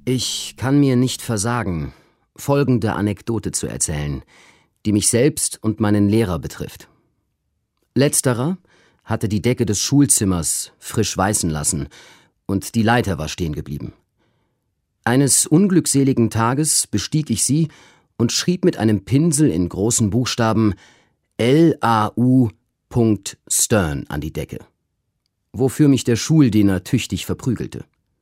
Ich kann mir nicht versagen, folgende Anekdote zu erzählen, die mich selbst und meinen Lehrer betrifft. Letzterer hatte die Decke des Schulzimmers frisch weißen lassen und die Leiter war stehen geblieben. Eines unglückseligen Tages bestieg ich sie und schrieb mit einem Pinsel in großen Buchstaben L.A.U. Stern an die Decke, wofür mich der Schuldiener tüchtig verprügelte.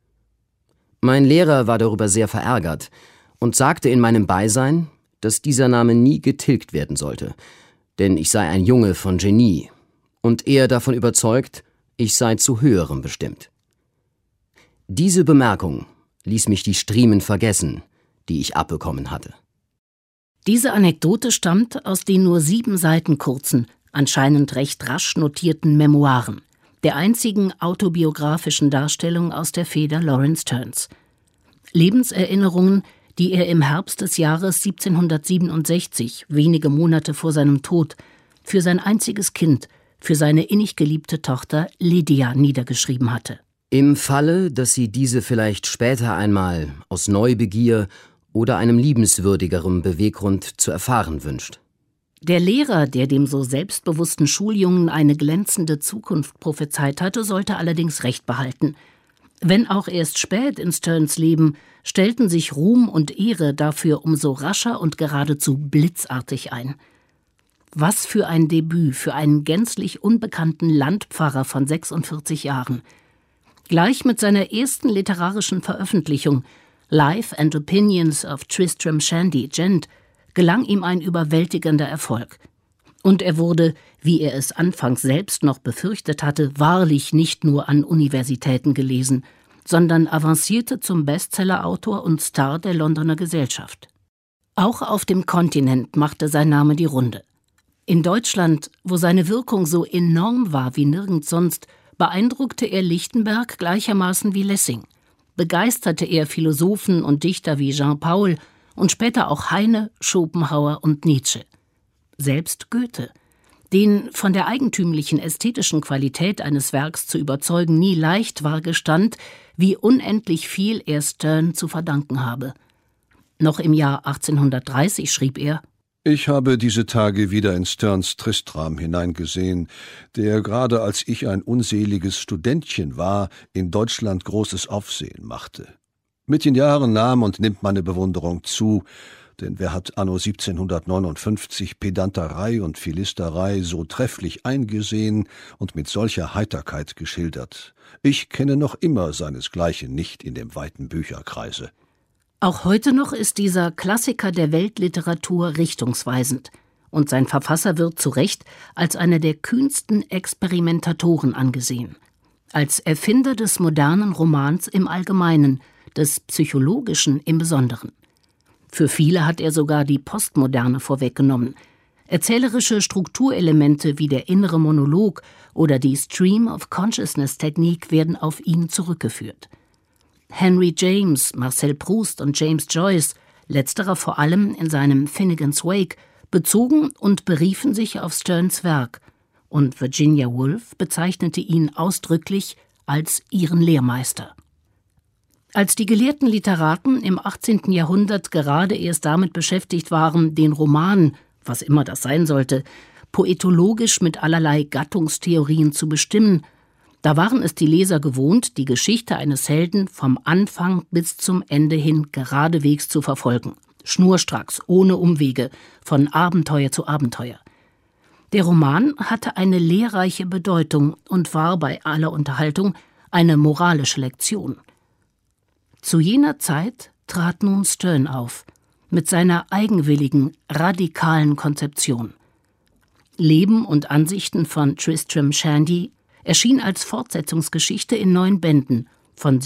Mein Lehrer war darüber sehr verärgert und sagte in meinem Beisein, dass dieser Name nie getilgt werden sollte, denn ich sei ein Junge von Genie und er davon überzeugt, ich sei zu Höherem bestimmt. Diese Bemerkung ließ mich die Striemen vergessen, die ich abbekommen hatte. Diese Anekdote stammt aus den nur 7 Seiten kurzen, anscheinend recht rasch notierten Memoiren, der einzigen autobiografischen Darstellung aus der Feder Laurence Sterns. Lebenserinnerungen, die er im Herbst des Jahres 1767, wenige Monate vor seinem Tod, für sein einziges Kind, für seine innig geliebte Tochter Lydia niedergeschrieben hatte. Im Falle, dass sie diese vielleicht später einmal aus Neubegier oder einem liebenswürdigeren Beweggrund zu erfahren wünscht. Der Lehrer, der dem so selbstbewussten Schuljungen eine glänzende Zukunft prophezeit hatte, sollte allerdings Recht behalten. Wenn auch erst spät in Sterns Leben, stellten sich Ruhm und Ehre dafür umso rascher und geradezu blitzartig ein. Was für ein Debüt für einen gänzlich unbekannten Landpfarrer von 46 Jahren. Gleich mit seiner ersten literarischen Veröffentlichung, Life and Opinions of Tristram Shandy, Gent, gelang ihm ein überwältigender Erfolg. Und er wurde, wie er es anfangs selbst noch befürchtet hatte, wahrlich nicht nur an Universitäten gelesen, sondern avancierte zum Bestsellerautor und Star der Londoner Gesellschaft. Auch auf dem Kontinent machte sein Name die Runde. In Deutschland, wo seine Wirkung so enorm war wie nirgends sonst, beeindruckte er Lichtenberg gleichermaßen wie Lessing. Begeisterte er Philosophen und Dichter wie Jean Paul und später auch Heine, Schopenhauer und Nietzsche. Selbst Goethe, den von der eigentümlichen ästhetischen Qualität eines Werks zu überzeugen nie leicht war, gestand, wie unendlich viel er Stern zu verdanken habe. Noch im Jahr 1830 schrieb er: Ich habe diese Tage wieder in Sterns Tristram hineingesehen, der gerade als ich ein unseliges Studentchen war, in Deutschland großes Aufsehen machte. Mit den Jahren nahm und nimmt meine Bewunderung zu, denn wer hat anno 1759 Pedanterei und Philisterei so trefflich eingesehen und mit solcher Heiterkeit geschildert? Ich kenne noch immer seinesgleichen nicht in dem weiten Bücherkreise. Auch heute noch ist dieser Klassiker der Weltliteratur richtungsweisend, und sein Verfasser wird zu Recht als einer der kühnsten Experimentatoren angesehen, als Erfinder des modernen Romans im Allgemeinen, des Psychologischen im Besonderen. Für viele hat er sogar die Postmoderne vorweggenommen. Erzählerische Strukturelemente wie der innere Monolog oder die Stream-of-Consciousness-Technik werden auf ihn zurückgeführt. Henry James, Marcel Proust und James Joyce, letzterer vor allem in seinem Finnegan's Wake, bezogen und beriefen sich auf Sterns Werk, und Virginia Woolf bezeichnete ihn ausdrücklich als ihren Lehrmeister. Als die gelehrten Literaten im 18. Jahrhundert gerade erst damit beschäftigt waren, den Roman, was immer das sein sollte, poetologisch mit allerlei Gattungstheorien zu bestimmen, da waren es die Leser gewohnt, die Geschichte eines Helden vom Anfang bis zum Ende hin geradewegs zu verfolgen, schnurstracks, ohne Umwege, von Abenteuer zu Abenteuer. Der Roman hatte eine lehrreiche Bedeutung und war bei aller Unterhaltung eine moralische Lektion. Zu jener Zeit trat nun Stern auf, mit seiner eigenwilligen, radikalen Konzeption. Leben und Ansichten von Tristram Shandy erschien als Fortsetzungsgeschichte in 9 Bänden von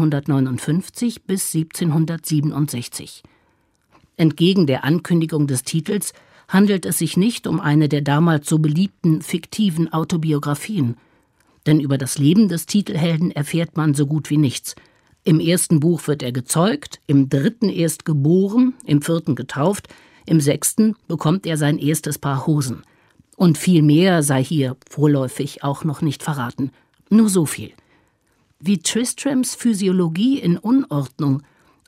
1759 bis 1767. Entgegen der Ankündigung des Titels handelt es sich nicht um eine der damals so beliebten fiktiven Autobiografien, denn über das Leben des Titelhelden erfährt man so gut wie nichts. Im 1. Buch wird er gezeugt, im 3. erst geboren, im 4. getauft, im 6. bekommt er sein erstes Paar Hosen. Und viel mehr sei hier vorläufig auch noch nicht verraten. Nur so viel. Wie Tristrams Physiologie in Unordnung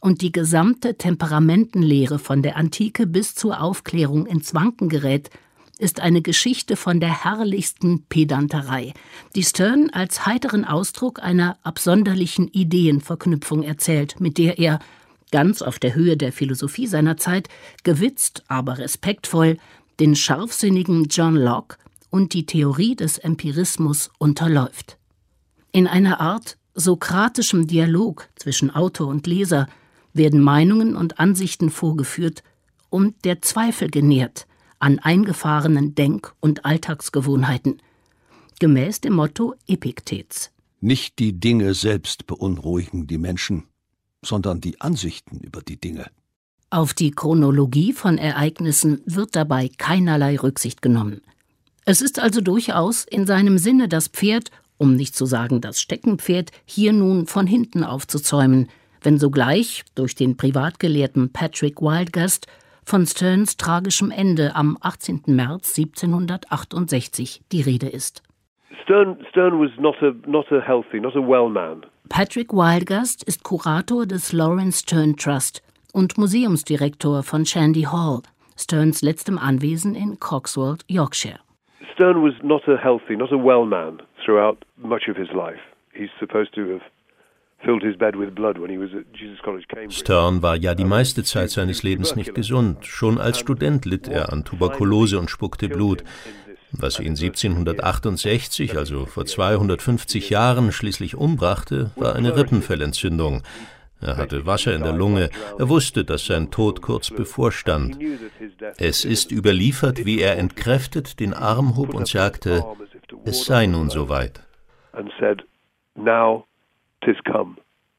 und die gesamte Temperamentenlehre von der Antike bis zur Aufklärung ins Wanken gerät, ist eine Geschichte von der herrlichsten Pedanterei, die Sterne als heiteren Ausdruck einer absonderlichen Ideenverknüpfung erzählt, mit der er, ganz auf der Höhe der Philosophie seiner Zeit, gewitzt, aber respektvoll, den scharfsinnigen John Locke und die Theorie des Empirismus unterläuft. In einer Art sokratischem Dialog zwischen Autor und Leser werden Meinungen und Ansichten vorgeführt und der Zweifel genährt an eingefahrenen Denk- und Alltagsgewohnheiten, gemäß dem Motto Epiktets. Nicht die Dinge selbst beunruhigen die Menschen, sondern die Ansichten über die Dinge. Auf die Chronologie von Ereignissen wird dabei keinerlei Rücksicht genommen. Es ist also durchaus in seinem Sinne, das Pferd, um nicht zu sagen das Steckenpferd, hier nun von hinten aufzuzäumen, wenn sogleich durch den Privatgelehrten Patrick Wildgust von Sternes tragischem Ende am 18. März 1768 die Rede ist. Sterne was not a healthy, not a well man. Patrick Wildgust ist Kurator des Laurence Sterne Trust und Museumsdirektor von Shandy Hall, Sternes letztem Anwesen in Coxwold, Yorkshire. Sterne was not a healthy, not a well man throughout much of his life. He's supposed to have filled his bed with blood when he was at Jesus College, Cambridge. Sterne war ja die meiste Zeit seines Lebens nicht gesund. Schon als Student litt er an Tuberkulose und spuckte Blut. Was ihn 1768, also vor 250 Jahren, schließlich umbrachte, war eine Rippenfellentzündung. Er hatte Wasser in der Lunge. Er wusste, dass sein Tod kurz bevorstand. Es ist überliefert, wie er entkräftet den Arm hob und sagte, es sei nun soweit. And said, now 'tis come.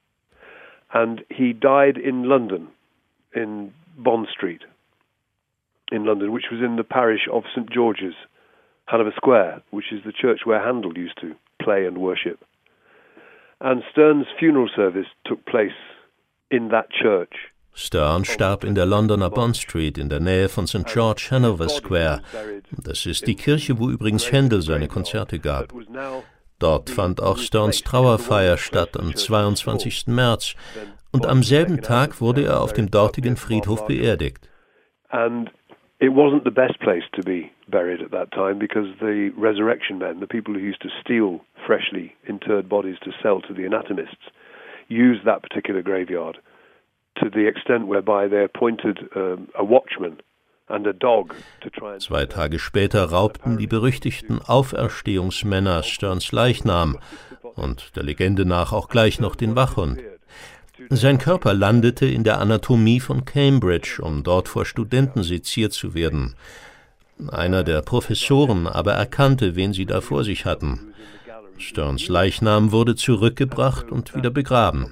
And he died in London, in Bond Street, in London, which was in the parish of St. George's, Hanover Square, which is the church where Handel used to play and worship. And Sterne's funeral service took place in that church. Sterne starb in der Londoner Bond Street in der Nähe von St. George Hanover Square. Das ist die Kirche, wo übrigens Händel seine Konzerte gab. Dort fand auch Sternes Trauerfeier statt am 22. März und am selben Tag wurde er auf dem dortigen Friedhof beerdigt. And it wasn't the best place to be buried at that time because the resurrection men, the people who used to steal freshly interred bodies to sell to the anatomists, used that particular graveyard to the extent whereby they appointed a watchman and a dog to try and... 2 Tage später raubten die berüchtigten Auferstehungsmänner Sternes Leichnam und der Legende nach auch gleich noch den Wachhund. Sein Körper landete in der Anatomie von Cambridge, um dort vor Studenten seziert zu werden. Einer der Professoren aber erkannte, wen sie da vor sich hatten. Sternes Leichnam wurde zurückgebracht und wieder begraben.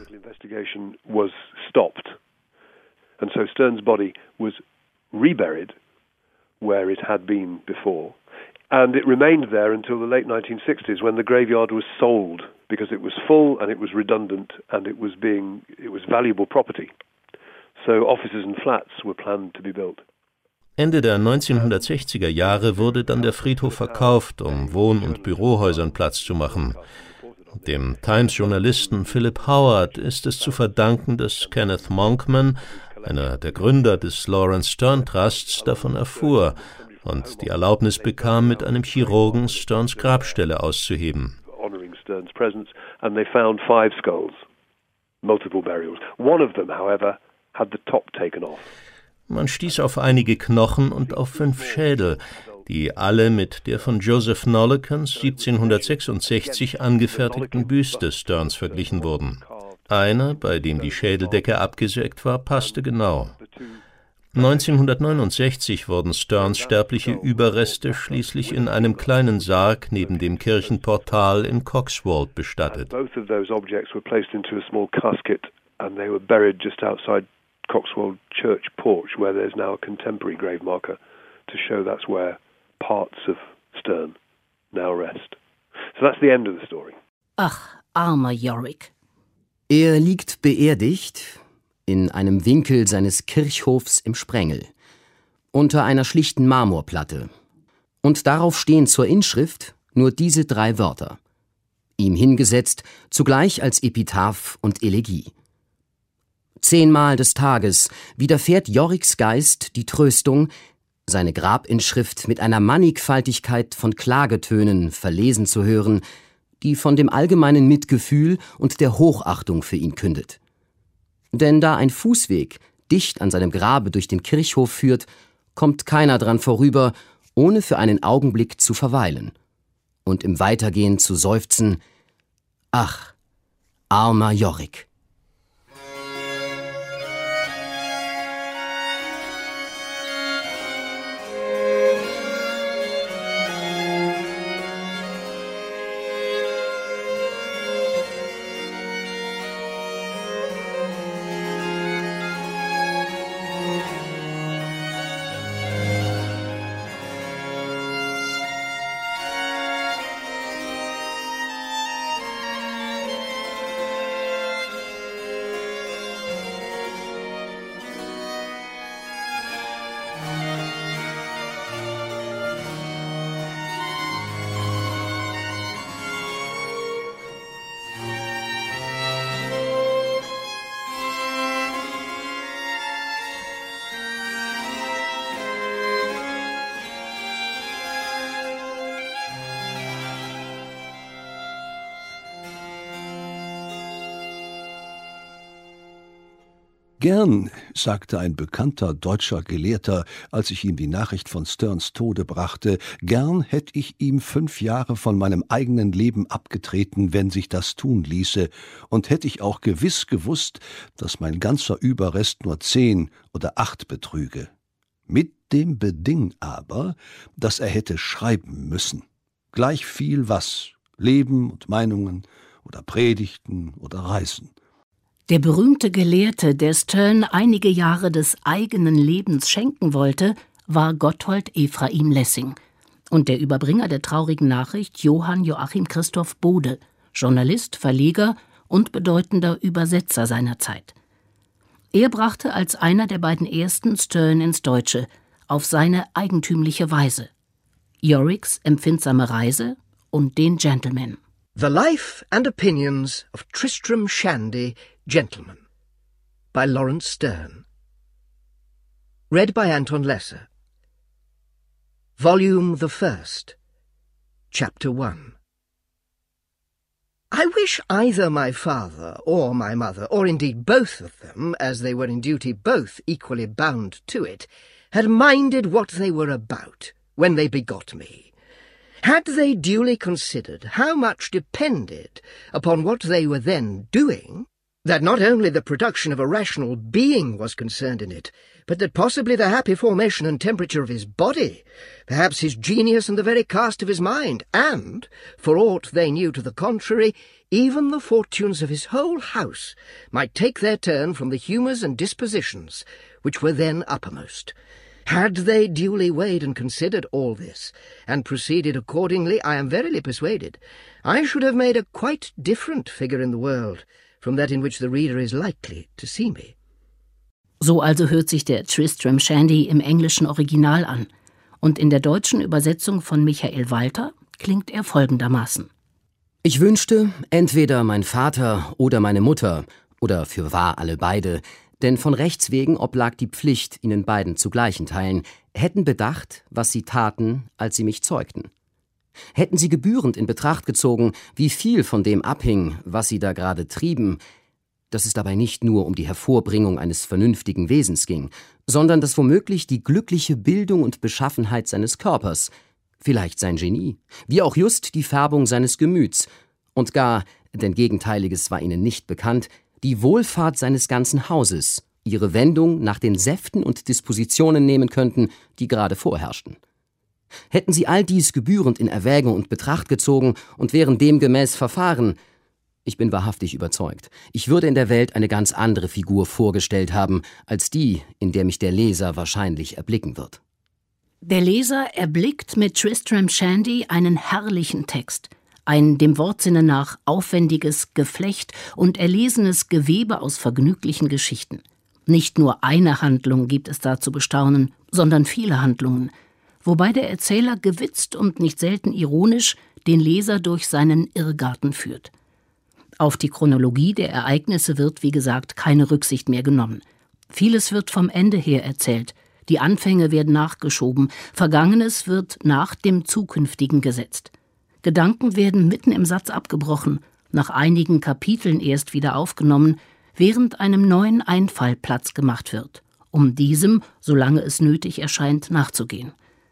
And so Sterne's body was reburied where it had been before. And it remained there until the late 1960s when the graveyard was sold because it was full and it was redundant and it was valuable property. So offices and flats were planned to be built. Ende der 1960er Jahre wurde dann der Friedhof verkauft, um Wohn- und Bürohäusern Platz zu machen. Dem Times-Journalisten Philip Howard ist es zu verdanken, dass Kenneth Monkman, einer der Gründer des Laurence Sterne Trusts, davon erfuhr und die Erlaubnis bekam, mit einem Chirurgen Sternes Grabstelle auszuheben. Sterne's presence, and they found 5 skulls, multiple burials. One of them, however, had the top taken off. Man stieß auf einige Knochen und auf 5 Schädel, die alle mit der von Joseph Nollekens 1766 angefertigten Büste Sternes verglichen wurden. Einer, bei dem die Schädeldecke abgesägt war, passte genau. 1969 wurden Sternes sterbliche Überreste schließlich in einem kleinen Sarg neben dem Kirchenportal in Coxwold bestattet. Both of those objects were placed into a small casket and they were buried just outside Coxwold Church porch, where there's now a contemporary grave marker to show that's where parts of Sterne now rest. So that's the end of the story. Ach, armer Yorick. Er liegt beerdigt in einem Winkel seines Kirchhofs im Sprengel, unter einer schlichten Marmorplatte. Und darauf stehen zur Inschrift nur diese 3 Wörter, ihm hingesetzt, zugleich als Epitaph und Elegie. 10-mal des Tages widerfährt Yoriks Geist die Tröstung, seine Grabinschrift mit einer Mannigfaltigkeit von Klagetönen verlesen zu hören, die von dem allgemeinen Mitgefühl und der Hochachtung für ihn kündet. Denn da ein Fußweg dicht an seinem Grabe durch den Kirchhof führt, kommt keiner dran vorüber, ohne für einen Augenblick zu verweilen und im Weitergehen zu seufzen: »Ach, armer Yorik!« »Gern«, sagte ein bekannter deutscher Gelehrter, als ich ihm die Nachricht von Sternes Tode brachte, »gern hätte ich ihm 5 Jahre von meinem eigenen Leben abgetreten, wenn sich das tun ließe, und hätte ich auch gewiss gewusst, dass mein ganzer Überrest nur 10 oder 8 betrüge. Mit dem Beding aber, dass er hätte schreiben müssen, gleich viel was, Leben und Meinungen oder Predigten oder Reisen.« Der berühmte Gelehrte, der Sterne einige Jahre des eigenen Lebens schenken wollte, war Gotthold Ephraim Lessing und der Überbringer der traurigen Nachricht Johann Joachim Christoph Bode, Journalist, Verleger und bedeutender Übersetzer seiner Zeit. Er brachte als einer der beiden ersten Sterne ins Deutsche, auf seine eigentümliche Weise: Yoriks empfindsame Reise und den Gentleman. The Life and Opinions of Tristram Shandy, Gentleman, by Lawrence Sterne. Read by Anton Lesser. Volume the First, Chapter 1. I wish either my father or my mother, or indeed both of them, as they were in duty both equally bound to it, had minded what they were about when they begot me. Had they duly considered how much depended upon what they were then doing, that not only the production of a rational being was concerned in it, but that possibly the happy formation and temperature of his body, perhaps his genius and the very cast of his mind, and, for aught they knew to the contrary, even the fortunes of his whole house, might take their turn from the humours and dispositions which were then uppermost. Had they duly weighed and considered all this, and proceeded accordingly, I am verily persuaded, I should have made a quite different figure in the world from that in which the reader is likely to see me. So also hört sich der Tristram Shandy im englischen Original an, und in der deutschen Übersetzung von Michael Walter klingt er folgendermaßen: Ich wünschte, entweder mein Vater oder meine Mutter, oder fürwahr alle beide, denn von Rechts wegen oblag die Pflicht, ihnen beiden zu gleichen Teilen, hätten bedacht, was sie taten, als sie mich zeugten. Hätten sie gebührend in Betracht gezogen, wie viel von dem abhing, was sie da gerade trieben, dass es dabei nicht nur um die Hervorbringung eines vernünftigen Wesens ging, sondern dass womöglich die glückliche Bildung und Beschaffenheit seines Körpers, vielleicht sein Genie, wie auch just die Färbung seines Gemüts und gar, denn Gegenteiliges war ihnen nicht bekannt, die Wohlfahrt seines ganzen Hauses, ihre Wendung nach den Säften und Dispositionen nehmen könnten, die gerade vorherrschten. Hätten sie all dies gebührend in Erwägung und Betracht gezogen und wären demgemäß verfahren, ich bin wahrhaftig überzeugt, ich würde in der Welt eine ganz andere Figur vorgestellt haben, als die, in der mich der Leser wahrscheinlich erblicken wird. Der Leser erblickt mit Tristram Shandy einen herrlichen Text, ein dem Wortsinne nach aufwendiges Geflecht und erlesenes Gewebe aus vergnüglichen Geschichten. Nicht nur eine Handlung gibt es da zu bestaunen, sondern viele Handlungen, wobei der Erzähler gewitzt und nicht selten ironisch den Leser durch seinen Irrgarten führt. Auf die Chronologie der Ereignisse wird, wie gesagt, keine Rücksicht mehr genommen. Vieles wird vom Ende her erzählt, die Anfänge werden nachgeschoben, Vergangenes wird nach dem Zukünftigen gesetzt. Gedanken werden mitten im Satz abgebrochen, nach einigen Kapiteln erst wieder aufgenommen, während einem neuen Einfall Platz gemacht wird, um diesem, solange es nötig erscheint, nachzugehen.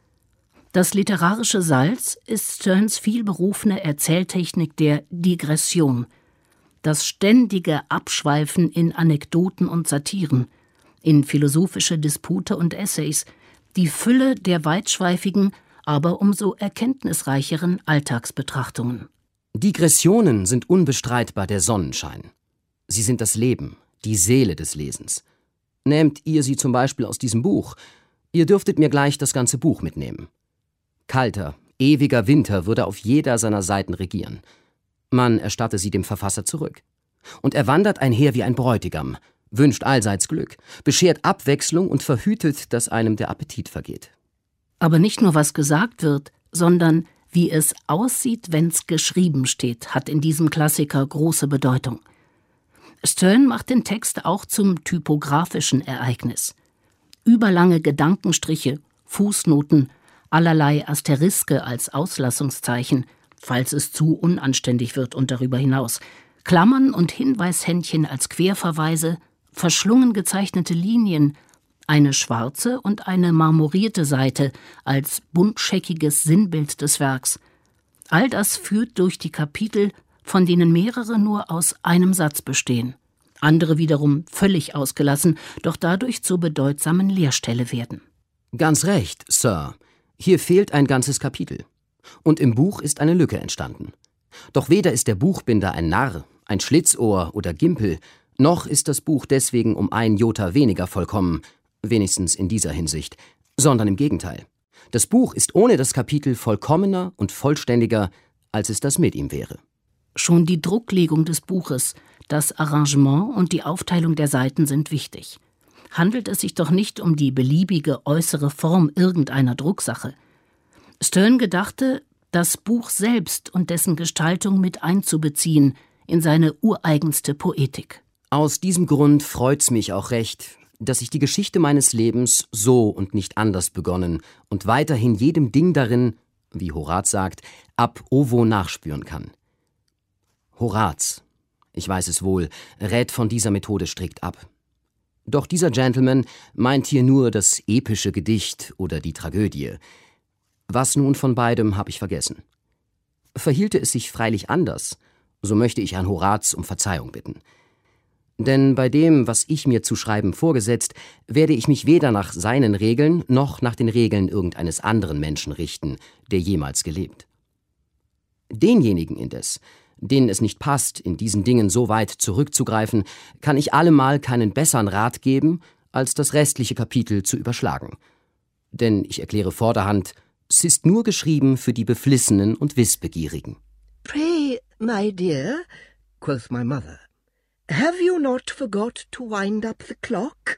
Das literarische Salz ist Sternes vielberufene Erzähltechnik der Digression, das ständige Abschweifen in Anekdoten und Satiren, in philosophische Dispute und Essays, die Fülle der weitschweifigen, aber umso erkenntnisreicheren Alltagsbetrachtungen. Digressionen sind unbestreitbar der Sonnenschein. Sie sind das Leben, die Seele des Lesens. Nehmt ihr sie zum Beispiel aus diesem Buch, ihr dürftet mir gleich das ganze Buch mitnehmen. Kalter, ewiger Winter würde auf jeder seiner Seiten regieren. Man erstatte sie dem Verfasser zurück. Und er wandert einher wie ein Bräutigam, wünscht allseits Glück, beschert Abwechslung und verhütet, dass einem der Appetit vergeht. Aber nicht nur was gesagt wird, sondern wie es aussieht, wenn's geschrieben steht, hat in diesem Klassiker große Bedeutung. Sterne macht den Text auch zum typografischen Ereignis. Überlange Gedankenstriche, Fußnoten, allerlei Asteriske als Auslassungszeichen, falls es zu unanständig wird und darüber hinaus, Klammern und Hinweishändchen als Querverweise, verschlungen gezeichnete Linien, eine schwarze und eine marmorierte Seite als buntscheckiges Sinnbild des Werks. All das führt durch die Kapitel, von denen mehrere nur aus einem Satz bestehen, andere wiederum völlig ausgelassen, doch dadurch zur bedeutsamen Leerstelle werden. Ganz recht, Sir. Hier fehlt ein ganzes Kapitel. Und im Buch ist eine Lücke entstanden. Doch weder ist der Buchbinder ein Narr, ein Schlitzohr oder Gimpel, noch ist das Buch deswegen um ein Jota weniger vollkommen, wenigstens in dieser Hinsicht, sondern im Gegenteil. Das Buch ist ohne das Kapitel vollkommener und vollständiger, als es das mit ihm wäre. Schon die Drucklegung des Buches, das Arrangement und die Aufteilung der Seiten sind wichtig. Handelt es sich doch nicht um die beliebige äußere Form irgendeiner Drucksache. Sterne gedachte, das Buch selbst und dessen Gestaltung mit einzubeziehen in seine ureigenste Poetik. Aus diesem Grund freut's mich auch recht, dass ich die Geschichte meines Lebens so und nicht anders begonnen und weiterhin jedem Ding darin, wie Horaz sagt, ab ovo nachspüren kann. Horaz, ich weiß es wohl, rät von dieser Methode strikt ab. Doch dieser Gentleman meint hier nur das epische Gedicht oder die Tragödie. Was nun von beidem, habe ich vergessen. Verhielte es sich freilich anders, so möchte ich Herrn Horaz um Verzeihung bitten. Denn bei dem, was ich mir zu schreiben vorgesetzt, werde ich mich weder nach seinen Regeln noch nach den Regeln irgendeines anderen Menschen richten, der jemals gelebt. Denjenigen indes, denen es nicht passt, in diesen Dingen so weit zurückzugreifen, kann ich allemal keinen besseren Rat geben, als das restliche Kapitel zu überschlagen. Denn ich erkläre vorderhand, es ist nur geschrieben für die Beflissenen und Wissbegierigen. Pray, my dear, quoth my mother, have you not forgot to wind up the clock?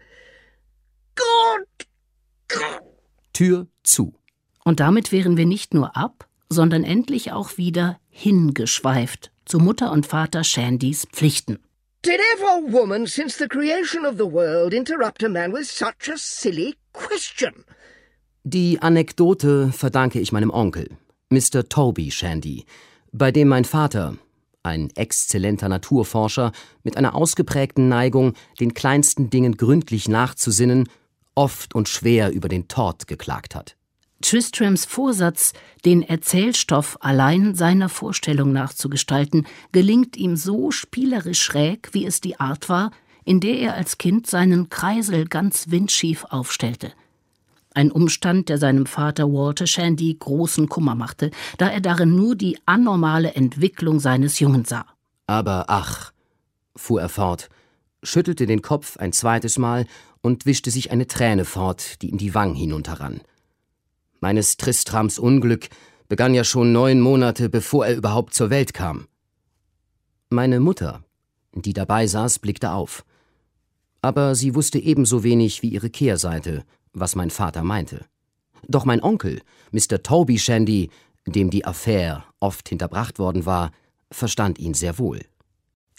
God! Tür zu. Und damit wären wir nicht nur ab, sondern endlich auch wieder hingeschweift zu Mutter und Vater Shandys Pflichten. Did ever woman since the creation of the world interrupt a man with such a silly question? Die Anekdote verdanke ich meinem Onkel, Mr. Toby Shandy, bei dem mein Vater, ein exzellenter Naturforscher mit einer ausgeprägten Neigung, den kleinsten Dingen gründlich nachzusinnen, oft und schwer über den Tort geklagt hat. Tristrams Vorsatz, den Erzählstoff allein seiner Vorstellung nachzugestalten, gelingt ihm so spielerisch schräg, wie es die Art war, in der er als Kind seinen Kreisel ganz windschief aufstellte. Ein Umstand, der seinem Vater Walter Shandy großen Kummer machte, da er darin nur die anormale Entwicklung seines Jungen sah. Aber ach, fuhr er fort, schüttelte den Kopf ein zweites Mal und wischte sich eine Träne fort, die ihm die Wangen hinunterrann. Meines Tristrams Unglück begann ja schon 9 Monate, bevor er überhaupt zur Welt kam. Meine Mutter, die dabei saß, blickte auf. Aber sie wusste ebenso wenig wie ihre Kehrseite, was mein Vater meinte. Doch mein Onkel, Mr. Toby Shandy, dem die Affäre oft hinterbracht worden war, verstand ihn sehr wohl.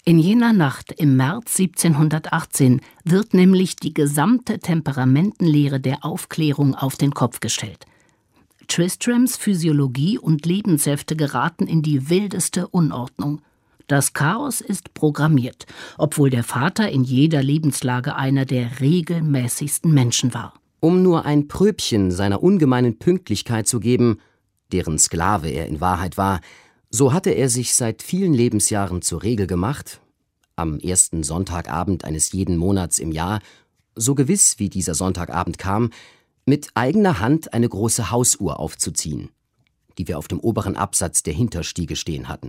In jener Nacht im März 1718 wird nämlich die gesamte Temperamentenlehre der Aufklärung auf den Kopf gestellt. Tristrams Physiologie und Lebenssäfte geraten in die wildeste Unordnung. Das Chaos ist programmiert, obwohl der Vater in jeder Lebenslage einer der regelmäßigsten Menschen war. Um nur ein Pröbchen seiner ungemeinen Pünktlichkeit zu geben, deren Sklave er in Wahrheit war, so hatte er sich seit vielen Lebensjahren zur Regel gemacht, am ersten Sonntagabend eines jeden Monats im Jahr, so gewiss wie dieser Sonntagabend kam, mit eigener Hand eine große Hausuhr aufzuziehen, die wir auf dem oberen Absatz der Hinterstiege stehen hatten.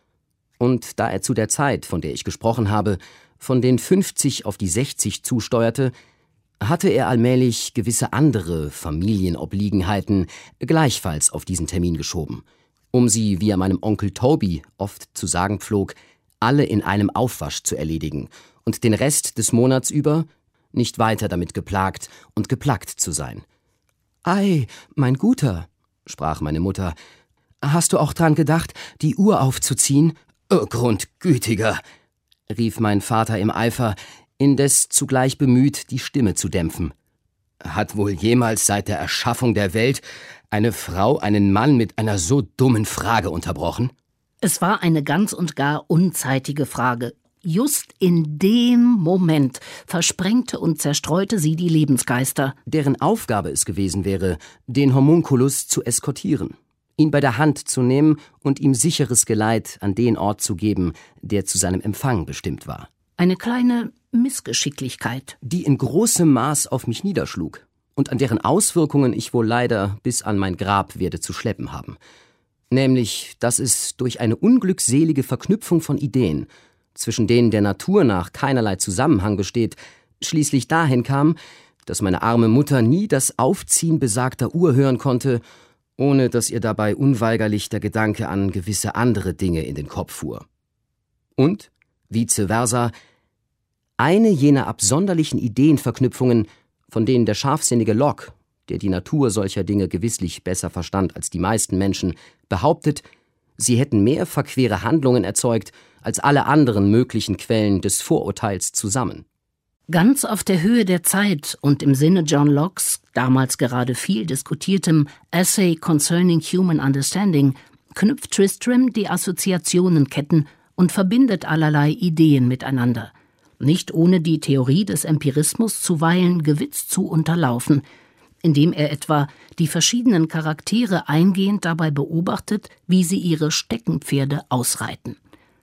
Und da er zu der Zeit, von der ich gesprochen habe, von den 50 auf die 60 zusteuerte, hatte er allmählich gewisse andere Familienobliegenheiten gleichfalls auf diesen Termin geschoben, um sie, wie er meinem Onkel Toby oft zu sagen pflog, alle in einem Aufwasch zu erledigen und den Rest des Monats über nicht weiter damit geplagt und geplackt zu sein. »Ei, mein Guter«, sprach meine Mutter, »hast du auch dran gedacht, die Uhr aufzuziehen?« »Oh, Grundgütiger«, rief mein Vater im Eifer, indes zugleich bemüht, die Stimme zu dämpfen. »Hat wohl jemals seit der Erschaffung der Welt eine Frau einen Mann mit einer so dummen Frage unterbrochen?« Es war eine ganz und gar unzeitige Frage. Just in dem Moment versprengte und zerstreute sie die Lebensgeister. Deren Aufgabe es gewesen wäre, den Homunculus zu eskortieren, ihn bei der Hand zu nehmen und ihm sicheres Geleit an den Ort zu geben, der zu seinem Empfang bestimmt war. Eine kleine Missgeschicklichkeit, die in großem Maß auf mich niederschlug und an deren Auswirkungen ich wohl leider bis an mein Grab werde zu schleppen haben. Nämlich, dass es durch eine unglückselige Verknüpfung von Ideen, zwischen denen der Natur nach keinerlei Zusammenhang besteht, schließlich dahin kam, dass meine arme Mutter nie das Aufziehen besagter Uhr hören konnte, ohne dass ihr dabei unweigerlich der Gedanke an gewisse andere Dinge in den Kopf fuhr. Und, vice versa, eine jener absonderlichen Ideenverknüpfungen, von denen der scharfsinnige Locke, der die Natur solcher Dinge gewisslich besser verstand als die meisten Menschen, behauptet, sie hätten mehr verquere Handlungen erzeugt als alle anderen möglichen Quellen des Vorurteils zusammen. Ganz auf der Höhe der Zeit und im Sinne John Lockes, damals gerade viel diskutiertem Essay Concerning Human Understanding, knüpft Tristram die Assoziationenketten und verbindet allerlei Ideen miteinander. Nicht ohne die Theorie des Empirismus zuweilen gewitzt zu unterlaufen, indem er etwa die verschiedenen Charaktere eingehend dabei beobachtet, wie sie ihre Steckenpferde ausreiten.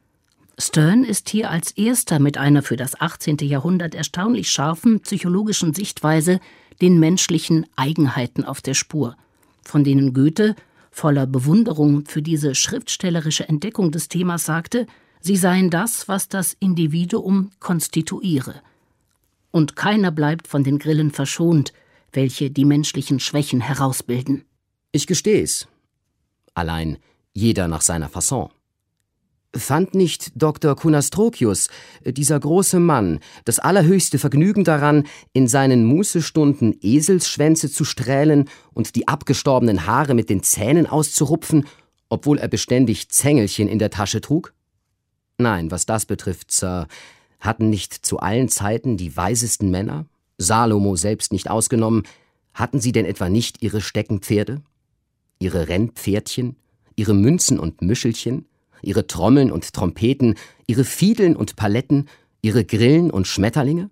Sterne ist hier als erster mit einer für das 18. Jahrhundert erstaunlich scharfen psychologischen Sichtweise den menschlichen Eigenheiten auf der Spur, von denen Goethe, voller Bewunderung für diese schriftstellerische Entdeckung des Themas, sagte, sie seien das, was das Individuum konstituiere. Und keiner bleibt von den Grillen verschont, welche die menschlichen Schwächen herausbilden. Ich gesteh's. Allein jeder nach seiner Fasson. Fand nicht Dr. Kunastrokius, dieser große Mann, das allerhöchste Vergnügen daran, in seinen Mußestunden Eselsschwänze zu strählen und die abgestorbenen Haare mit den Zähnen auszurupfen, obwohl er beständig Zängelchen in der Tasche trug? Nein, was das betrifft, Sir, hatten nicht zu allen Zeiten die weisesten Männer, Salomo selbst nicht ausgenommen, hatten sie denn etwa nicht ihre Steckenpferde, ihre Rennpferdchen, ihre Münzen und Müschelchen, ihre Trommeln und Trompeten, ihre Fiedeln und Paletten, ihre Grillen und Schmetterlinge?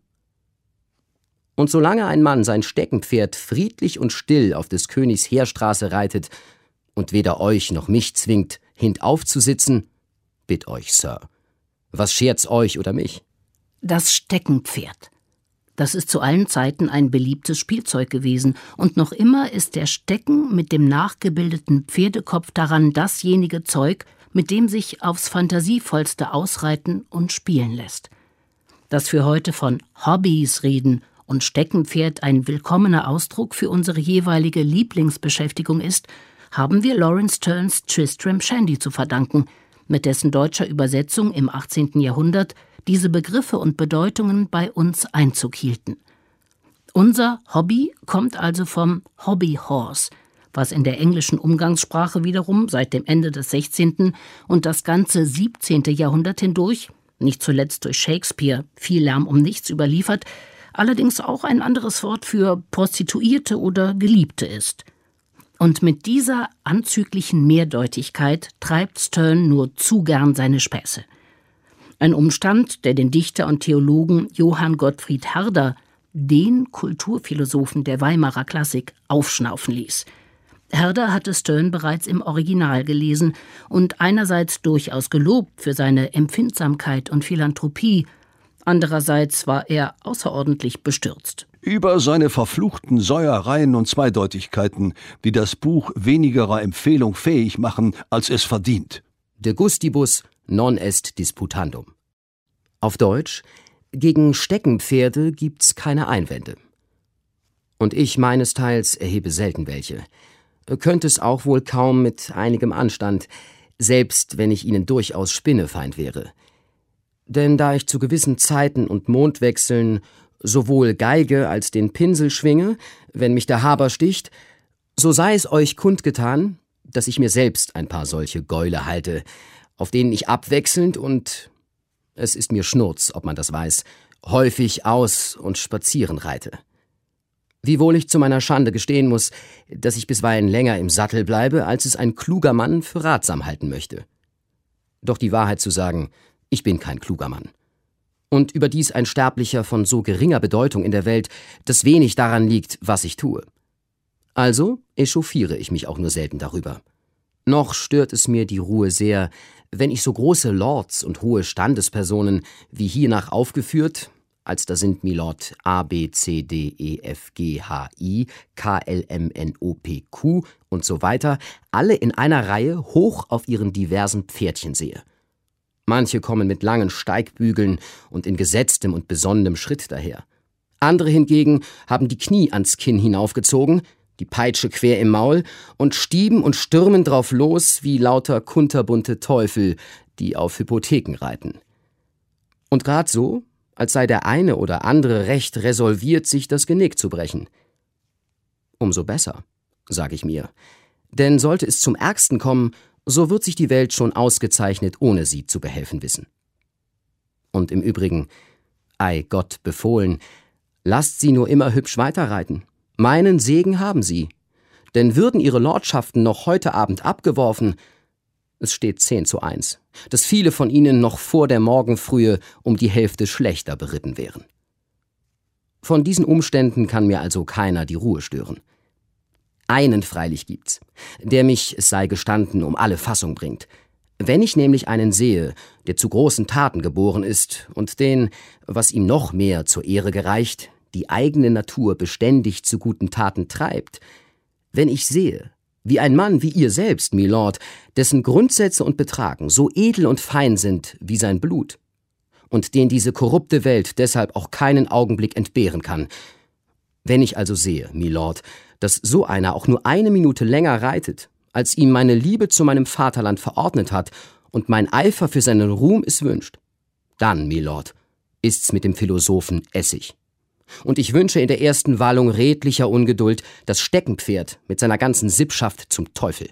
Und solange ein Mann sein Steckenpferd friedlich und still auf des Königs Heerstraße reitet und weder euch noch mich zwingt, hintaufzusitzen, bitt euch, Sir, was schert's euch oder mich? Das Steckenpferd. Das ist zu allen Zeiten ein beliebtes Spielzeug gewesen, und noch immer ist der Stecken mit dem nachgebildeten Pferdekopf daran dasjenige Zeug, mit dem sich aufs Fantasievollste ausreiten und spielen lässt. Dass wir heute von Hobbys reden und Steckenpferd ein willkommener Ausdruck für unsere jeweilige Lieblingsbeschäftigung ist, haben wir Lawrence Sternes Tristram Shandy zu verdanken, mit dessen deutscher Übersetzung im 18. Jahrhundert diese Begriffe und Bedeutungen bei uns Einzug hielten. Unser Hobby kommt also vom Hobbyhorse, was in der englischen Umgangssprache wiederum seit dem Ende des 16. und das ganze 17. Jahrhundert hindurch nicht zuletzt durch Shakespeare, viel Lärm um nichts überliefert, allerdings auch ein anderes Wort für Prostituierte oder Geliebte ist. Und mit dieser anzüglichen Mehrdeutigkeit treibt Sterne nur zu gern seine Späße. Ein Umstand, der den Dichter und Theologen Johann Gottfried Herder, den Kulturphilosophen der Weimarer Klassik, aufschnaufen ließ. Herder hatte Sterne bereits im Original gelesen und einerseits durchaus gelobt für seine Empfindsamkeit und Philanthropie, andererseits war er außerordentlich bestürzt. Über seine verfluchten Säuereien und Zweideutigkeiten, die das Buch wenigerer Empfehlung fähig machen, als es verdient. De gustibus non est disputandum. Auf Deutsch: Gegen Steckenpferde gibt's keine Einwände. Und ich meinesteils erhebe selten welche. Könnte es auch wohl kaum mit einigem Anstand, selbst wenn ich ihnen durchaus Spinnefeind wäre. Denn da ich zu gewissen Zeiten und Mondwechseln sowohl Geige als den Pinsel schwinge, wenn mich der Haber sticht, so sei es euch kundgetan, dass ich mir selbst ein paar solche Gäule halte, auf denen ich abwechselnd und, es ist mir Schnurz, ob man das weiß, häufig aus- und spazieren reite. Wiewohl ich zu meiner Schande gestehen muss, dass ich bisweilen länger im Sattel bleibe, als es ein kluger Mann für ratsam halten möchte. Doch die Wahrheit zu sagen, ich bin kein kluger Mann. Und überdies ein Sterblicher von so geringer Bedeutung in der Welt, dass wenig daran liegt, was ich tue. Also echauffiere ich mich auch nur selten darüber. Noch stört es mir die Ruhe sehr, wenn ich so große Lords und hohe Standespersonen, wie hiernach aufgeführt, als da sind Milord A, B, C, D, E, F, G, H, I, K, L, M, N, O, P, Q und so weiter, alle in einer Reihe hoch auf ihren diversen Pferdchen sehe. Manche kommen mit langen Steigbügeln und in gesetztem und besonnenem Schritt daher. Andere hingegen haben die Knie ans Kinn hinaufgezogen, die Peitsche quer im Maul und stieben und stürmen drauf los wie lauter kunterbunte Teufel, die auf Hypotheken reiten. Und grad so, als sei der eine oder andere recht resolviert, sich das Genick zu brechen. Umso besser, sage ich mir, denn sollte es zum Ärgsten kommen, so wird sich die Welt schon ausgezeichnet ohne sie zu behelfen wissen. Und im Übrigen, ei Gott befohlen, lasst sie nur immer hübsch weiterreiten. Meinen Segen haben sie. Denn würden ihre Lordschaften noch heute Abend abgeworfen, es steht 10:1, dass viele von ihnen noch vor der Morgenfrühe um die Hälfte schlechter beritten wären. Von diesen Umständen kann mir also keiner die Ruhe stören. Einen freilich gibt's, der mich, es sei gestanden, um alle Fassung bringt. Wenn ich nämlich einen sehe, der zu großen Taten geboren ist und den, was ihm noch mehr zur Ehre gereicht, die eigene Natur beständig zu guten Taten treibt, wenn ich sehe, wie ein Mann wie ihr selbst, Milord, dessen Grundsätze und Betragen so edel und fein sind wie sein Blut, und den diese korrupte Welt deshalb auch keinen Augenblick entbehren kann. Wenn ich also sehe, Milord, dass so einer auch nur eine Minute länger reitet, als ihm meine Liebe zu meinem Vaterland verordnet hat und mein Eifer für seinen Ruhm es wünscht, dann, Milord, ist's mit dem Philosophen Essig. Und ich wünsche in der ersten Wallung redlicher Ungeduld das Steckenpferd mit seiner ganzen Sippschaft zum Teufel.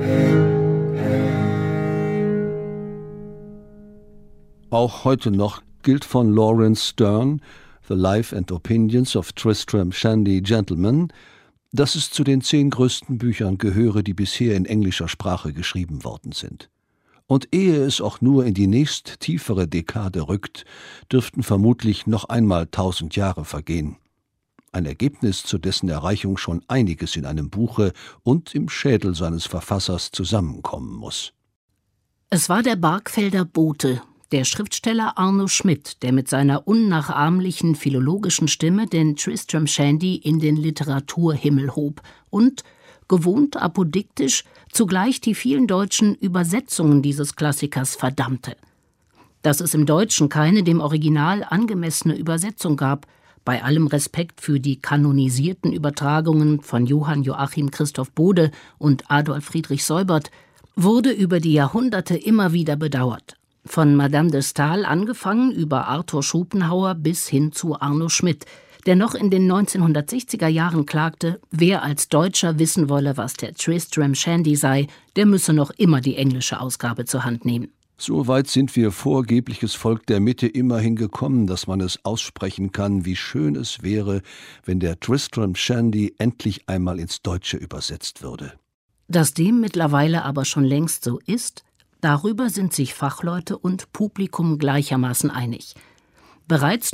Auch heute noch gilt von Laurence Sterne, The Life and Opinions of Tristram Shandy Gentleman, dass es zu den 10 größten Büchern gehöre, die bisher in englischer Sprache geschrieben worden sind. Und ehe es auch nur in die nächst tiefere Dekade rückt, dürften vermutlich noch einmal 1000 Jahre vergehen. Ein Ergebnis, zu dessen Erreichung schon einiges in einem Buche und im Schädel seines Verfassers zusammenkommen muss. Es war der Barkfelder Bote, der Schriftsteller Arno Schmidt, der mit seiner unnachahmlichen philologischen Stimme den Tristram Shandy in den Literaturhimmel hob und, gewohnt apodiktisch, zugleich die vielen deutschen Übersetzungen dieses Klassikers verdammte. Dass es im Deutschen keine dem Original angemessene Übersetzung gab, bei allem Respekt für die kanonisierten Übertragungen von Johann Joachim Christoph Bode und Adolf Friedrich Seubert, wurde über die Jahrhunderte immer wieder bedauert. Von Madame de Staël angefangen über Arthur Schopenhauer bis hin zu Arno Schmidt, der noch in den 1960er Jahren klagte, wer als Deutscher wissen wolle, was der Tristram Shandy sei, der müsse noch immer die englische Ausgabe zur Hand nehmen. So weit sind wir vorgebliches Volk der Mitte immerhin gekommen, dass man es aussprechen kann, wie schön es wäre, wenn der Tristram Shandy endlich einmal ins Deutsche übersetzt würde. Dass dem mittlerweile aber schon längst so ist, darüber sind sich Fachleute und Publikum gleichermaßen einig. Bereits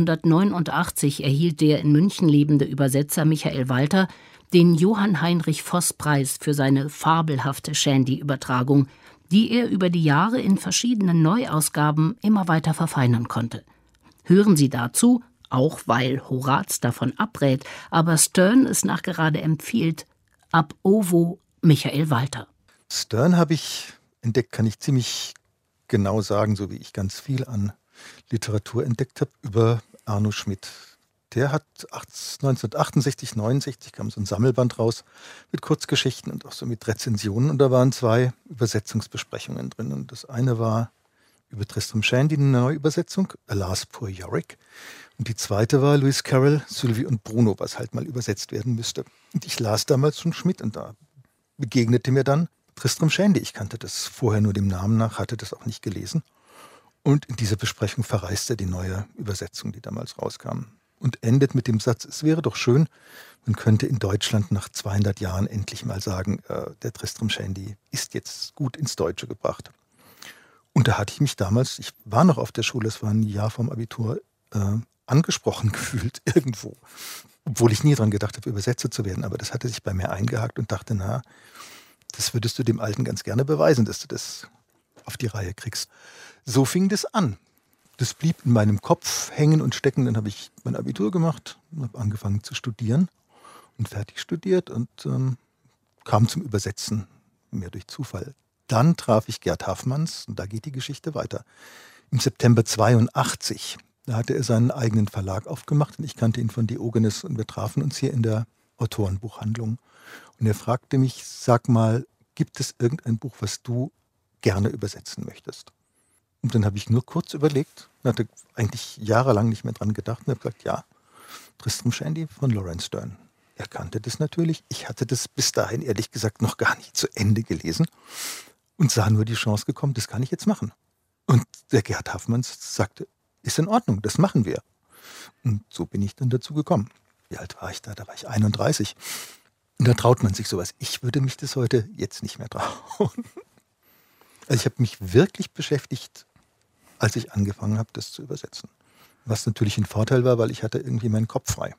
1989 erhielt der in München lebende Übersetzer Michael Walter den Johann-Heinrich-Voss-Preis für seine fabelhafte Shandy-Übertragung, die er über die Jahre in verschiedenen Neuausgaben immer weiter verfeinern konnte. Hören Sie dazu, auch weil Horaz davon abrät, aber Sterne es nachgerade empfiehlt, Ab Ovo Michael Walter. Sterne habe ich entdeckt, kann ich ziemlich genau sagen, so wie ich ganz viel an Literatur entdeckt habe, über Arno Schmidt. Der hat 1968, 69 kam so ein Sammelband raus mit Kurzgeschichten und auch so mit Rezensionen. Und da waren 2 Übersetzungsbesprechungen drin. Und das eine war über Tristram Shandy, eine Neuübersetzung, Alas, Poor Yorick. Und die zweite war Lewis Carroll, Sylvie und Bruno, was halt mal übersetzt werden müsste. Und ich las damals schon Schmidt und da begegnete mir dann Tristram Shandy. Ich kannte das vorher nur dem Namen nach, hatte das auch nicht gelesen. Und in dieser Besprechung verreist er die neue Übersetzung, die damals rauskam. Und endet mit dem Satz, es wäre doch schön, man könnte in Deutschland nach 200 Jahren endlich mal sagen, der Tristram Shandy ist jetzt gut ins Deutsche gebracht. Und da hatte ich mich damals, ich war noch auf der Schule, es war ein Jahr vom Abitur, angesprochen gefühlt irgendwo. Obwohl ich nie dran gedacht habe, Übersetzer zu werden. Aber das hatte sich bei mir eingehakt und dachte, na, das würdest du dem Alten ganz gerne beweisen, dass du das auf die Reihe kriegst. So fing das an. Das blieb in meinem Kopf hängen und stecken. Dann habe ich mein Abitur gemacht und habe angefangen zu studieren und fertig studiert und kam zum Übersetzen, mehr durch Zufall. Dann traf ich Gerd Haffmanns und da geht die Geschichte weiter. Im September 82, da hatte er seinen eigenen Verlag aufgemacht und ich kannte ihn von Diogenes und wir trafen uns hier in der Autorenbuchhandlung. Und er fragte mich, sag mal, gibt es irgendein Buch, was du gerne übersetzen möchtest? Und dann habe ich nur kurz überlegt, hatte eigentlich jahrelang nicht mehr dran gedacht und habe gesagt, ja, Tristram Shandy von Laurence Sterne. Er kannte das natürlich. Ich hatte das bis dahin, ehrlich gesagt, noch gar nicht zu Ende gelesen und sah nur die Chance gekommen, das kann ich jetzt machen. Und der Gerd Haffmanns sagte, ist in Ordnung, das machen wir. Und so bin ich dann dazu gekommen. Wie alt war ich da? Da war ich 31. Und da traut man sich sowas. Ich würde mich das heute jetzt nicht mehr trauen. Also ich habe mich wirklich beschäftigt, als ich angefangen habe, das zu übersetzen. Was natürlich ein Vorteil war, weil ich hatte irgendwie meinen Kopf frei.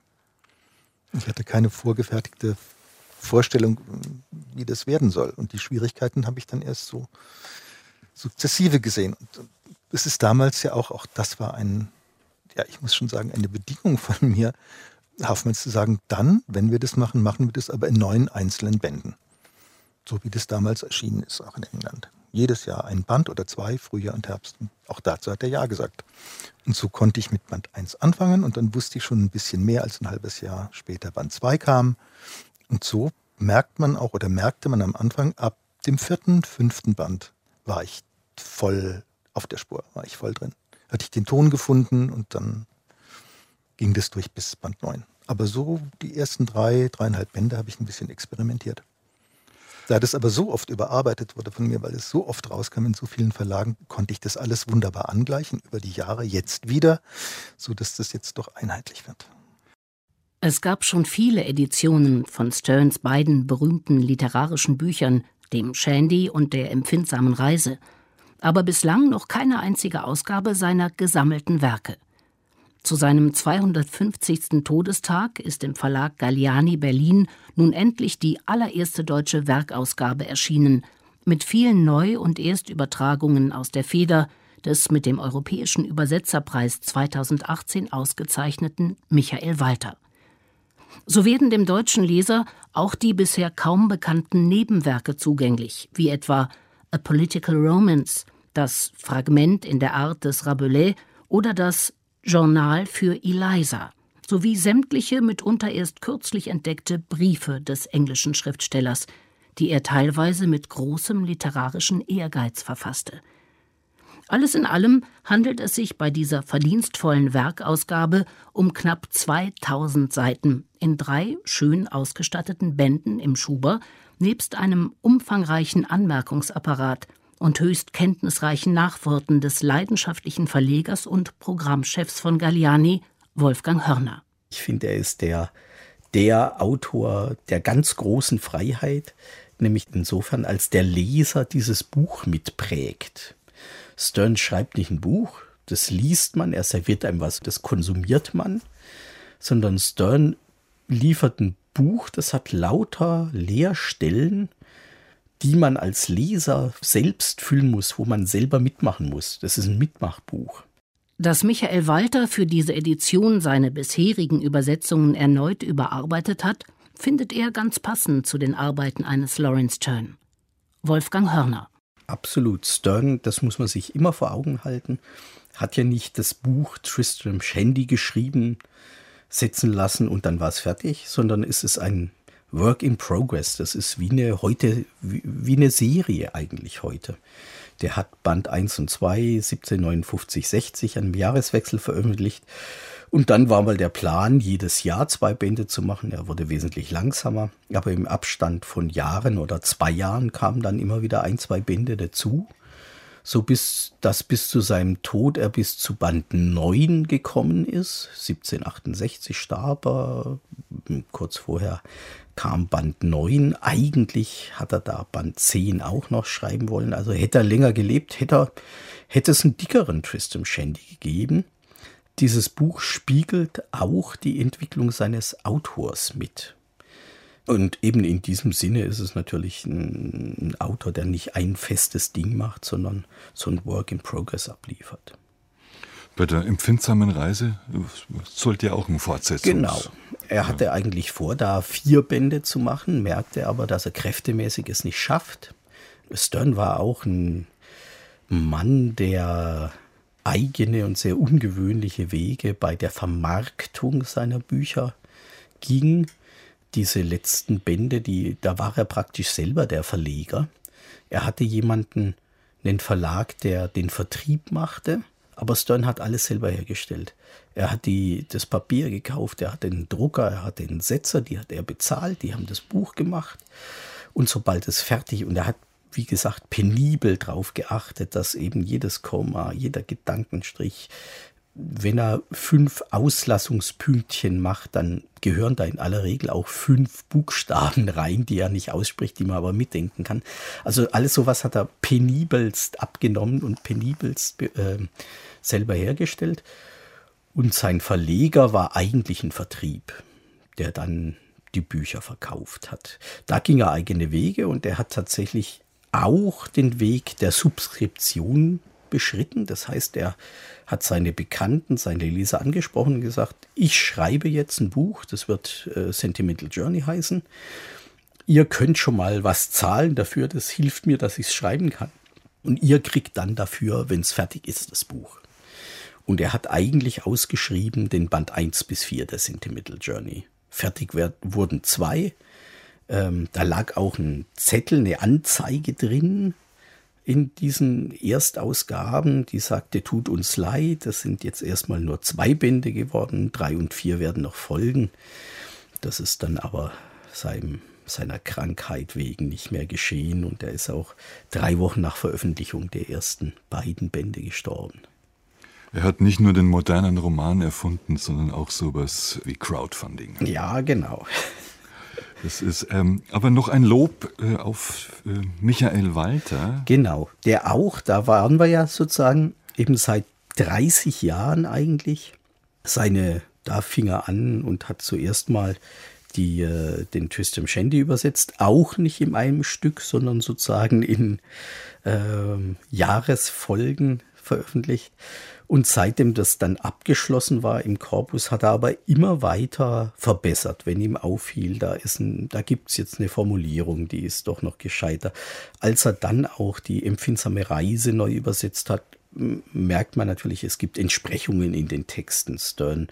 Ich hatte keine vorgefertigte Vorstellung, wie das werden soll. Und die Schwierigkeiten habe ich dann erst so sukzessive gesehen. Und es ist damals ja auch das war ich muss schon sagen, eine Bedingung von mir, Haffmanns zu sagen, dann, wenn wir das machen, machen wir das aber in 9 einzelnen Bänden. So wie das damals erschienen ist, auch in England. Jedes Jahr ein Band oder 2, Frühjahr und Herbst. Und auch dazu hat er Ja gesagt. Und so konnte ich mit Band 1 anfangen und dann wusste ich schon ein bisschen mehr als ein halbes Jahr später Band 2 kam. Und so merkte man am Anfang, ab dem 4., 5. Band war ich voll auf der Spur, war ich voll drin. Hatte ich den Ton gefunden und dann ging das durch bis Band 9. Aber so die ersten 3,5 Bände habe ich ein bisschen experimentiert. Da das aber so oft überarbeitet wurde von mir, weil es so oft rauskam in so vielen Verlagen, konnte ich das alles wunderbar angleichen über die Jahre jetzt wieder, sodass das jetzt doch einheitlich wird. Es gab schon viele Editionen von Sternes beiden berühmten literarischen Büchern, dem Shandy und der empfindsamen Reise, aber bislang noch keine einzige Ausgabe seiner gesammelten Werke. Zu seinem 250. Todestag ist im Verlag Galliani Berlin nun endlich die allererste deutsche Werkausgabe erschienen, mit vielen Neu- und Erstübertragungen aus der Feder des mit dem Europäischen Übersetzerpreis 2018 ausgezeichneten Michael Walter. So werden dem deutschen Leser auch die bisher kaum bekannten Nebenwerke zugänglich, wie etwa A Political Romance, das Fragment in der Art des Rabelais oder das Journal für Eliza, sowie sämtliche mitunter erst kürzlich entdeckte Briefe des englischen Schriftstellers, die er teilweise mit großem literarischen Ehrgeiz verfasste. Alles in allem handelt es sich bei dieser verdienstvollen Werkausgabe um knapp 2000 Seiten in 3 schön ausgestatteten Bänden im Schuber, nebst einem umfangreichen Anmerkungsapparat und höchst kenntnisreichen Nachworten des leidenschaftlichen Verlegers und Programmchefs von Galliani, Wolfgang Hörner. Ich finde, er ist der Autor der ganz großen Freiheit, nämlich insofern, als der Leser dieses Buch mitprägt. Stern schreibt nicht ein Buch, das liest man, er serviert einem was, das konsumiert man, sondern Stern liefert ein Buch, das hat lauter Leerstellen, die man als Leser selbst füllen muss, wo man selber mitmachen muss. Das ist ein Mitmachbuch. Dass Michael Walter für diese Edition seine bisherigen Übersetzungen erneut überarbeitet hat, findet er ganz passend zu den Arbeiten eines Laurence Sterne. Wolfgang Hörner. Absolut. Sterne, das muss man sich immer vor Augen halten, hat ja nicht das Buch Tristram Shandy geschrieben, setzen lassen und dann war es fertig, sondern es ist ein Work in Progress. Das ist wie eine Serie eigentlich heute. Der hat Band 1 und 2, 1759, 60 an einem Jahreswechsel veröffentlicht. Und dann war mal der Plan, jedes Jahr 2 Bände zu machen. Er wurde wesentlich langsamer, aber im Abstand von Jahren oder 2 Jahren kamen dann immer wieder 1, 2 Bände dazu. So bis zu seinem Tod er bis zu Band 9 gekommen ist. 1768 starb er, kurz vorher kam Band 9. Eigentlich hat er da Band 10 auch noch schreiben wollen. Also hätte er länger gelebt, hätte es einen dickeren Tristram Shandy gegeben. Dieses Buch spiegelt auch die Entwicklung seines Autors mit. Und eben in diesem Sinne ist es natürlich ein Autor, der nicht ein festes Ding macht, sondern so ein Work in Progress abliefert. Bei der empfindsamen Reise sollte ja auch ein Fortsetzung. Genau. Er hatte eigentlich vor, da 4 Bände zu machen, merkte aber, dass er kräftemäßig es nicht schafft. Sterne war auch ein Mann, der eigene und sehr ungewöhnliche Wege bei der Vermarktung seiner Bücher ging. Diese letzten Bände, da war er praktisch selber der Verleger. Er hatte jemanden, einen Verlag, der den Vertrieb machte, aber Sterne hat alles selber hergestellt. Er hat das Papier gekauft, er hatte einen Drucker, er hatte einen Setzer, die hat er bezahlt, die haben das Buch gemacht. Und sobald es fertig, und er hat, wie gesagt, penibel darauf geachtet, dass eben jedes Komma, jeder Gedankenstrich, wenn er 5 Auslassungspünktchen macht, dann gehören da in aller Regel auch 5 Buchstaben rein, die er nicht ausspricht, die man aber mitdenken kann. Also alles sowas hat er penibelst abgenommen und penibelst selber hergestellt. Und sein Verleger war eigentlich ein Vertrieb, der dann die Bücher verkauft hat. Da ging er eigene Wege und er hat tatsächlich auch den Weg der Subskription beschritten. Das heißt, er hat seine Bekannten, seine Leser angesprochen und gesagt, ich schreibe jetzt ein Buch, das wird Sentimental Journey heißen. Ihr könnt schon mal was zahlen dafür, das hilft mir, dass ich es schreiben kann. Und ihr kriegt dann dafür, wenn es fertig ist, das Buch. Und er hat eigentlich ausgeschrieben den Band 1 bis 4 der Sentimental Journey. Fertig wurden 2. Da lag auch ein Zettel, eine Anzeige drin in diesen Erstausgaben, die sagte, tut uns leid, das sind jetzt erstmal nur 2 Bände geworden, 3 und 4 werden noch folgen. Das ist dann aber seinem seiner Krankheit wegen nicht mehr geschehen und er ist auch 3 Wochen nach Veröffentlichung der ersten beiden Bände gestorben. Er hat nicht nur den modernen Roman erfunden, sondern auch sowas wie Crowdfunding. Ja, genau. Das ist aber noch ein Lob auf Michael Walter. Genau, der auch, da waren wir ja sozusagen eben seit 30 Jahren eigentlich. Da fing er an und hat zuerst mal den Tristram Shandy übersetzt, auch nicht in einem Stück, sondern sozusagen in Jahresfolgen veröffentlicht. Und seitdem das dann abgeschlossen war im Korpus, hat er aber immer weiter verbessert, wenn ihm auffiel, da gibt es jetzt eine Formulierung, die ist doch noch gescheiter. Als er dann auch die empfindsame Reise neu übersetzt hat, merkt man natürlich, es gibt Entsprechungen in den Texten. Stern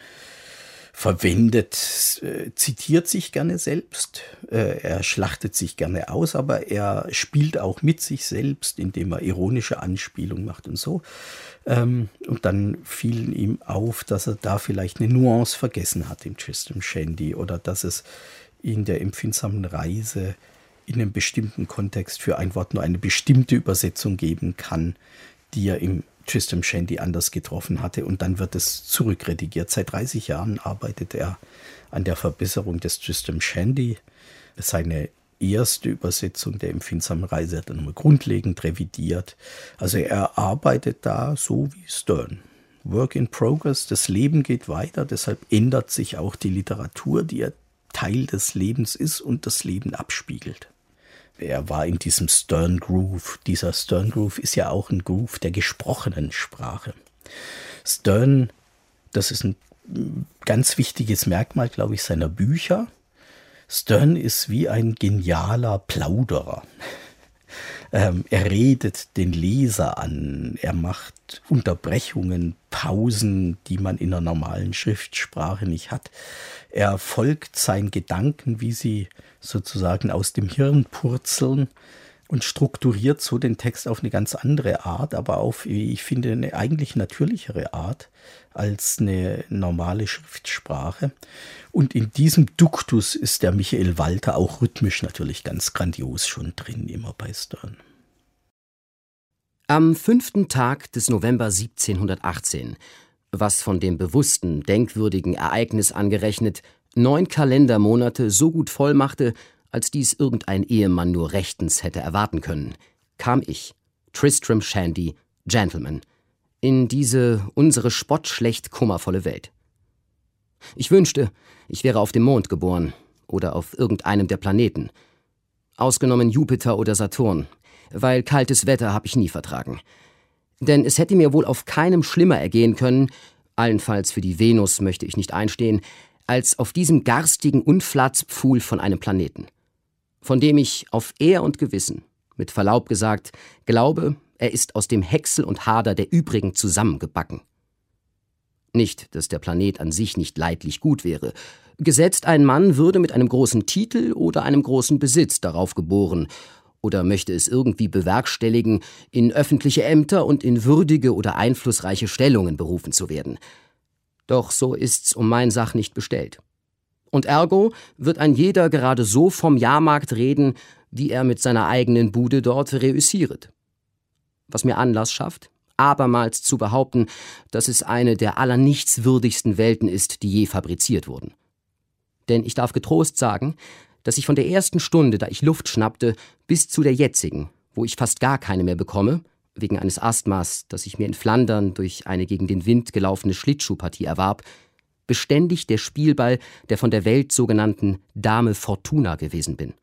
zitiert sich gerne selbst, er schlachtet sich gerne aus, aber er spielt auch mit sich selbst, indem er ironische Anspielungen macht und so. Und dann fiel ihm auf, dass er da vielleicht eine Nuance vergessen hat im Tristram Shandy oder dass es in der empfindsamen Reise in einem bestimmten Kontext für ein Wort nur eine bestimmte Übersetzung geben kann, die er im Tristram Shandy anders getroffen hatte und dann wird es zurückredigiert. Seit 30 Jahren arbeitet er an der Verbesserung des Tristram Shandy. Seine erste Übersetzung der empfindsamen Reise hat er nochmal grundlegend revidiert. Also er arbeitet da so wie Stern. Work in progress, das Leben geht weiter, deshalb ändert sich auch die Literatur, die ja Teil des Lebens ist und das Leben abspiegelt. Er war in diesem Stern Groove. Dieser Stern Groove ist ja auch ein Groove der gesprochenen Sprache. Stern, das ist ein ganz wichtiges Merkmal, glaube ich, seiner Bücher. Stern ist wie ein genialer Plauderer. Er redet den Leser an, er macht Unterbrechungen, Pausen, die man in einer normalen Schriftsprache nicht hat. Er folgt seinen Gedanken, wie sie sozusagen aus dem Hirn purzeln und strukturiert so den Text auf eine ganz andere Art, aber auf, wie ich finde, eine eigentlich natürlichere Art als eine normale Schriftsprache. Und in diesem Duktus ist der Michael Walter auch rhythmisch natürlich ganz grandios schon drin, immer bei Stern. Am 5. Tag des November 1718, was von dem bewussten, denkwürdigen Ereignis angerechnet 9 Kalendermonate so gut voll machte, als dies irgendein Ehemann nur rechtens hätte erwarten können, kam ich, Tristram Shandy, Gentleman, in diese unsere spottschlecht kummervolle Welt. Ich wünschte, ich wäre auf dem Mond geboren oder auf irgendeinem der Planeten, ausgenommen Jupiter oder Saturn, weil kaltes Wetter habe ich nie vertragen. Denn es hätte mir wohl auf keinem schlimmer ergehen können, allenfalls für die Venus möchte ich nicht einstehen, als auf diesem garstigen Unflatspfuhl von einem Planeten, von dem ich auf Ehr und Gewissen, mit Verlaub gesagt, glaube, er ist aus dem Häcksel und Hader der übrigen zusammengebacken. Nicht, dass der Planet an sich nicht leidlich gut wäre. Gesetzt, ein Mann würde mit einem großen Titel oder einem großen Besitz darauf geboren oder möchte es irgendwie bewerkstelligen, in öffentliche Ämter und in würdige oder einflussreiche Stellungen berufen zu werden. Doch so ist's um mein Sach nicht bestellt. Und ergo wird ein jeder gerade so vom Jahrmarkt reden, wie er mit seiner eigenen Bude dort reüssieret. Was mir Anlass schafft, abermals zu behaupten, dass es eine der allernichtswürdigsten Welten ist, die je fabriziert wurden. Denn ich darf getrost sagen, dass ich von der ersten Stunde, da ich Luft schnappte, bis zu der jetzigen, wo ich fast gar keine mehr bekomme, wegen eines Asthmas, das ich mir in Flandern durch eine gegen den Wind gelaufene Schlittschuhpartie erwarb, beständig der Spielball der von der Welt sogenannten Dame Fortuna gewesen bin.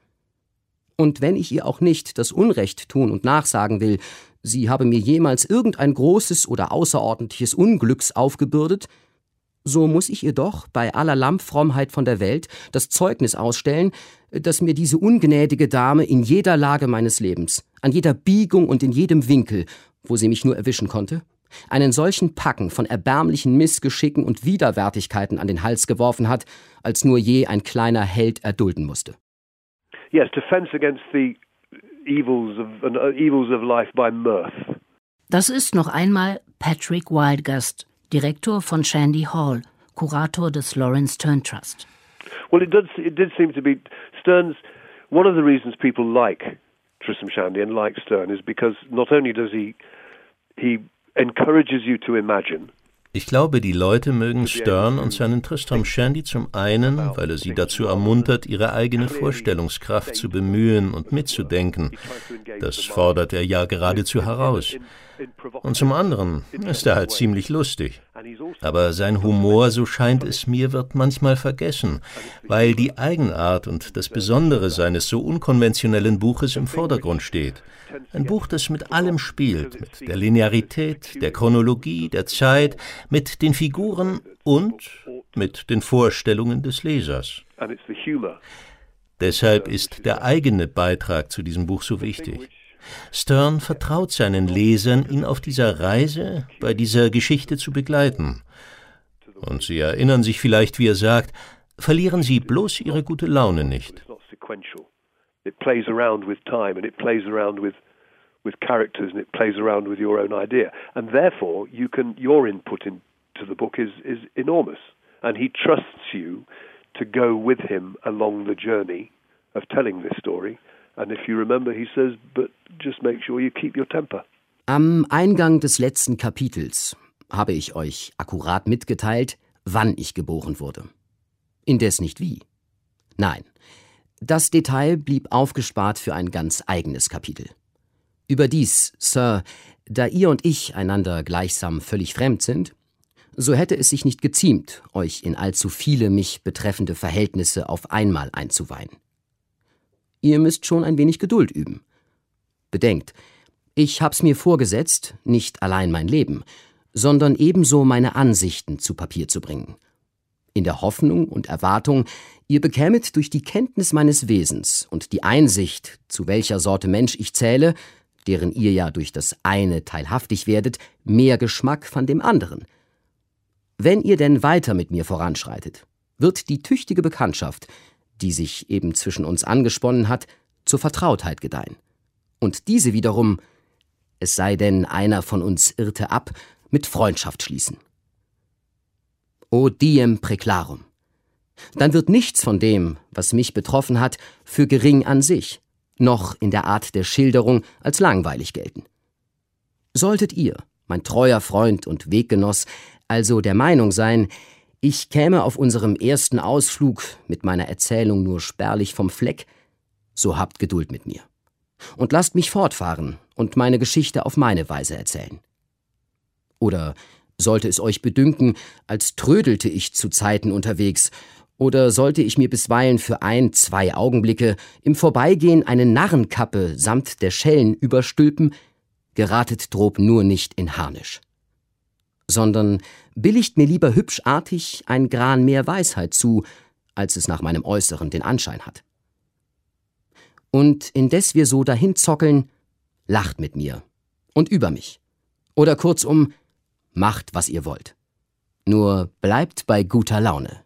Und wenn ich ihr auch nicht das Unrecht tun und nachsagen will, sie habe mir jemals irgendein großes oder außerordentliches Unglücks aufgebürdet, so muss ich ihr doch bei aller Lammfrommheit von der Welt das Zeugnis ausstellen, dass mir diese ungnädige Dame in jeder Lage meines Lebens, an jeder Biegung und in jedem Winkel, wo sie mich nur erwischen konnte, einen solchen Packen von erbärmlichen Missgeschicken und Widerwärtigkeiten an den Hals geworfen hat, als nur je ein kleiner Held erdulden musste. Yes, defense against the evils of life by mirth. Das ist noch einmal Patrick Wildgust, Direktor von Shandy Hall, Kurator des Laurence Sterne Trust. Well, it did seem to be Stern's one of the reasons people like Tristram Shandy and like Sterne is because not only does he encourages you to imagine. Ich glaube, die Leute mögen Sterne und seinen Tristram Shandy zum einen, weil er sie dazu ermuntert, ihre eigene Vorstellungskraft zu bemühen und mitzudenken. Das fordert er ja geradezu heraus. Und zum anderen ist er halt ziemlich lustig. Aber sein Humor, so scheint es mir, wird manchmal vergessen, weil die Eigenart und das Besondere seines so unkonventionellen Buches im Vordergrund steht. Ein Buch, das mit allem spielt, mit der Linearität, der Chronologie, der Zeit, mit den Figuren und mit den Vorstellungen des Lesers. Deshalb ist der eigene Beitrag zu diesem Buch so wichtig. Sterne vertraut seinen Lesern, ihn auf dieser Reise, bei dieser Geschichte zu begleiten. Und Sie erinnern sich vielleicht, wie er sagt, verlieren Sie bloß Ihre gute Laune nicht. It plays around with time and it plays around with characters and it plays around with your own idea. And therefore, your input into the book is enormous. And he trusts you to go with him along the journey of telling this story. And if you remember, he says, but just make sure you keep your temper. Am Eingang des letzten Kapitels habe ich euch akkurat mitgeteilt, wann ich geboren wurde. Indes nicht wie. Nein, das Detail blieb aufgespart für ein ganz eigenes Kapitel. Überdies, Sir, da ihr und ich einander gleichsam völlig fremd sind, so hätte es sich nicht geziemt, euch in allzu viele mich betreffende Verhältnisse auf einmal einzuweihen. Ihr müsst schon ein wenig Geduld üben. Bedenkt, ich hab's mir vorgesetzt, nicht allein mein Leben, sondern ebenso meine Ansichten zu Papier zu bringen. In der Hoffnung und Erwartung, ihr bekämet durch die Kenntnis meines Wesens und die Einsicht, zu welcher Sorte Mensch ich zähle, deren ihr ja durch das eine teilhaftig werdet, mehr Geschmack von dem anderen. Wenn ihr denn weiter mit mir voranschreitet, wird die tüchtige Bekanntschaft, die sich eben zwischen uns angesponnen hat, zur Vertrautheit gedeihen. Und diese wiederum, es sei denn, einer von uns irrte ab, mit Freundschaft schließen. O diem preclarum. Dann wird nichts von dem, was mich betroffen hat, für gering an sich, noch in der Art der Schilderung als langweilig gelten. Solltet ihr, mein treuer Freund und Weggenoss, also der Meinung sein, ich käme auf unserem ersten Ausflug mit meiner Erzählung nur spärlich vom Fleck, so habt Geduld mit mir. Und lasst mich fortfahren und meine Geschichte auf meine Weise erzählen. Oder sollte es euch bedünken, als trödelte ich zu Zeiten unterwegs, oder sollte ich mir bisweilen für 1-2 Augenblicke im Vorbeigehen eine Narrenkappe samt der Schellen überstülpen, geratet drob nur nicht in Harnisch. Sondern billigt mir lieber hübschartig ein Gran mehr Weisheit zu, als es nach meinem Äußeren den Anschein hat. Und indes wir so dahin zockeln, lacht mit mir und über mich. Oder kurzum, macht, was ihr wollt. Nur bleibt bei guter Laune.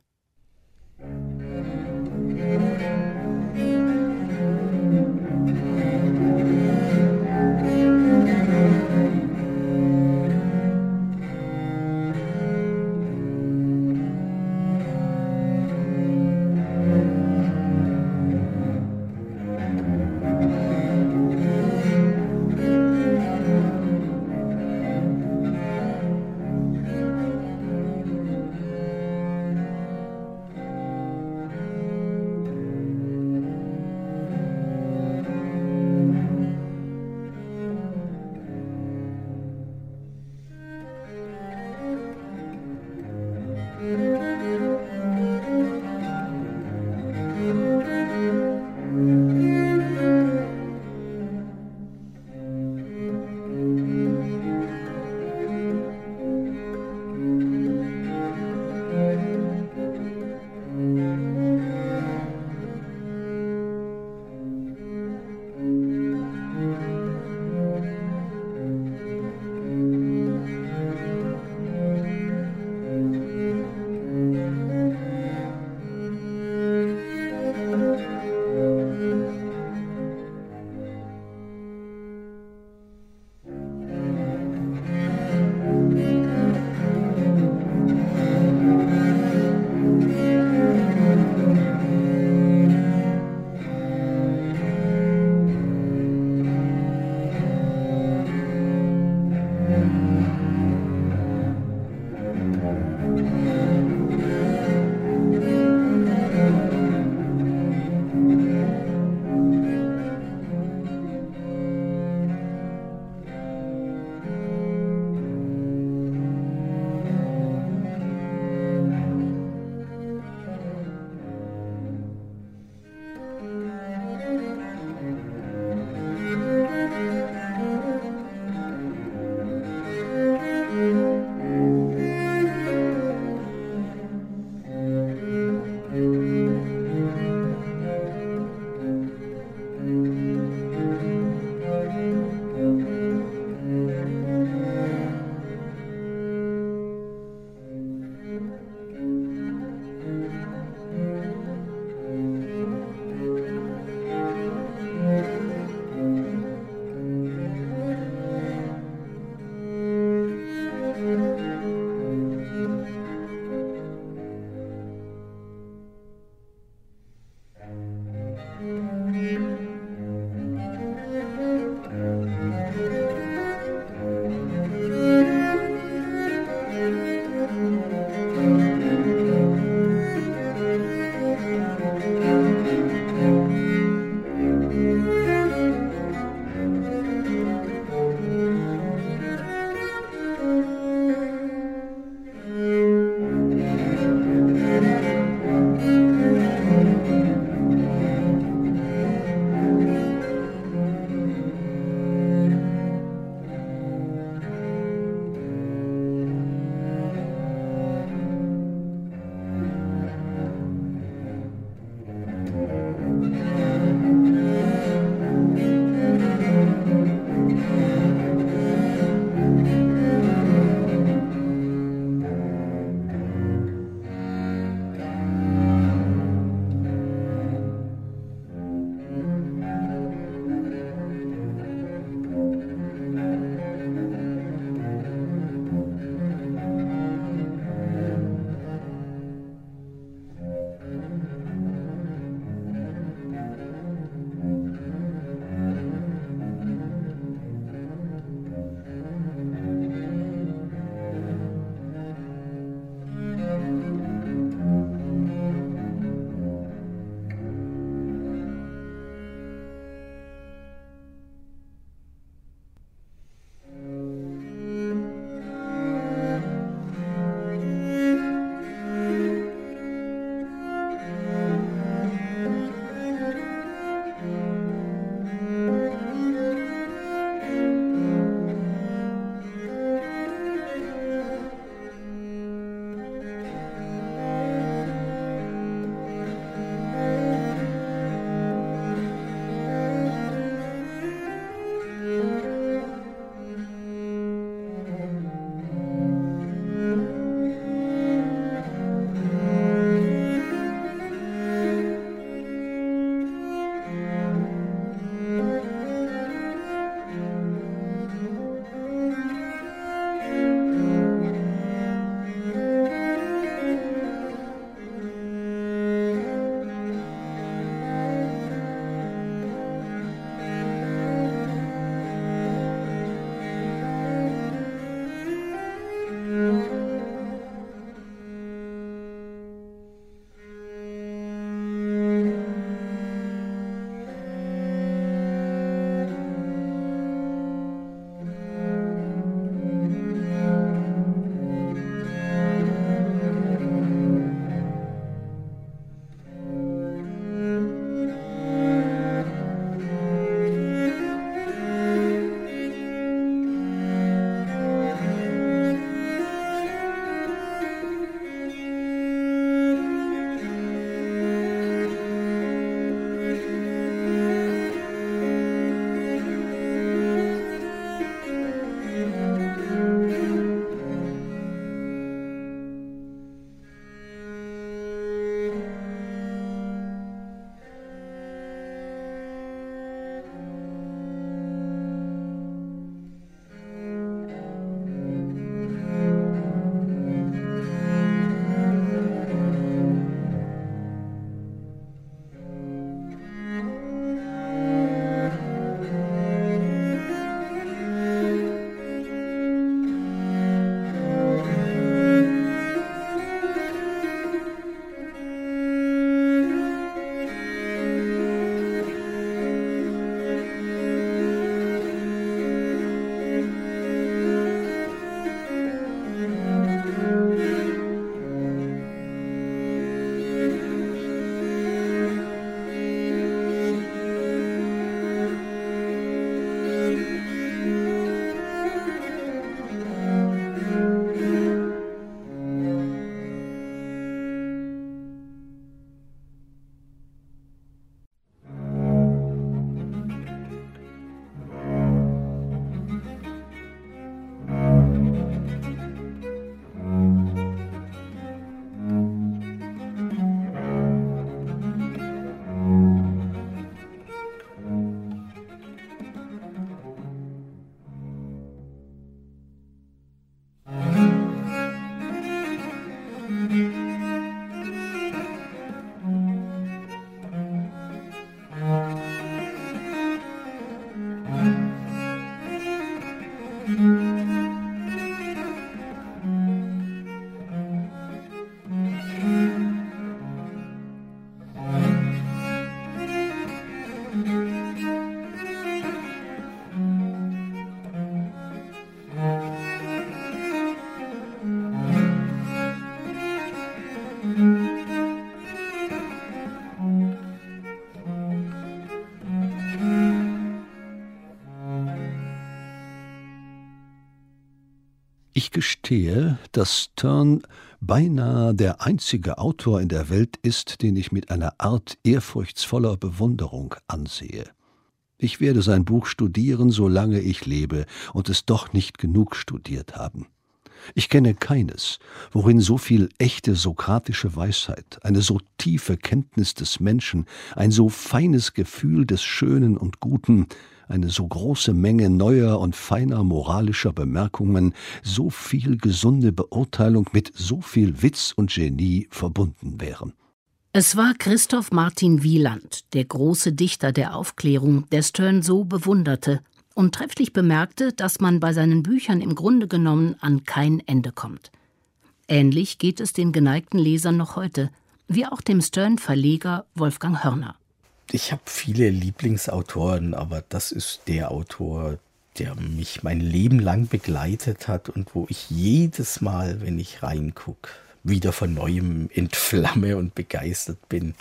gestehe, dass Sterne beinahe der einzige Autor in der Welt ist, den ich mit einer Art ehrfurchtsvoller Bewunderung ansehe. Ich werde sein Buch studieren, solange ich lebe, und es doch nicht genug studiert haben. Ich kenne keines, worin so viel echte sokratische Weisheit, eine so tiefe Kenntnis des Menschen, ein so feines Gefühl des Schönen und Guten, eine so große Menge neuer und feiner moralischer Bemerkungen, so viel gesunde Beurteilung mit so viel Witz und Genie verbunden wären. Es war Christoph Martin Wieland, der große Dichter der Aufklärung, der Sterne so bewunderte und trefflich bemerkte, dass man bei seinen Büchern im Grunde genommen an kein Ende kommt. Ähnlich geht es den geneigten Lesern noch heute, wie auch dem Sterne-Verleger Wolfgang Hörner. Ich habe viele Lieblingsautoren, aber das ist der Autor, der mich mein Leben lang begleitet hat und wo ich jedes Mal, wenn ich reingucke, wieder von Neuem entflamme und begeistert bin,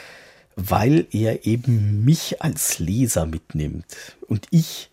weil er eben mich als Leser mitnimmt und ich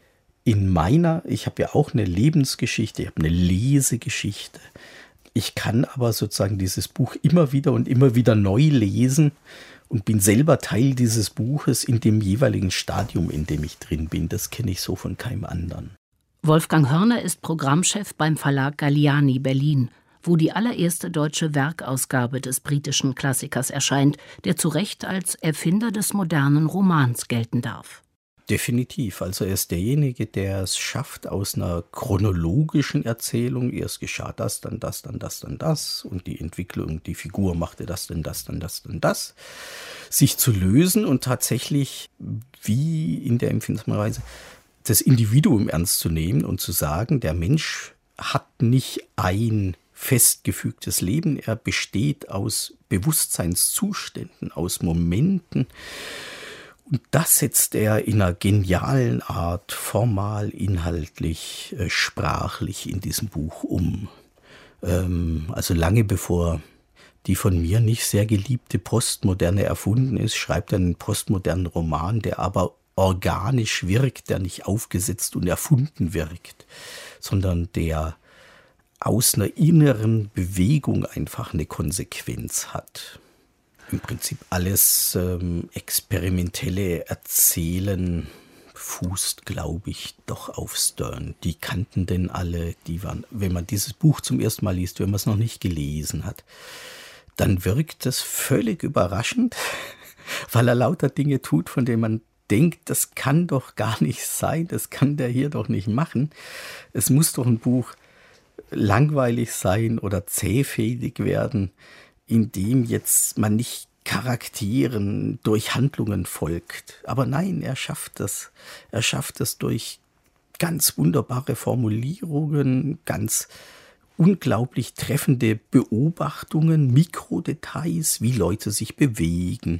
habe ja auch eine Lebensgeschichte, ich habe eine Lesegeschichte. Ich kann aber sozusagen dieses Buch immer wieder neu lesen und bin selber Teil dieses Buches in dem jeweiligen Stadium, in dem ich drin bin. Das kenne ich so von keinem anderen. Wolfgang Hörner ist Programmchef beim Verlag Galliani Berlin, wo die allererste deutsche Werkausgabe des britischen Klassikers erscheint, der zu Recht als Erfinder des modernen Romans gelten darf. Definitiv. Also er ist derjenige, der es schafft, aus einer chronologischen Erzählung, erst geschah das, dann das, dann das, dann das und die Entwicklung, die Figur machte das, dann das, dann das, dann das, sich zu lösen und tatsächlich, wie in der empfindsamen Weise, das Individuum ernst zu nehmen und zu sagen, der Mensch hat nicht ein festgefügtes Leben, er besteht aus Bewusstseinszuständen, aus Momenten. Und das setzt er in einer genialen Art, formal, inhaltlich, sprachlich in diesem Buch um. Also lange bevor die von mir nicht sehr geliebte Postmoderne erfunden ist, schreibt er einen postmodernen Roman, der aber organisch wirkt, der nicht aufgesetzt und erfunden wirkt, sondern der aus einer inneren Bewegung einfach eine Konsequenz hat. Im Prinzip alles experimentelle Erzählen fußt, glaube ich, doch auf Sterne. Die kannten denn alle, die waren, wenn man dieses Buch zum ersten Mal liest, wenn man es noch nicht gelesen hat, dann wirkt es völlig überraschend, weil er lauter Dinge tut, von denen man denkt, das kann doch gar nicht sein, das kann der hier doch nicht machen. Es muss doch ein Buch langweilig sein oder zähfädig werden, in dem jetzt man nicht Charakteren durch Handlungen folgt. Aber nein, er schafft das. Er schafft es durch ganz wunderbare Formulierungen, ganz unglaublich treffende Beobachtungen, Mikrodetails, wie Leute sich bewegen,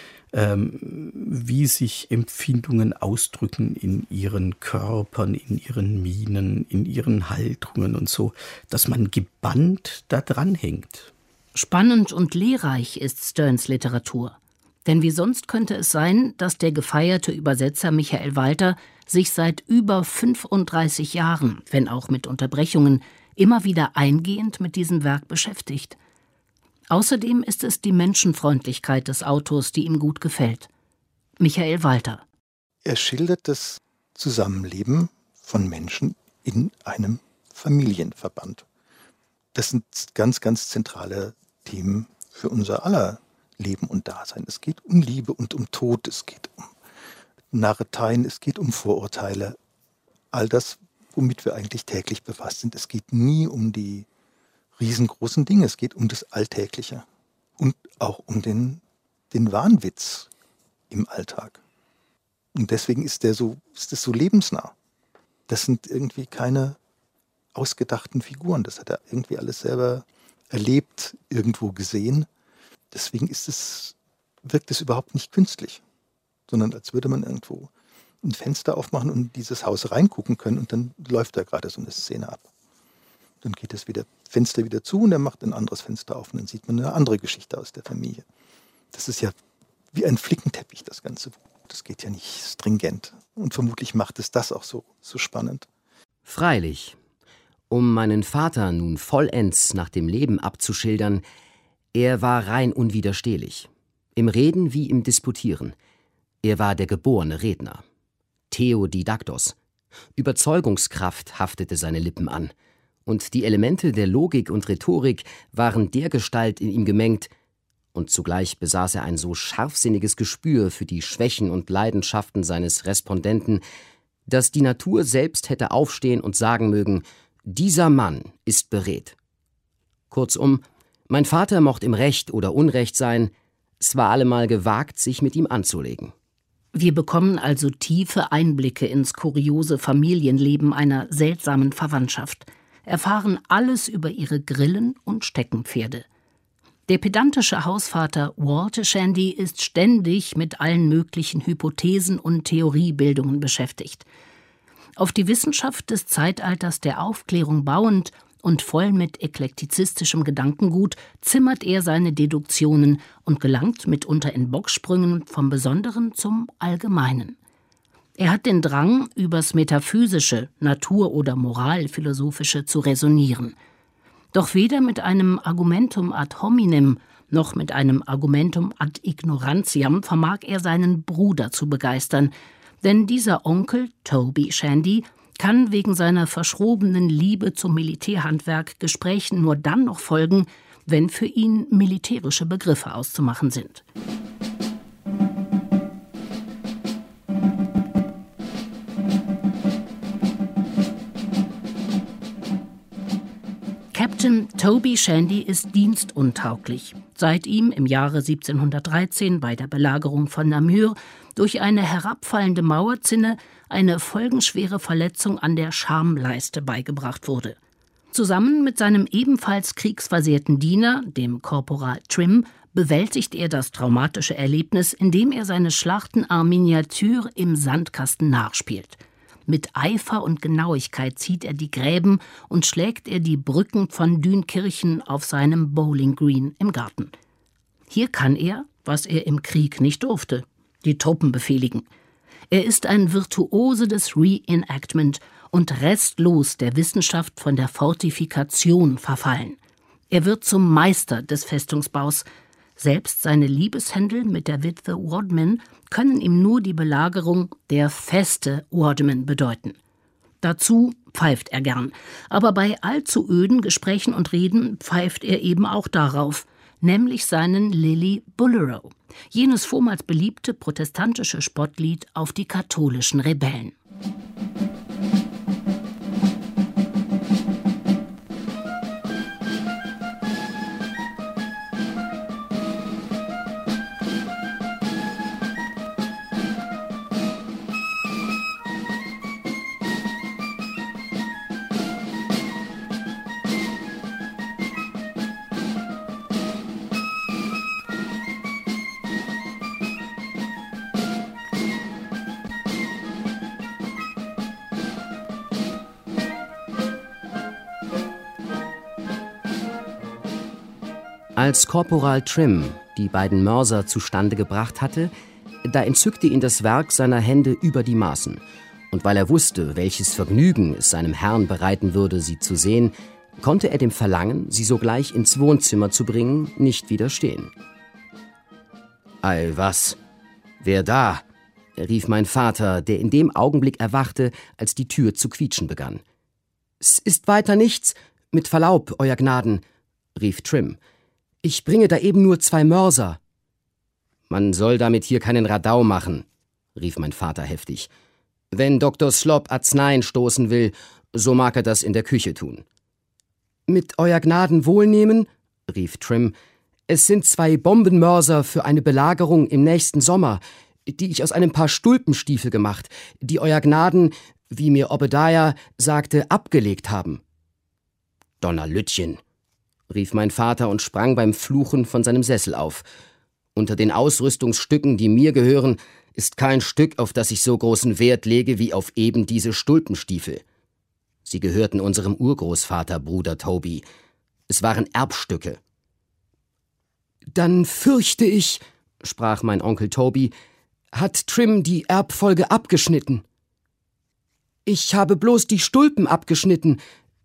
wie sich Empfindungen ausdrücken in ihren Körpern, in ihren Mienen, in ihren Haltungen und so, dass man gebannt da dran hängt. Spannend und lehrreich ist Sternes Literatur. Denn wie sonst könnte es sein, dass der gefeierte Übersetzer Michael Walter sich seit über 35 Jahren, wenn auch mit Unterbrechungen, immer wieder eingehend mit diesem Werk beschäftigt. Außerdem ist es die Menschenfreundlichkeit des Autors, die ihm gut gefällt. Michael Walter. Er schildert das Zusammenleben von Menschen in einem Familienverband. Das sind ganz, ganz zentrale Themen für unser aller Leben und Dasein. Es geht um Liebe und um Tod, es geht um Narreteien, es geht um Vorurteile. All das, womit wir eigentlich täglich befasst sind. Es geht nie um die riesengroßen Dinge, es geht um das Alltägliche und auch um den Wahnwitz im Alltag. Und deswegen ist das so lebensnah. Das sind irgendwie keine ausgedachten Figuren. Das hat er irgendwie alles selber erlebt, irgendwo gesehen. Deswegen wirkt es überhaupt nicht künstlich, sondern als würde man irgendwo ein Fenster aufmachen und in dieses Haus reingucken können und dann läuft da gerade so eine Szene ab. Dann geht das Fenster wieder zu und er macht ein anderes Fenster auf und dann sieht man eine andere Geschichte aus der Familie. Das ist ja wie ein Flickenteppich, das ganze Buch. Das geht ja nicht stringent. Und vermutlich macht es das auch so spannend. Freilich. Um meinen Vater nun vollends nach dem Leben abzuschildern, er war rein unwiderstehlich. Im Reden wie im Disputieren. Er war der geborene Redner. Theodidaktos. Überzeugungskraft haftete seine Lippen an. Und die Elemente der Logik und Rhetorik waren dergestalt in ihm gemengt, und zugleich besaß er ein so scharfsinniges Gespür für die Schwächen und Leidenschaften seines Respondenten, dass die Natur selbst hätte aufstehen und sagen mögen, dieser Mann ist beredt. Kurzum, mein Vater mocht im Recht oder Unrecht sein, es war allemal gewagt, sich mit ihm anzulegen. Wir bekommen also tiefe Einblicke ins kuriose Familienleben einer seltsamen Verwandtschaft, erfahren alles über ihre Grillen und Steckenpferde. Der pedantische Hausvater Walter Shandy ist ständig mit allen möglichen Hypothesen und Theoriebildungen beschäftigt. Auf die Wissenschaft des Zeitalters der Aufklärung bauend und voll mit eklektizistischem Gedankengut zimmert er seine Deduktionen und gelangt mitunter in Bocksprüngen vom Besonderen zum Allgemeinen. Er hat den Drang, übers Metaphysische, Natur- oder Moralphilosophische zu räsonieren. Doch weder mit einem Argumentum ad hominem noch mit einem Argumentum ad ignorantiam vermag er seinen Bruder zu begeistern, denn dieser Onkel, Toby Shandy, kann wegen seiner verschrobenen Liebe zum Militärhandwerk Gesprächen nur dann noch folgen, wenn für ihn militärische Begriffe auszumachen sind. Captain Toby Shandy ist dienstuntauglich, seit ihm im Jahre 1713 bei der Belagerung von Namur durch eine herabfallende Mauerzinne eine folgenschwere Verletzung an der Schamleiste beigebracht wurde. Zusammen mit seinem ebenfalls kriegsversehrten Diener, dem Korporal Trim, bewältigt er das traumatische Erlebnis, indem er seine Schlachtenart-Miniatur im Sandkasten nachspielt. Mit Eifer und Genauigkeit zieht er die Gräben und schlägt er die Brücken von Dünkirchen auf seinem Bowling Green im Garten. Hier kann er, was er im Krieg nicht durfte, die Truppen befehligen. Er ist ein Virtuose des Reenactment und restlos der Wissenschaft von der Fortifikation verfallen. Er wird zum Meister des Festungsbaus. Selbst seine Liebeshändel mit der Witwe Wadman können ihm nur die Belagerung der Feste Wadman bedeuten. Dazu pfeift er gern, aber bei allzu öden Gesprächen und Reden pfeift er eben auch darauf, nämlich seinen Lily Bolero, jenes vormals beliebte protestantische Spottlied auf die katholischen Rebellen. Als Korporal Trim die beiden Mörser zustande gebracht hatte, da entzückte ihn das Werk seiner Hände über die Maßen. Und weil er wusste, welches Vergnügen es seinem Herrn bereiten würde, sie zu sehen, konnte er dem Verlangen, sie sogleich ins Wohnzimmer zu bringen, nicht widerstehen. »Ei, was? Wer da?« rief mein Vater, der in dem Augenblick erwachte, als die Tür zu quietschen begann. »Es ist weiter nichts, mit Verlaub, Euer Gnaden«, rief Trim. »Ich bringe da eben nur 2 Mörser.« »Man soll damit hier keinen Radau machen«, rief mein Vater heftig. »Wenn Dr. Slop Arzneien stoßen will, so mag er das in der Küche tun.« »Mit Euer Gnaden wohlnehmen«, rief Trim, »es sind 2 Bombenmörser für eine Belagerung im nächsten Sommer, die ich aus einem Paar Stulpenstiefel gemacht, die Euer Gnaden, wie mir Obadiah sagte, abgelegt haben.« »Donnerlütchen«, rief mein Vater und sprang beim Fluchen von seinem Sessel auf. »Unter den Ausrüstungsstücken, die mir gehören, ist kein Stück, auf das ich so großen Wert lege wie auf eben diese Stulpenstiefel. Sie gehörten unserem Urgroßvater, Bruder Toby. Es waren Erbstücke.« »Dann fürchte ich«, sprach mein Onkel Toby, »hat Trim die Erbfolge abgeschnitten.« »Ich habe bloß die Stulpen abgeschnitten.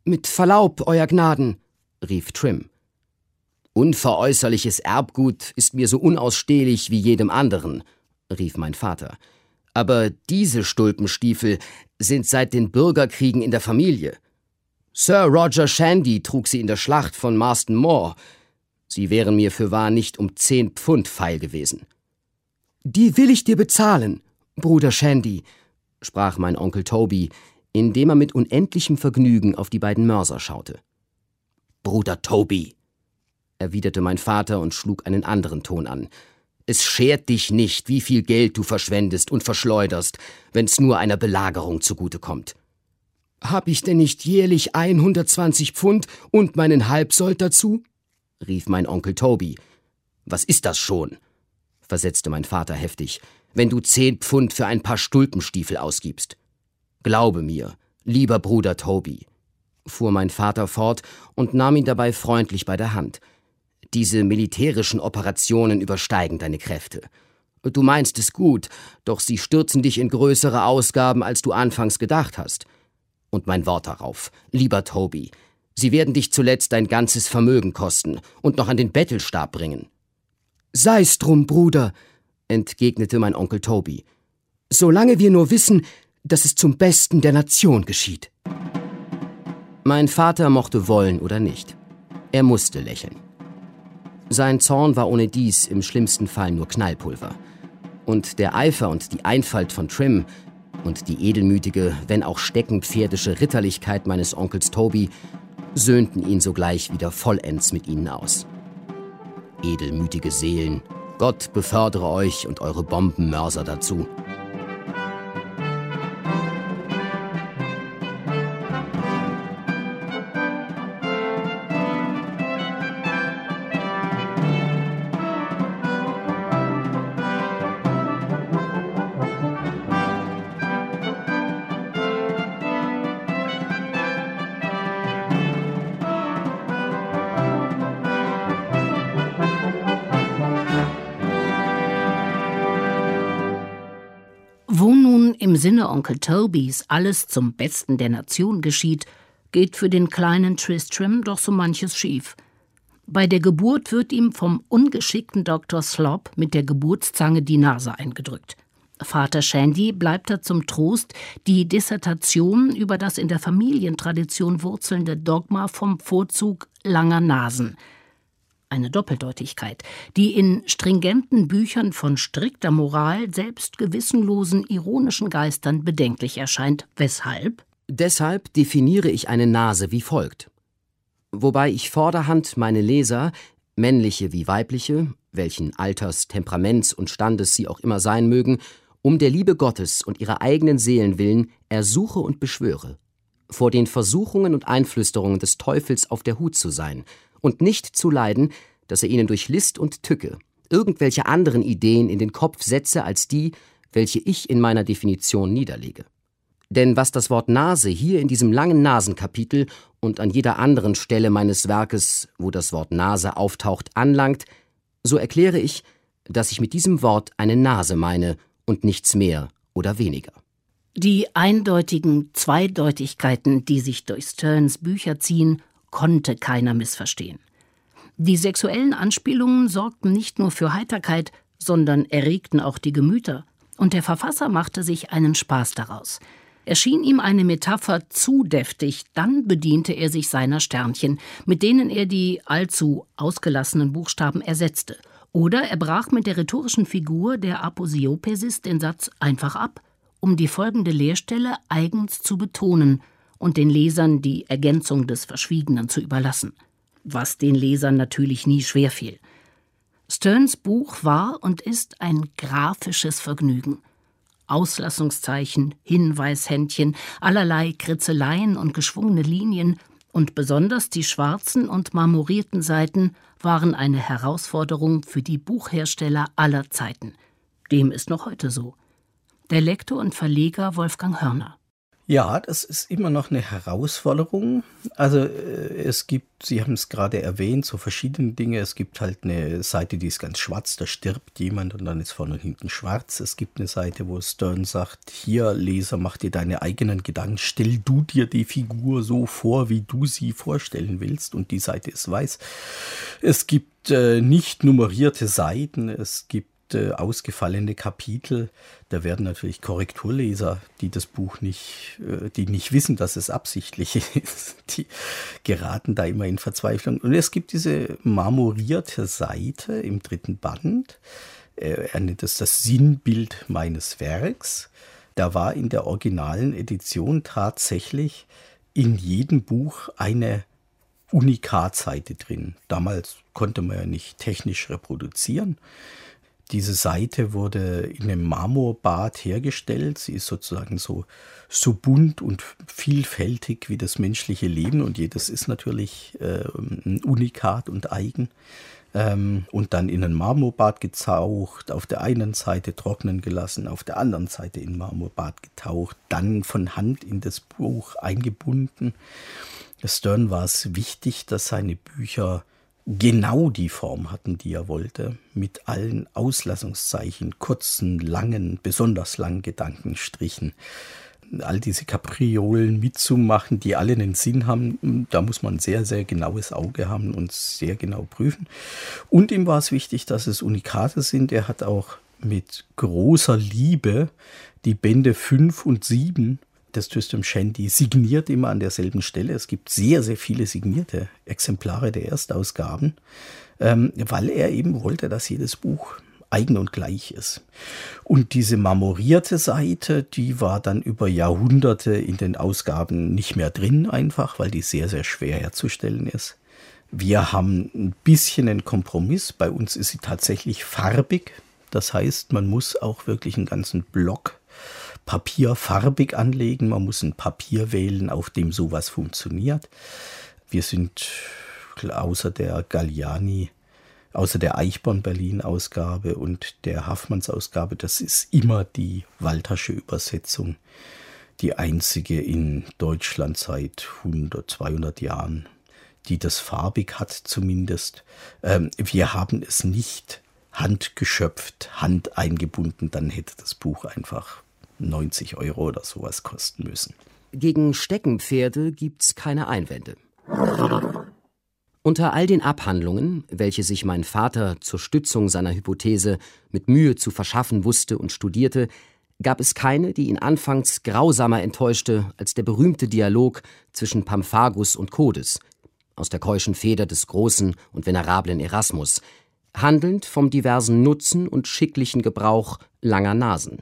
»Mit Verlaub, Euer Gnaden«, rief Trim. »Unveräußerliches Erbgut ist mir so unausstehlich wie jedem anderen«, rief mein Vater. »Aber diese Stulpenstiefel sind seit den Bürgerkriegen in der Familie. Sir Roger Shandy trug sie in der Schlacht von Marston Moor. Sie wären mir fürwahr nicht um 10 Pfund feil gewesen.« »Die will ich dir bezahlen, Bruder Shandy«, sprach mein Onkel Toby, indem er mit unendlichem Vergnügen auf die beiden Mörser schaute. »Bruder Toby«, erwiderte mein Vater und schlug einen anderen Ton an. »Es schert dich nicht, wie viel Geld du verschwendest und verschleuderst, wenn's nur einer Belagerung zugute kommt.« »Hab ich denn nicht jährlich 120 Pfund und meinen Halbsold dazu?« rief mein Onkel Toby. »Was ist das schon?« versetzte mein Vater heftig, »wenn du 10 Pfund für ein paar Stulpenstiefel ausgibst. Glaube mir, lieber Bruder Toby«, fuhr mein Vater fort und nahm ihn dabei freundlich bei der Hand, »diese militärischen Operationen übersteigen deine Kräfte. Du meinst es gut, doch sie stürzen dich in größere Ausgaben, als du anfangs gedacht hast. Und mein Wort darauf, lieber Toby, sie werden dich zuletzt dein ganzes Vermögen kosten und noch an den Bettelstab bringen.« »Sei's drum, Bruder«, entgegnete mein Onkel Toby, »solange wir nur wissen, dass es zum Besten der Nation geschieht.« Mein Vater mochte wollen oder nicht. Er musste lächeln. Sein Zorn war ohnedies im schlimmsten Fall nur Knallpulver. Und der Eifer und die Einfalt von Trim und die edelmütige, wenn auch steckenpferdische Ritterlichkeit meines Onkels Toby söhnten ihn sogleich wieder vollends mit ihnen aus. Edelmütige Seelen, Gott befördere euch und eure Bombenmörser dazu. Wo nun im Sinne Onkel Tobys alles zum Besten der Nation geschieht, geht für den kleinen Tristram doch so manches schief. Bei der Geburt wird ihm vom ungeschickten Dr. Slop mit der Geburtszange die Nase eingedrückt. Vater Shandy bleibt da zum Trost die Dissertation über das in der Familientradition wurzelnde Dogma vom Vorzug langer Nasen. Eine Doppeldeutigkeit, die in stringenten Büchern von strikter Moral selbst gewissenlosen, ironischen Geistern bedenklich erscheint. Weshalb? Deshalb definiere ich eine Nase wie folgt. Wobei ich vorderhand meine Leser, männliche wie weibliche, welchen Alters, Temperaments und Standes sie auch immer sein mögen, um der Liebe Gottes und ihrer eigenen Seelen willen ersuche und beschwöre, vor den Versuchungen und Einflüsterungen des Teufels auf der Hut zu sein und nicht zu leiden, dass er ihnen durch List und Tücke irgendwelche anderen Ideen in den Kopf setze als die, welche ich in meiner Definition niederlege. Denn was das Wort Nase hier in diesem langen Nasenkapitel und an jeder anderen Stelle meines Werkes, wo das Wort Nase auftaucht, anlangt, so erkläre ich, dass ich mit diesem Wort eine Nase meine und nichts mehr oder weniger. Die eindeutigen Zweideutigkeiten, die sich durch Sternes Bücher ziehen, konnte keiner missverstehen. Die sexuellen Anspielungen sorgten nicht nur für Heiterkeit, sondern erregten auch die Gemüter. Und der Verfasser machte sich einen Spaß daraus. Erschien ihm eine Metapher zu deftig, dann bediente er sich seiner Sternchen, mit denen er die allzu ausgelassenen Buchstaben ersetzte. Oder er brach mit der rhetorischen Figur der Aposiopesis den Satz einfach ab, um die folgende Leerstelle eigens zu betonen und den Lesern die Ergänzung des Verschwiegenen zu überlassen, was den Lesern natürlich nie schwerfiel. Sternes Buch war und ist ein grafisches Vergnügen. Auslassungszeichen, Hinweishändchen, allerlei Kritzeleien und geschwungene Linien und besonders die schwarzen und marmorierten Seiten waren eine Herausforderung für die Buchhersteller aller Zeiten. Dem ist noch heute so. Der Lektor und Verleger Wolfgang Hörner. Ja, das ist immer noch eine Herausforderung. Also es gibt, Sie haben es gerade erwähnt, so verschiedene Dinge. Es gibt halt eine Seite, die ist ganz schwarz, da stirbt jemand und dann ist vorne und hinten schwarz. Es gibt eine Seite, wo Stern sagt, hier Leser, mach dir deine eigenen Gedanken, stell du dir die Figur so vor, wie du sie vorstellen willst, und die Seite ist weiß. Es gibt nicht nummerierte Seiten, es gibt ausgefallene Kapitel. Da werden natürlich Korrekturleser, die das Buch die nicht wissen, dass es absichtlich ist, die geraten da immer in Verzweiflung. Und es gibt diese marmorierte Seite im 3. Band. Er nennt es das Sinnbild meines Werks. Da war in der originalen Edition tatsächlich in jedem Buch eine Unikatseite drin. Damals konnte man ja nicht technisch reproduzieren. Diese Seite wurde in einem Marmorbad hergestellt. Sie ist sozusagen so bunt und vielfältig wie das menschliche Leben. Und jedes ist natürlich ein Unikat und eigen. Und dann in ein Marmorbad getaucht, auf der einen Seite trocknen gelassen, auf der anderen Seite in ein Marmorbad getaucht, dann von Hand in das Buch eingebunden. Stern war es wichtig, dass seine Bücher genau die Form hatten, die er wollte, mit allen Auslassungszeichen, kurzen, langen, besonders langen Gedankenstrichen. All diese Kapriolen mitzumachen, die alle einen Sinn haben, da muss man ein sehr, sehr genaues Auge haben und sehr genau prüfen. Und ihm war es wichtig, dass es Unikate sind. Er hat auch mit großer Liebe die Bände 5 und 7 des Tristram Shandy signiert, immer an derselben Stelle. Es gibt sehr, sehr viele signierte Exemplare der Erstausgaben, weil er eben wollte, dass jedes Buch eigen und gleich ist. Und diese marmorierte Seite, die war dann über Jahrhunderte in den Ausgaben nicht mehr drin, einfach, weil die sehr, sehr schwer herzustellen ist. Wir haben ein bisschen einen Kompromiss. Bei uns ist sie tatsächlich farbig. Das heißt, man muss auch wirklich einen ganzen Block Papier farbig anlegen. Man muss ein Papier wählen, auf dem sowas funktioniert. Wir sind außer der Galliani, außer der Eichborn-Berlin-Ausgabe und der Haffmanns-Ausgabe, das ist immer die Waltersche Übersetzung, die einzige in Deutschland seit 100, 200 Jahren, die das farbig hat zumindest. Wir haben es nicht handgeschöpft, handeingebunden, dann hätte das Buch einfach 90 € oder sowas kosten müssen. Gegen Steckenpferde gibt's keine Einwände. Unter all den Abhandlungen, welche sich mein Vater zur Stützung seiner Hypothese mit Mühe zu verschaffen wusste und studierte, gab es keine, die ihn anfangs grausamer enttäuschte als der berühmte Dialog zwischen Pamphagus und Codes, aus der keuschen Feder des großen und venerablen Erasmus, handelnd vom diversen Nutzen und schicklichen Gebrauch langer Nasen.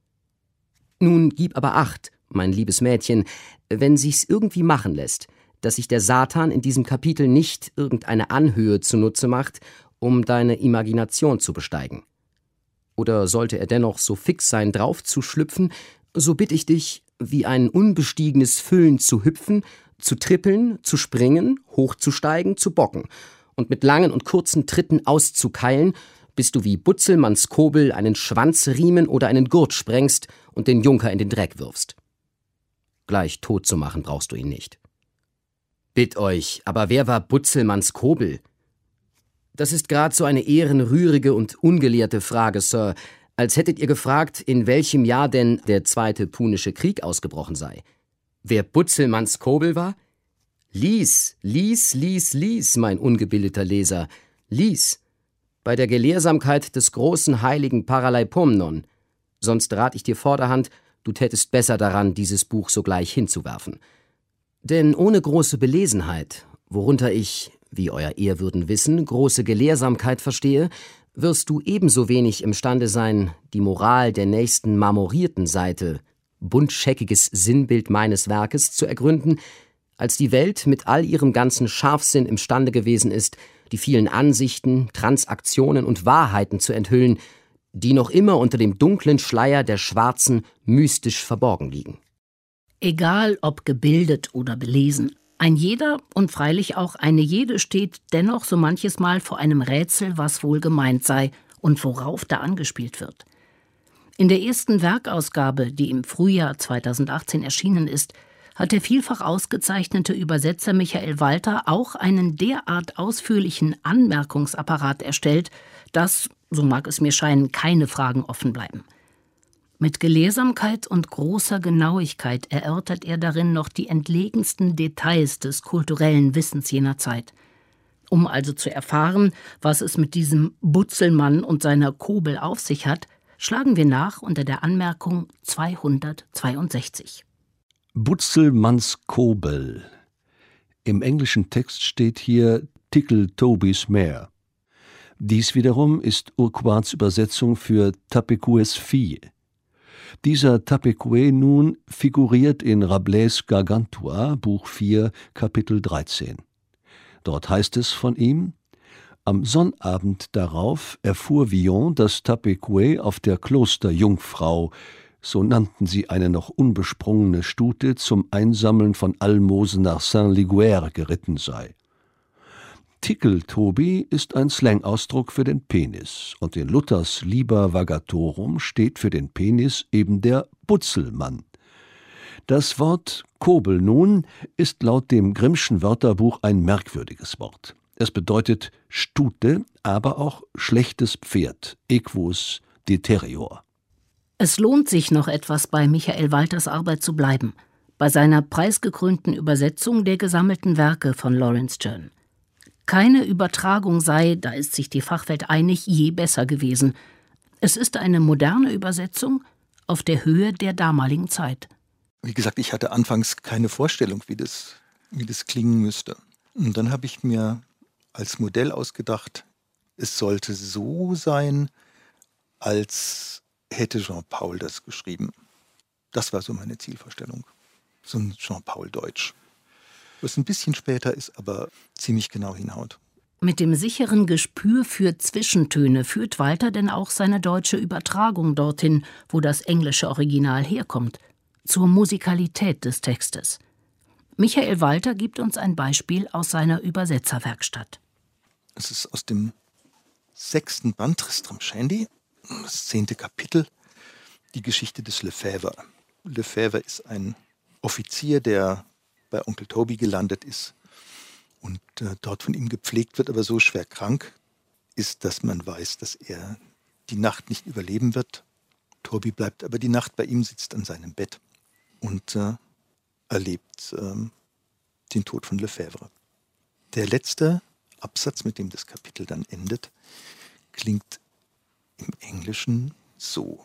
Nun gib aber Acht, mein liebes Mädchen, wenn sich's irgendwie machen lässt, dass sich der Satan in diesem Kapitel nicht irgendeine Anhöhe zunutze macht, um deine Imagination zu besteigen. Oder sollte er dennoch so fix sein, drauf zu schlüpfen, so bitt ich dich, wie ein unbestiegenes Füllen zu hüpfen, zu trippeln, zu springen, hochzusteigen, zu bocken und mit langen und kurzen Tritten auszukeilen, bis du wie Butzelmanns Kobel einen Schwanzriemen oder einen Gurt sprengst und den Junker in den Dreck wirfst. Gleich tot zu machen brauchst du ihn nicht. Bitt euch, aber wer war Butzelmanns Kobel? Das ist grad so eine ehrenrührige und ungelehrte Frage, Sir, als hättet ihr gefragt, in welchem Jahr denn der 2. Punische Krieg ausgebrochen sei. Wer Butzelmanns Kobel war? Lies, mein ungebildeter Leser, lies. Bei der Gelehrsamkeit des großen heiligen Paralaipomnon. Sonst rat ich dir vorderhand, du tätest besser daran, dieses Buch sogleich hinzuwerfen. Denn ohne große Belesenheit, worunter ich, wie euer Ehrwürden wissen, große Gelehrsamkeit verstehe, wirst du ebenso wenig imstande sein, die Moral der nächsten marmorierten Seite, buntscheckiges Sinnbild meines Werkes, zu ergründen, als die Welt mit all ihrem ganzen Scharfsinn imstande gewesen ist, die vielen Ansichten, Transaktionen und Wahrheiten zu enthüllen, die noch immer unter dem dunklen Schleier der Schwarzen mystisch verborgen liegen. Egal ob gebildet oder belesen, ein jeder und freilich auch eine jede steht dennoch so manches Mal vor einem Rätsel, was wohl gemeint sei und worauf da angespielt wird. In der ersten Werkausgabe, die im Frühjahr 2018 erschienen ist, hat der vielfach ausgezeichnete Übersetzer Michael Walter auch einen derart ausführlichen Anmerkungsapparat erstellt, dass, so mag es mir scheinen, keine Fragen offen bleiben. Mit Gelehrsamkeit und großer Genauigkeit erörtert er darin noch die entlegensten Details des kulturellen Wissens jener Zeit. Um also zu erfahren, was es mit diesem Butzelmann und seiner Kobel auf sich hat, schlagen wir nach unter der Anmerkung 262. Butzelmanns Kobel. Im englischen Text steht hier Tickle Tobys Mare. Dies wiederum ist Urquharts Übersetzung für Tapecues Vieh. Dieser Tapecue nun figuriert in Rabelais' Gargantua, Buch 4, Kapitel 13. Dort heißt es von ihm: Am Sonnabend darauf erfuhr Villon, dass Tapecue auf der Klosterjungfrau, so nannten sie eine noch unbesprungene Stute, zum Einsammeln von Almosen nach Saint-Ligueur geritten sei. Tickle Toby ist ein Slang-Ausdruck für den Penis, und in Luthers Liber Vagatorum steht für den Penis eben der Butzelmann. Das Wort Kobel nun ist laut dem Grimmschen Wörterbuch ein merkwürdiges Wort. Es bedeutet Stute, aber auch schlechtes Pferd, equus deterior. Es lohnt sich noch etwas bei Michael Walters Arbeit zu bleiben, bei seiner preisgekrönten Übersetzung der gesammelten Werke von Laurence Sterne. Keine Übertragung sei, da ist sich die Fachwelt einig, je besser gewesen. Es ist eine moderne Übersetzung auf der Höhe der damaligen Zeit. Wie gesagt, ich hatte anfangs keine Vorstellung, wie das klingen müsste. Und dann habe ich mir als Modell ausgedacht, es sollte so sein, als hätte Jean-Paul das geschrieben. Das war so meine Zielvorstellung. So ein Jean-Paul-Deutsch. Was ein bisschen später ist, aber ziemlich genau hinhaut. Mit dem sicheren Gespür für Zwischentöne führt Walter denn auch seine deutsche Übertragung dorthin, wo das englische Original herkommt, zur Musikalität des Textes. Michael Walter gibt uns ein Beispiel aus seiner Übersetzerwerkstatt. Es ist aus dem 6. Band Tristram Shandy, das 10. Kapitel, die Geschichte des Lefebvre. Lefebvre ist ein Offizier, der bei Onkel Toby gelandet ist und dort von ihm gepflegt wird, aber so schwer krank ist, dass man weiß, dass er die Nacht nicht überleben wird. Toby bleibt aber die Nacht bei ihm, sitzt an seinem Bett und erlebt den Tod von Lefebvre. Der letzte Absatz, mit dem das Kapitel dann endet, klingt im Englischen so: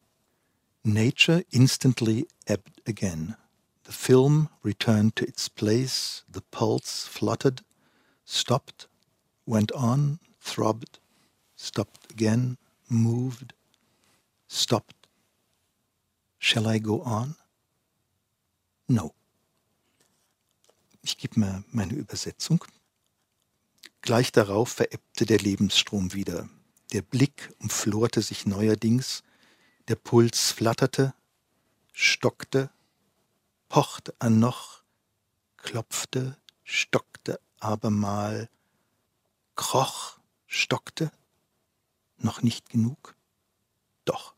Nature instantly ebbed again. The film returned to its place, the pulse fluttered, stopped, went on, throbbed, stopped again, moved, stopped. Shall I go on? No. Ich gebe mir meine Übersetzung. Gleich darauf verebbte der Lebensstrom wieder. Der Blick umflorte sich neuerdings, der Puls flatterte, stockte, pochte an noch, klopfte, stockte abermal, kroch, stockte, noch nicht genug? Doch.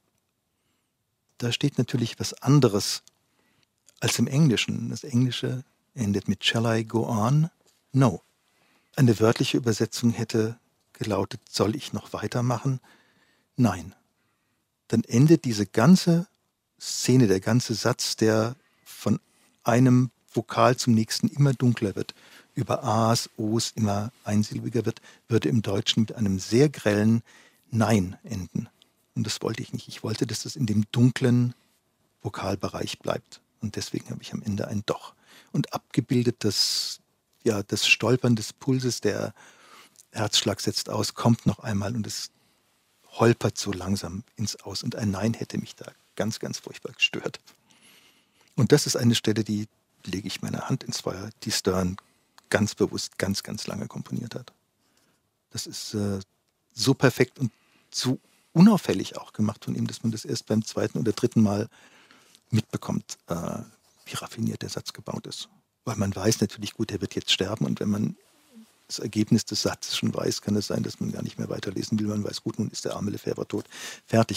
Da steht natürlich was anderes als im Englischen. Das Englische endet mit Shall I go on? No. Eine wörtliche Übersetzung hätte gelautet, soll ich noch weitermachen? Nein. Dann endet diese ganze Szene, der ganze Satz, der von einem Vokal zum nächsten immer dunkler wird, über A's, O's immer einsilbiger wird, würde im Deutschen mit einem sehr grellen Nein enden. Und das wollte ich nicht. Ich wollte, dass das in dem dunklen Vokalbereich bleibt. Und deswegen habe ich am Ende ein Doch. Und abgebildet das Stolpern des Pulses, der Herzschlag setzt aus, kommt noch einmal und es holpert so langsam ins Aus. Und ein Nein hätte mich da ganz, ganz furchtbar gestört. Und das ist eine Stelle, die lege ich meine Hand ins Feuer, die Sterne ganz bewusst ganz, ganz lange komponiert hat. Das ist so perfekt und so unauffällig auch gemacht von ihm, dass man das erst beim 2. oder 3. Mal mitbekommt, wie raffiniert der Satz gebaut ist. Weil man weiß natürlich, gut, er wird jetzt sterben, und wenn man das Ergebnis des Satzes schon weiß, kann es sein, dass man gar nicht mehr weiterlesen will. Man weiß, gut, nun ist der arme Lefebvre tot. Fertig.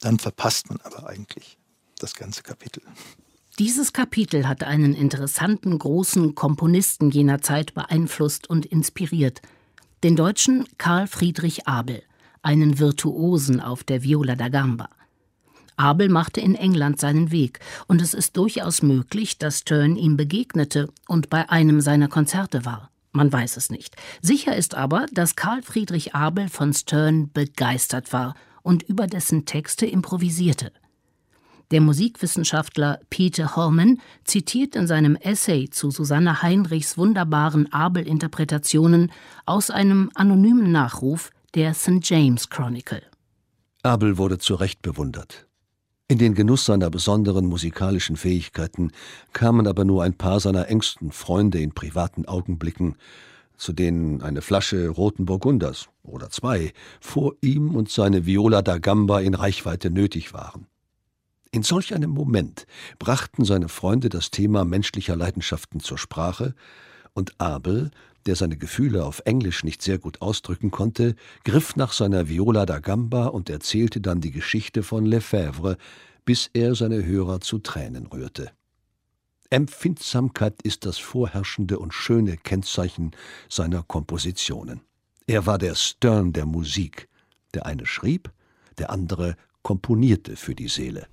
Dann verpasst man aber eigentlich das ganze Kapitel. Dieses Kapitel hat einen interessanten großen Komponisten jener Zeit beeinflusst und inspiriert, den Deutschen Carl Friedrich Abel, einen Virtuosen auf der Viola da Gamba. Abel machte in England seinen Weg, und es ist durchaus möglich, dass Stern ihm begegnete und bei einem seiner Konzerte war. Man weiß es nicht. Sicher ist aber, dass Carl Friedrich Abel von Stern begeistert war und über dessen Texte improvisierte. Der Musikwissenschaftler Peter Holman zitiert in seinem Essay zu Susanne Heinrichs wunderbaren Abel-Interpretationen aus einem anonymen Nachruf der St. James Chronicle. Abel wurde zu Recht bewundert. In den Genuss seiner besonderen musikalischen Fähigkeiten kamen aber nur ein paar seiner engsten Freunde in privaten Augenblicken, zu denen eine Flasche roten Burgunders oder 2 vor ihm und seine Viola da Gamba in Reichweite nötig waren. In solch einem Moment brachten seine Freunde das Thema menschlicher Leidenschaften zur Sprache, und Abel, der seine Gefühle auf Englisch nicht sehr gut ausdrücken konnte, griff nach seiner Viola da Gamba und erzählte dann die Geschichte von Lefebvre, bis er seine Hörer zu Tränen rührte. Empfindsamkeit ist das vorherrschende und schöne Kennzeichen seiner Kompositionen. Er war der Stern der Musik. Der eine schrieb, der andere komponierte für die Seele.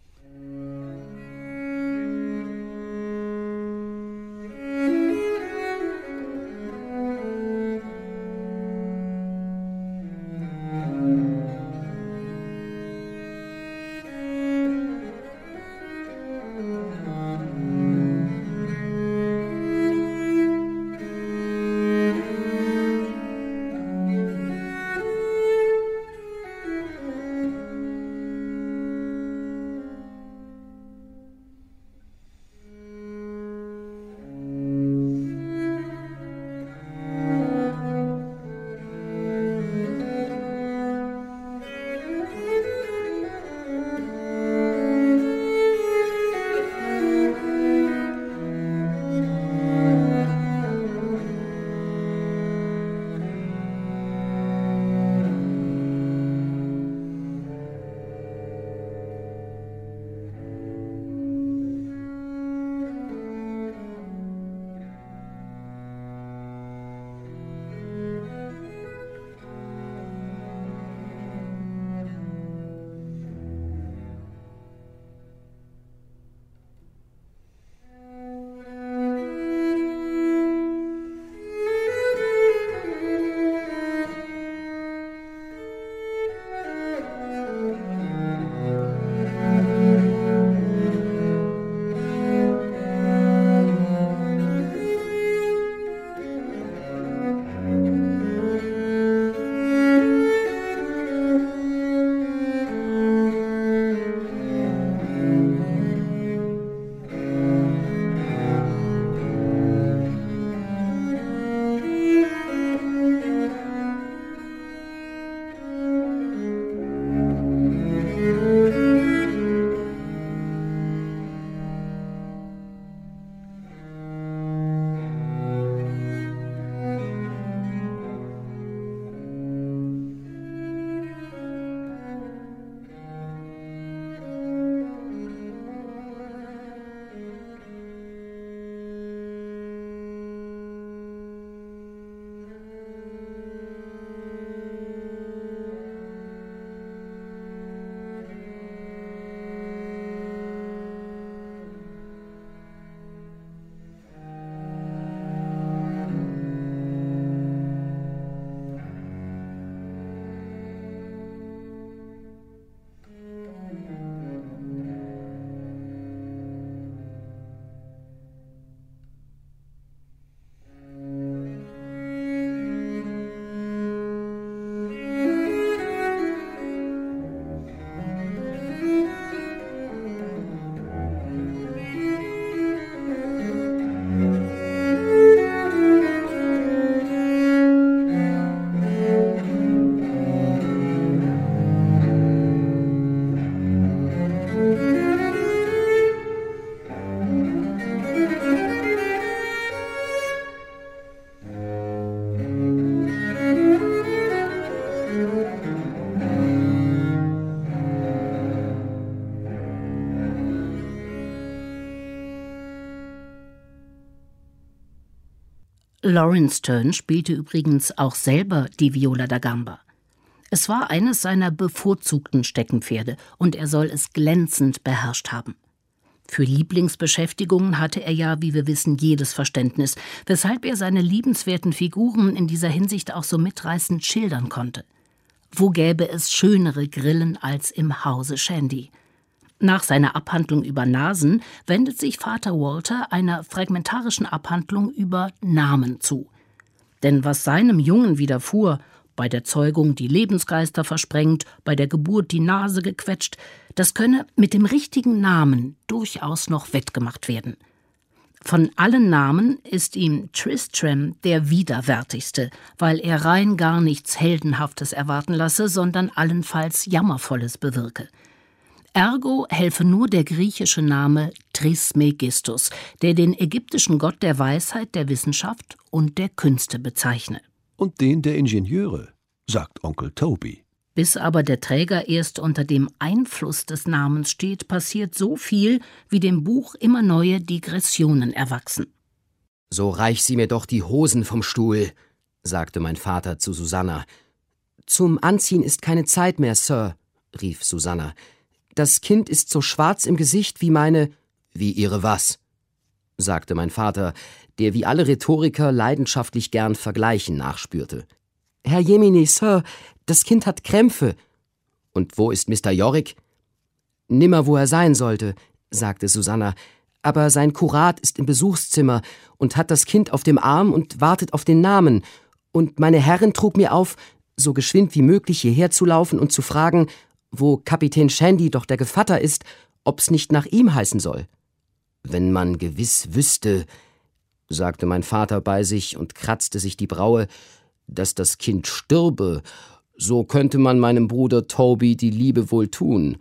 Lawrence Sterne spielte übrigens auch selber die Viola da Gamba. Es war eines seiner bevorzugten Steckenpferde und er soll es glänzend beherrscht haben. Für Lieblingsbeschäftigungen hatte er ja, wie wir wissen, jedes Verständnis, weshalb er seine liebenswerten Figuren in dieser Hinsicht auch so mitreißend schildern konnte. Wo gäbe es schönere Grillen als im Hause Shandy? Nach seiner Abhandlung über Nasen wendet sich Vater Walter einer fragmentarischen Abhandlung über Namen zu. Denn was seinem Jungen widerfuhr, bei der Zeugung die Lebensgeister versprengt, bei der Geburt die Nase gequetscht, das könne mit dem richtigen Namen durchaus noch wettgemacht werden. Von allen Namen ist ihm Tristram der widerwärtigste, weil er rein gar nichts Heldenhaftes erwarten lasse, sondern allenfalls Jammervolles bewirke. Ergo helfe nur der griechische Name Trismegistus, der den ägyptischen Gott der Weisheit, der Wissenschaft und der Künste bezeichne. Und den der Ingenieure, sagt Onkel Toby. Bis aber der Träger erst unter dem Einfluss des Namens steht, passiert so viel, wie dem Buch immer neue Digressionen erwachsen. »So reich sie mir doch die Hosen vom Stuhl«, sagte mein Vater zu Susanna. »Zum Anziehen ist keine Zeit mehr, Sir«, rief Susanna. »Das Kind ist so schwarz im Gesicht wie meine...« »Wie ihre was?«, sagte mein Vater, der wie alle Rhetoriker leidenschaftlich gern Vergleichen nachspürte. »Herr Jemini, Sir, das Kind hat Krämpfe.« »Und wo ist Mr. Yorick?« »Nimmer, wo er sein sollte«, sagte Susanna, »aber sein Kurat ist im Besuchszimmer und hat das Kind auf dem Arm und wartet auf den Namen. Und meine Herrin trug mir auf, so geschwind wie möglich hierher zu laufen und zu fragen, wo Kapitän Shandy doch der Gevatter ist, ob's nicht nach ihm heißen soll.« »Wenn man gewiss wüsste«, sagte mein Vater bei sich und kratzte sich die Braue, »dass das Kind stürbe, so könnte man meinem Bruder Toby die Liebe wohl tun.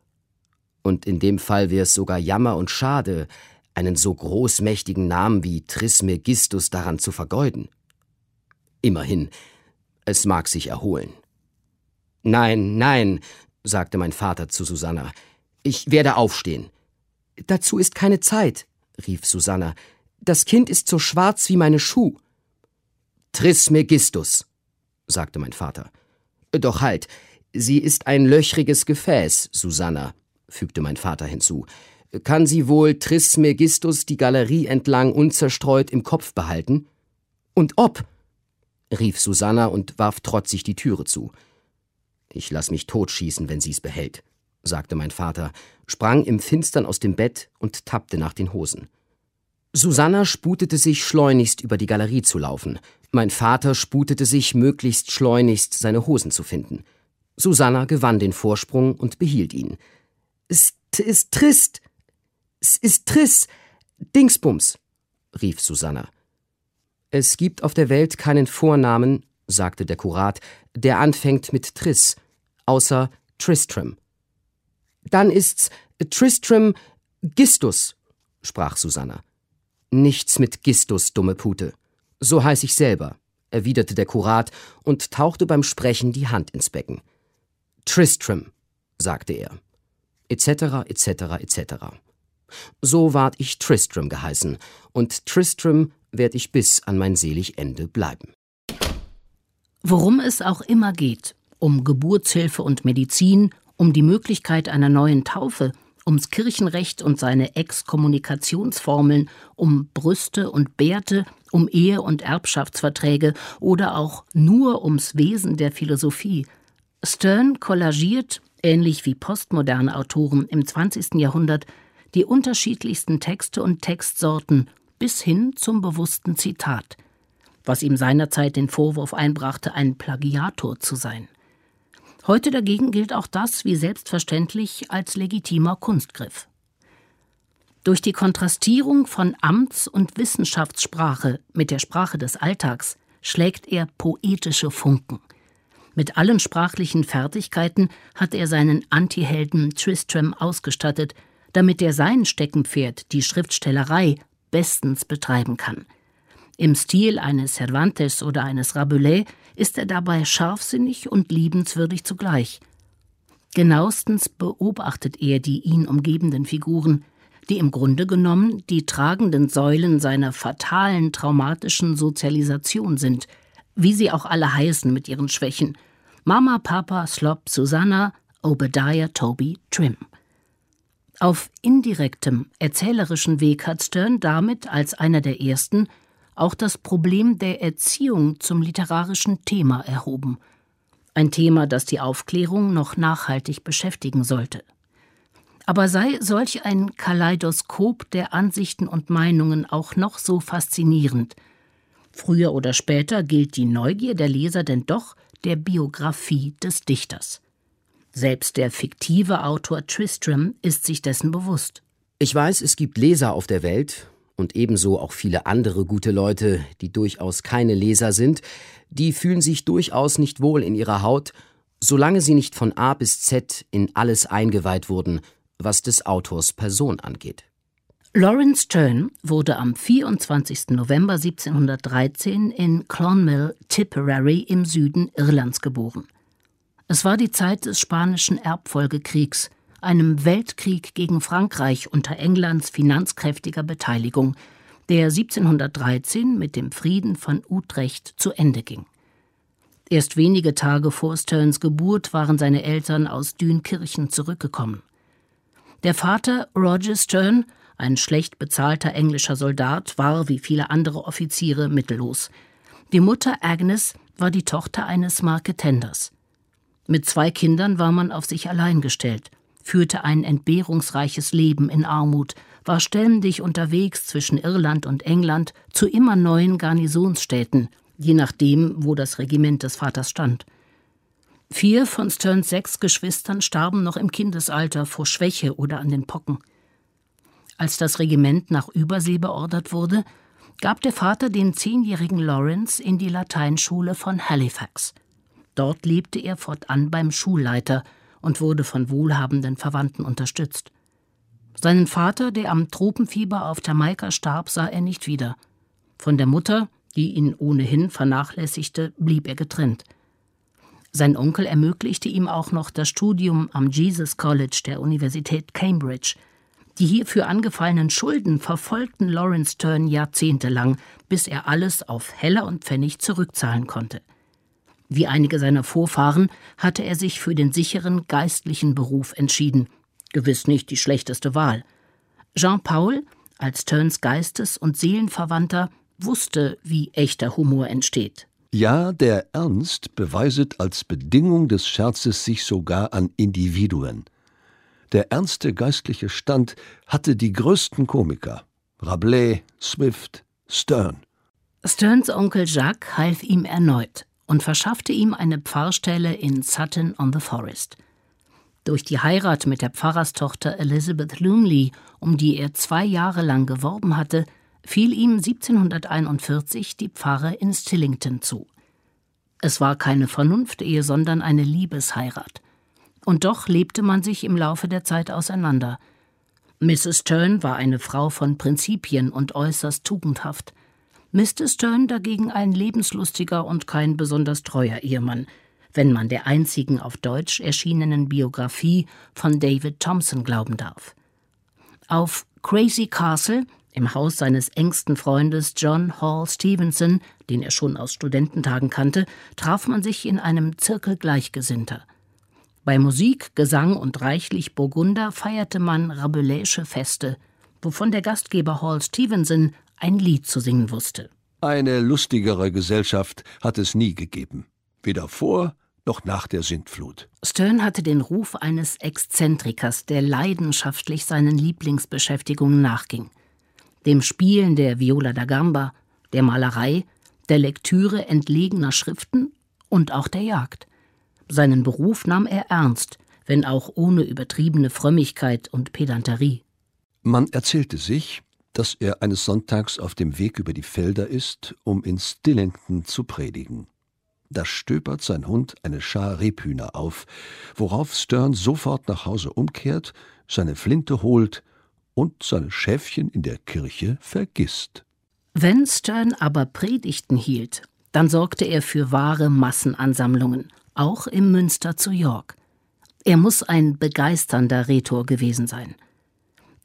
Und in dem Fall wär's sogar Jammer und schade, einen so großmächtigen Namen wie Trismegistus daran zu vergeuden. Immerhin, es mag sich erholen.« »Nein, nein«, sagte mein Vater zu Susanna, »ich werde aufstehen.« »Dazu ist keine Zeit«, rief Susanna, »das Kind ist so schwarz wie meine Schuh.« »Trismegistus«, sagte mein Vater. »Doch halt, sie ist ein löchriges Gefäß, Susanna«, fügte mein Vater hinzu. »Kann sie wohl Trismegistus die Galerie entlang unzerstreut im Kopf behalten?« »Und ob«, rief Susanna und warf trotzig die Türe zu. »Ich lass mich totschießen, wenn sie's behält«, sagte mein Vater, sprang im Finstern aus dem Bett und tappte nach den Hosen. Susanna sputete sich, schleunigst über die Galerie zu laufen. Mein Vater sputete sich, möglichst schleunigst seine Hosen zu finden. Susanna gewann den Vorsprung und behielt ihn. »Es ist trist! Es ist Triss! Dingsbums!« rief Susanna. »Es gibt auf der Welt keinen Vornamen«, sagte der Kurat, »der anfängt mit Triss, außer Tristram.« »Dann ist's Tristram Gistus«, sprach Susanna. »Nichts mit Gistus, dumme Pute. So heiß ich selber«, erwiderte der Kurat und tauchte beim Sprechen die Hand ins Becken. »Tristram«, sagte er, etc., etc., etc. So ward ich Tristram geheißen, und Tristram werd ich bis an mein selig Ende bleiben. Worum es auch immer geht, um Geburtshilfe und Medizin, um die Möglichkeit einer neuen Taufe, ums Kirchenrecht und seine Exkommunikationsformeln, um Brüste und Bärte, um Ehe- und Erbschaftsverträge oder auch nur ums Wesen der Philosophie. Sterne kollagiert, ähnlich wie postmoderne Autoren im 20. Jahrhundert, die unterschiedlichsten Texte und Textsorten bis hin zum bewussten Zitat, was ihm seinerzeit den Vorwurf einbrachte, ein Plagiator zu sein. Heute dagegen gilt auch das wie selbstverständlich als legitimer Kunstgriff. Durch die Kontrastierung von Amts- und Wissenschaftssprache mit der Sprache des Alltags schlägt er poetische Funken. Mit allen sprachlichen Fertigkeiten hat er seinen Antihelden Tristram ausgestattet, damit er sein Steckenpferd, die Schriftstellerei, bestens betreiben kann. Im Stil eines Cervantes oder eines Rabelais ist er dabei scharfsinnig und liebenswürdig zugleich. Genauestens beobachtet er die ihn umgebenden Figuren, die im Grunde genommen die tragenden Säulen seiner fatalen, traumatischen Sozialisation sind, wie sie auch alle heißen mit ihren Schwächen: Mama, Papa, Slop, Susanna, Obadiah, Toby, Trim. Auf indirektem, erzählerischen Weg hat Sterne damit als einer der ersten auch das Problem der Erziehung zum literarischen Thema erhoben. Ein Thema, das die Aufklärung noch nachhaltig beschäftigen sollte. Aber sei solch ein Kaleidoskop der Ansichten und Meinungen auch noch so faszinierend, früher oder später gilt die Neugier der Leser denn doch der Biografie des Dichters. Selbst der fiktive Autor Tristram ist sich dessen bewusst. Ich weiß, es gibt Leser auf der Welt und ebenso auch viele andere gute Leute, die durchaus keine Leser sind, die fühlen sich durchaus nicht wohl in ihrer Haut, solange sie nicht von A bis Z in alles eingeweiht wurden, was des Autors Person angeht. Laurence Sterne wurde am 24. November 1713 in Clonmel, Tipperary im Süden Irlands geboren. Es war die Zeit des Spanischen Erbfolgekriegs, einem Weltkrieg gegen Frankreich unter Englands finanzkräftiger Beteiligung, der 1713 mit dem Frieden von Utrecht zu Ende ging. Erst wenige Tage vor Sternes Geburt waren seine Eltern aus Dünkirchen zurückgekommen. Der Vater, Roger Sterne, ein schlecht bezahlter englischer Soldat, war wie viele andere Offiziere mittellos. Die Mutter Agnes war die Tochter eines Marketenders. Mit 2 Kindern war man auf sich allein gestellt, führte ein entbehrungsreiches Leben in Armut, war ständig unterwegs zwischen Irland und England zu immer neuen Garnisonsstädten, je nachdem, wo das Regiment des Vaters stand. 4 von Sternes 6 Geschwistern starben noch im Kindesalter vor Schwäche oder an den Pocken. Als das Regiment nach Übersee beordert wurde, gab der Vater den 10-jährigen Laurence in die Lateinschule von Halifax. Dort lebte er fortan beim Schulleiter und wurde von wohlhabenden Verwandten unterstützt. Seinen Vater, der am Tropenfieber auf Jamaika starb, sah er nicht wieder. Von der Mutter, die ihn ohnehin vernachlässigte, blieb er getrennt. Sein Onkel ermöglichte ihm auch noch das Studium am Jesus College der Universität Cambridge. Die hierfür angefallenen Schulden verfolgten Laurence Sterne jahrzehntelang, bis er alles auf Heller und Pfennig zurückzahlen konnte. Wie einige seiner Vorfahren hatte er sich für den sicheren geistlichen Beruf entschieden. Gewiss nicht die schlechteste Wahl. Jean Paul, als Sternes Geistes- und Seelenverwandter, wusste, wie echter Humor entsteht. Ja, der Ernst beweiset als Bedingung des Scherzes sich sogar an Individuen. Der ernste geistliche Stand hatte die größten Komiker: Rabelais, Swift, Sterne. Sternes Onkel Jacques half ihm erneut und verschaffte ihm eine Pfarrstelle in Sutton-on-the-Forest. Durch die Heirat mit der Pfarrerstochter Elizabeth Lumley, um die er 2 Jahre lang geworben hatte, fiel ihm 1741 die Pfarre in Stillington zu. Es war keine Vernunftehe, sondern eine Liebesheirat. Und doch lebte man sich im Laufe der Zeit auseinander. Mrs. Sterne war eine Frau von Prinzipien und äußerst tugendhaft. Mr. Sterne dagegen ein lebenslustiger und kein besonders treuer Ehemann, wenn man der einzigen auf Deutsch erschienenen Biografie von David Thompson glauben darf. Auf Crazy Castle, im Haus seines engsten Freundes John Hall Stevenson, den er schon aus Studententagen kannte, traf man sich in einem Zirkel Gleichgesinnter. Bei Musik, Gesang und reichlich Burgunder feierte man Rabelaische Feste, wovon der Gastgeber Hall Stevenson ein Lied zu singen wusste. Eine lustigere Gesellschaft hat es nie gegeben, weder vor noch nach der Sintflut. Sterne hatte den Ruf eines Exzentrikers, der leidenschaftlich seinen Lieblingsbeschäftigungen nachging. Dem Spielen der Viola da Gamba, der Malerei, der Lektüre entlegener Schriften und auch der Jagd. Seinen Beruf nahm er ernst, wenn auch ohne übertriebene Frömmigkeit und Pedanterie. Man erzählte sich, dass er eines Sonntags auf dem Weg über die Felder ist, um in Stillington zu predigen. Da stöbert sein Hund eine Schar Rebhühner auf, worauf Sterne sofort nach Hause umkehrt, seine Flinte holt und seine Schäfchen in der Kirche vergisst. Wenn Sterne aber Predigten hielt, dann sorgte er für wahre Massenansammlungen, auch im Münster zu York. Er muss ein begeisternder Rhetor gewesen sein.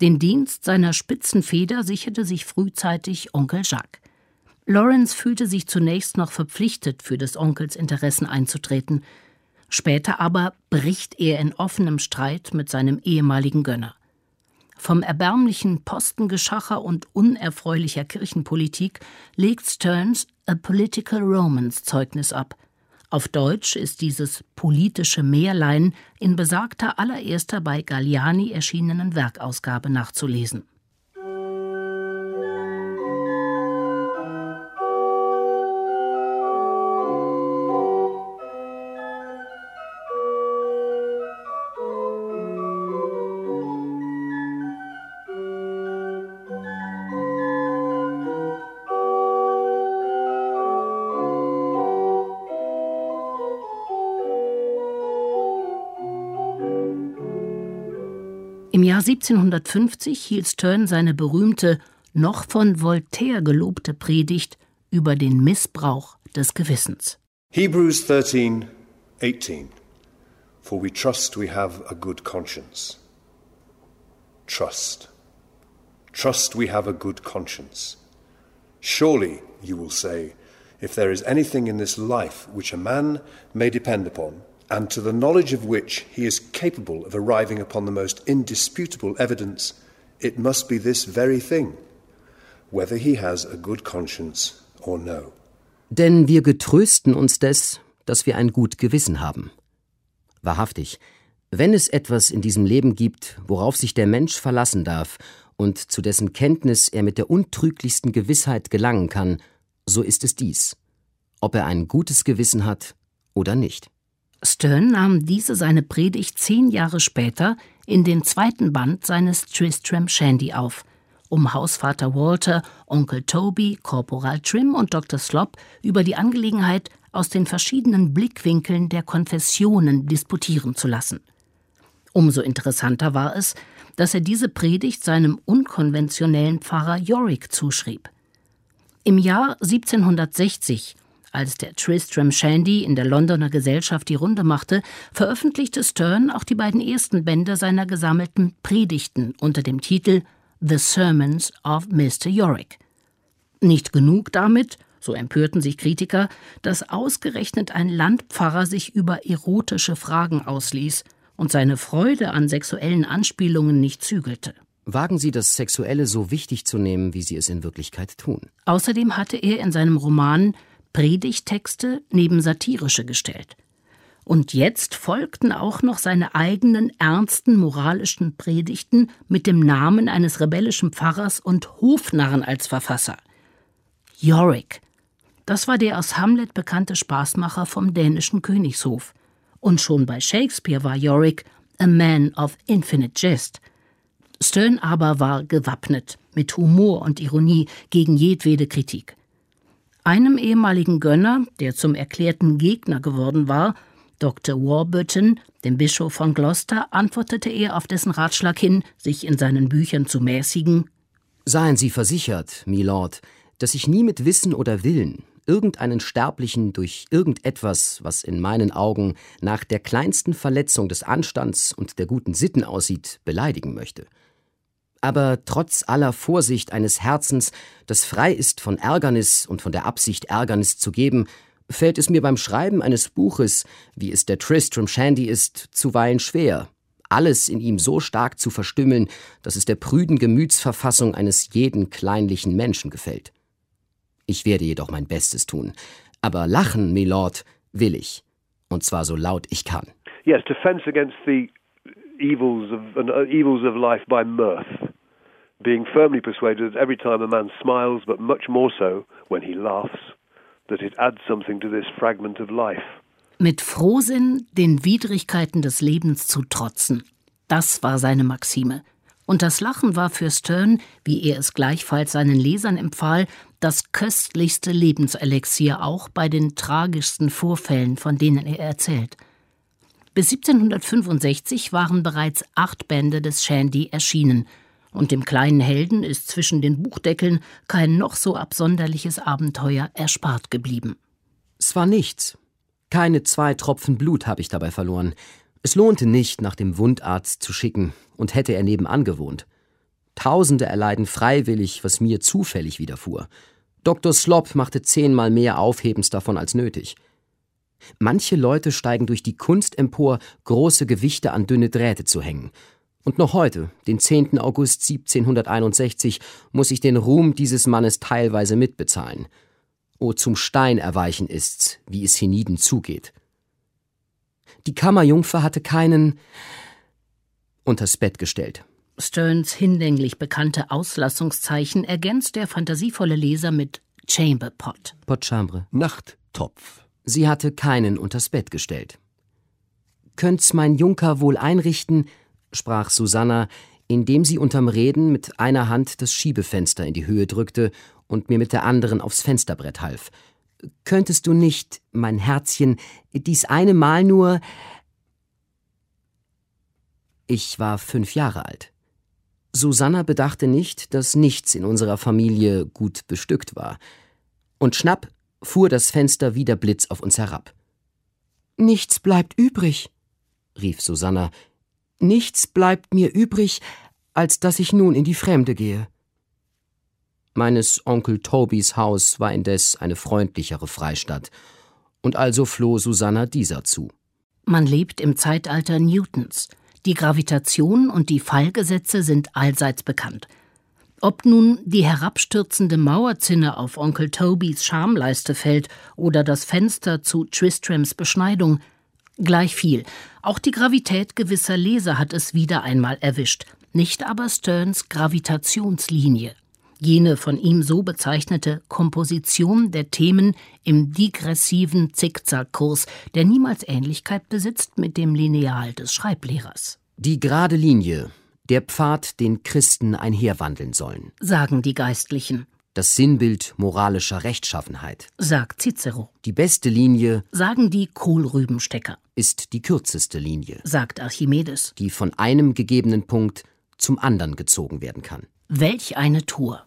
Den Dienst seiner spitzen Feder sicherte sich frühzeitig Onkel Jacques. Lawrence fühlte sich zunächst noch verpflichtet, für des Onkels Interessen einzutreten. Später aber bricht er in offenem Streit mit seinem ehemaligen Gönner. Vom erbärmlichen Postengeschacher und unerfreulicher Kirchenpolitik legt Stearns A Political Romance Zeugnis ab. Auf Deutsch ist dieses politische Märlein in besagter allererster bei Galliani erschienenen Werkausgabe nachzulesen. Im Jahr 1750 hielt Sterne seine berühmte, noch von Voltaire gelobte Predigt über den Missbrauch des Gewissens. Hebrews 13:18. For we trust we have a good conscience. Trust. Trust we have a good conscience. Surely, you will say, if there is anything in this life which a man may depend upon, and to the knowledge of which he is capable of arriving upon the most indisputable evidence, it must be this very thing, whether he has a good conscience or no. Denn wir getrösten uns des, dass wir ein gut Gewissen haben. Wahrhaftig, wenn es etwas in diesem Leben gibt, worauf sich der Mensch verlassen darf und zu dessen Kenntnis er mit der untrüglichsten Gewissheit gelangen kann, so ist es dies, ob er ein gutes Gewissen hat oder nicht. Sterne nahm diese seine Predigt 10 Jahre später in den 2. Band seines Tristram Shandy auf, um Hausvater Walter, Onkel Toby, Korporal Trim und Dr. Slop über die Angelegenheit aus den verschiedenen Blickwinkeln der Konfessionen disputieren zu lassen. Umso interessanter war es, dass er diese Predigt seinem unkonventionellen Pfarrer Yorick zuschrieb. Im Jahr 1760, als der Tristram Shandy in der Londoner Gesellschaft die Runde machte, veröffentlichte Sterne auch die beiden ersten Bände seiner gesammelten Predigten unter dem Titel The Sermons of Mr. Yorick. Nicht genug damit, so empörten sich Kritiker, dass ausgerechnet ein Landpfarrer sich über erotische Fragen ausließ und seine Freude an sexuellen Anspielungen nicht zügelte. Wagen Sie, das Sexuelle so wichtig zu nehmen, wie Sie es in Wirklichkeit tun. Außerdem hatte er in seinem Roman Predigttexte neben satirische gestellt. Und jetzt folgten auch noch seine eigenen ernsten moralischen Predigten mit dem Namen eines rebellischen Pfarrers und Hofnarren als Verfasser. Yorick, das war der aus Hamlet bekannte Spaßmacher vom dänischen Königshof. Und schon bei Shakespeare war Yorick a man of infinite jest. Sterne aber war gewappnet mit Humor und Ironie gegen jedwede Kritik. Einem ehemaligen Gönner, der zum erklärten Gegner geworden war, Dr. Warburton, dem Bischof von Gloucester, antwortete er auf dessen Ratschlag hin, sich in seinen Büchern zu mäßigen: Seien Sie versichert, Milord, dass ich nie mit Wissen oder Willen irgendeinen Sterblichen durch irgendetwas, was in meinen Augen nach der kleinsten Verletzung des Anstands und der guten Sitten aussieht, beleidigen möchte. Aber trotz aller Vorsicht eines Herzens, das frei ist von Ärgernis und von der Absicht, Ärgernis zu geben, fällt es mir beim Schreiben eines Buches, wie es der Tristram Shandy ist, zuweilen schwer, alles in ihm so stark zu verstümmeln, dass es der prüden Gemütsverfassung eines jeden kleinlichen Menschen gefällt. Ich werde jedoch mein Bestes tun, aber lachen, Milord, will ich, und zwar so laut ich kann. Yes, defense against the evils of life by mirth, being firmly persuaded that every time a man smiles, but much more so when he laughs, that it adds something to this fragment of life. Mit Frohsinn den Widrigkeiten des Lebens zu trotzen, das war seine Maxime. Und das Lachen war für Sterne, wie er es gleichfalls seinen Lesern empfahl, das köstlichste Lebenselixier, auch bei den tragischsten Vorfällen, von denen er erzählt. Bis 1765 waren bereits 8 Bände des Shandy erschienen, und dem kleinen Helden ist zwischen den Buchdeckeln kein noch so absonderliches Abenteuer erspart geblieben. Es war nichts. Keine 2 Tropfen Blut habe ich dabei verloren. Es lohnte nicht, nach dem Wundarzt zu schicken, und hätte er nebenan gewohnt. Tausende erleiden freiwillig, was mir zufällig widerfuhr. Dr. Slop machte 10-mal mehr Aufhebens davon als nötig. Manche Leute steigen durch die Kunst empor, große Gewichte an dünne Drähte zu hängen. Und noch heute, den 10. August 1761, muss ich den Ruhm dieses Mannes teilweise mitbezahlen. O, zum Stein erweichen ist's, wie es hienieden zugeht. Die Kammerjungfer hatte keinen unters Bett gestellt. Sternes hinlänglich bekannte Auslassungszeichen ergänzt der fantasievolle Leser mit Chamber Pot. Pot Chambre. Nachttopf. Sie hatte keinen unters Bett gestellt. »Könnt's mein Junker wohl einrichten«, sprach Susanna, indem sie unterm Reden mit einer Hand das Schiebefenster in die Höhe drückte und mir mit der anderen aufs Fensterbrett half. »Könntest du nicht, mein Herzchen, dies eine Mal nur...« Ich war 5 Jahre alt. Susanna bedachte nicht, dass nichts in unserer Familie gut bestückt war. Und schnapp fuhr das Fenster wie der Blitz auf uns herab. »Nichts bleibt übrig«, rief Susanna, »nichts bleibt mir übrig, als dass ich nun in die Fremde gehe.« Meines Onkel Tobys Haus war indes eine freundlichere Freistatt, und also floh Susanna dieser zu. Man lebt im Zeitalter Newtons. Die Gravitation und die Fallgesetze sind allseits bekannt. Ob nun die herabstürzende Mauerzinne auf Onkel Tobys Schamleiste fällt oder das Fenster zu Tristrams Beschneidung, gleich viel. Auch die Gravität gewisser Leser hat es wieder einmal erwischt, nicht aber Sternes Gravitationslinie. Jene von ihm so bezeichnete Komposition der Themen im digressiven Zickzackkurs, der niemals Ähnlichkeit besitzt mit dem Lineal des Schreiblehrers. Die gerade Linie, der Pfad, den Christen einherwandeln sollen, sagen die Geistlichen. Das Sinnbild moralischer Rechtschaffenheit, sagt Cicero. Die beste Linie, sagen die Kohlrübenstecker, ist die kürzeste Linie, sagt Archimedes, die von einem gegebenen Punkt zum anderen gezogen werden kann. Welch eine Tour!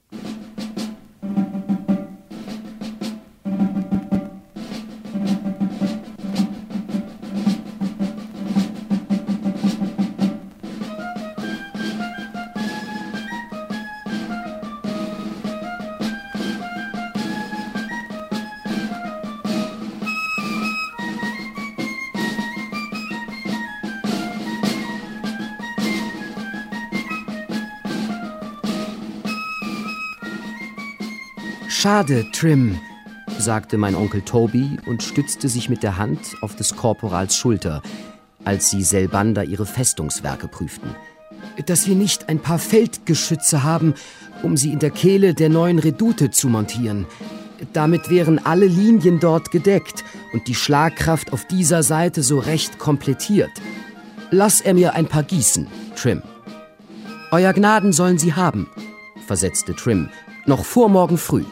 »Schade, Trim«, sagte mein Onkel Toby und stützte sich mit der Hand auf des Korporals Schulter, als sie selbander ihre Festungswerke prüften, »dass wir nicht ein paar Feldgeschütze haben, um sie in der Kehle der neuen Redoute zu montieren. Damit wären alle Linien dort gedeckt und die Schlagkraft auf dieser Seite so recht komplettiert. Lass er mir ein paar gießen, Trim.« »Euer Gnaden sollen sie haben«, versetzte Trim, »noch vor morgen früh.«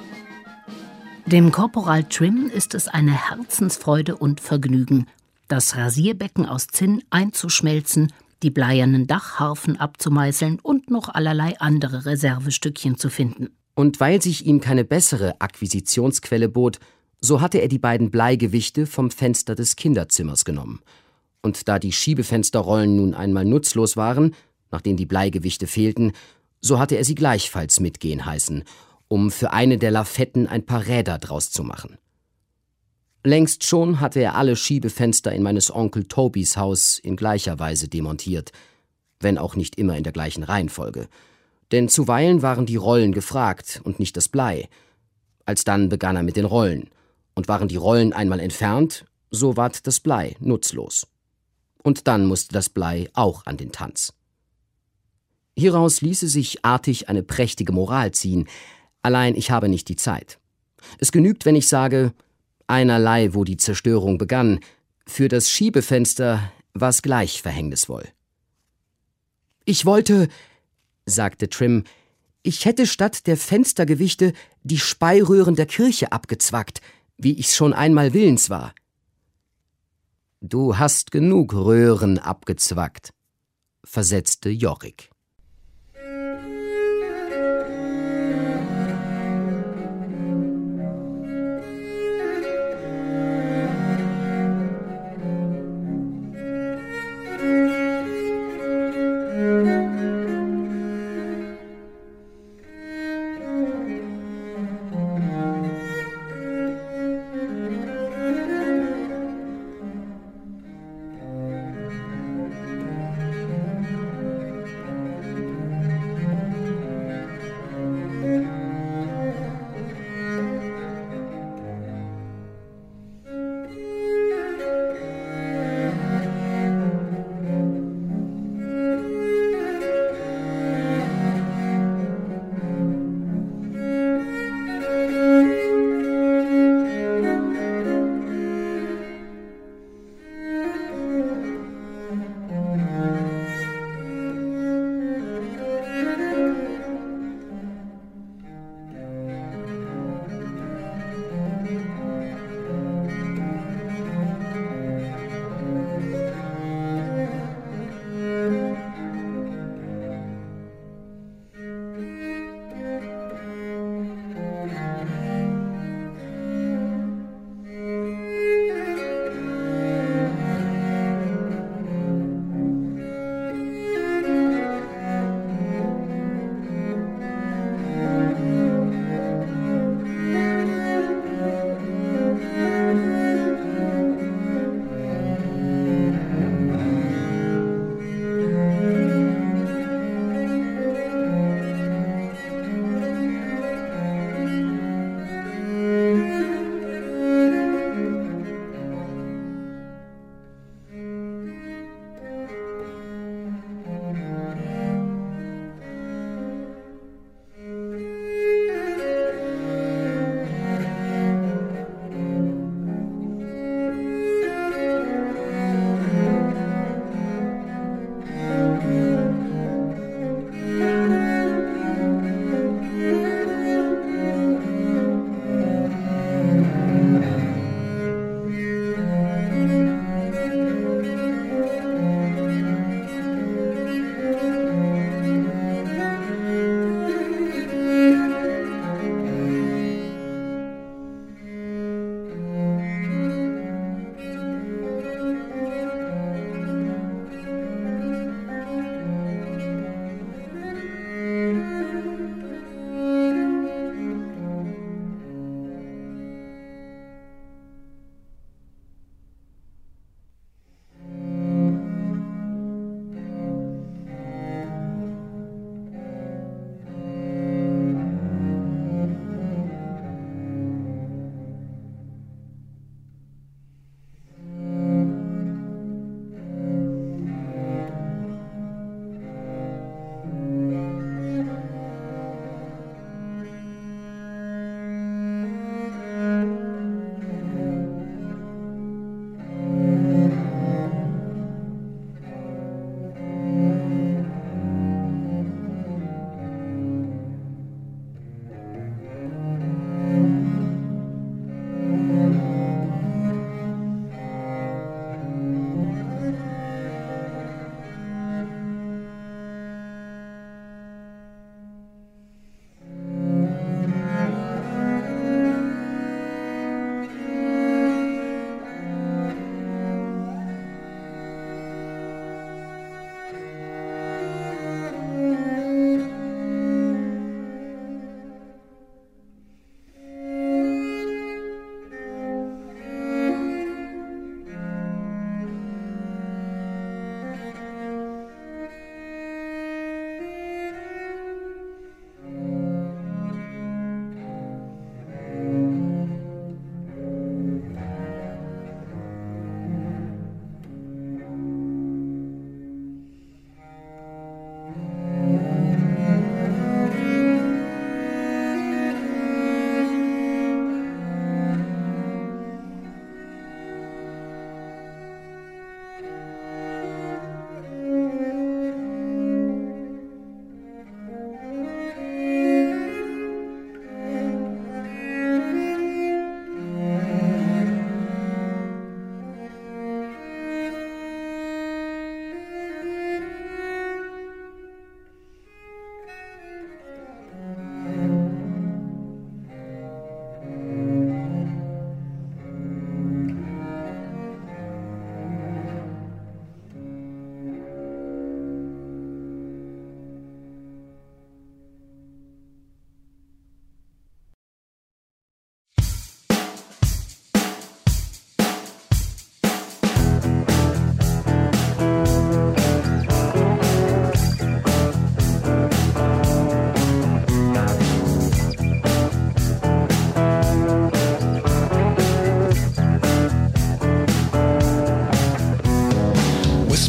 Dem Korporal Trim ist es eine Herzensfreude und Vergnügen, das Rasierbecken aus Zinn einzuschmelzen, die bleiernen Dachharfen abzumeißeln und noch allerlei andere Reservestückchen zu finden. Und weil sich ihm keine bessere Akquisitionsquelle bot, so hatte er die beiden Bleigewichte vom Fenster des Kinderzimmers genommen. Und da die Schiebefensterrollen nun einmal nutzlos waren, nachdem die Bleigewichte fehlten, so hatte er sie gleichfalls mitgehen heißen, um für eine der Lafetten ein paar Räder draus zu machen. Längst schon hatte er alle Schiebefenster in meines Onkel Tobys Haus in gleicher Weise demontiert, wenn auch nicht immer in der gleichen Reihenfolge. Denn zuweilen waren die Rollen gefragt und nicht das Blei. Alsdann begann er mit den Rollen, und waren die Rollen einmal entfernt, so ward das Blei nutzlos. Und dann musste das Blei auch an den Tanz. Hieraus ließe sich artig eine prächtige Moral ziehen, allein ich habe nicht die Zeit. Es genügt, wenn ich sage, einerlei, wo die Zerstörung begann, für das Schiebefenster war's gleich verhängnisvoll. »Ich wollte«, sagte Trim, »ich hätte statt der Fenstergewichte die Speiröhren der Kirche abgezwackt, wie ich's schon einmal willens war.« »Du hast genug Röhren abgezwackt«, versetzte Yorick.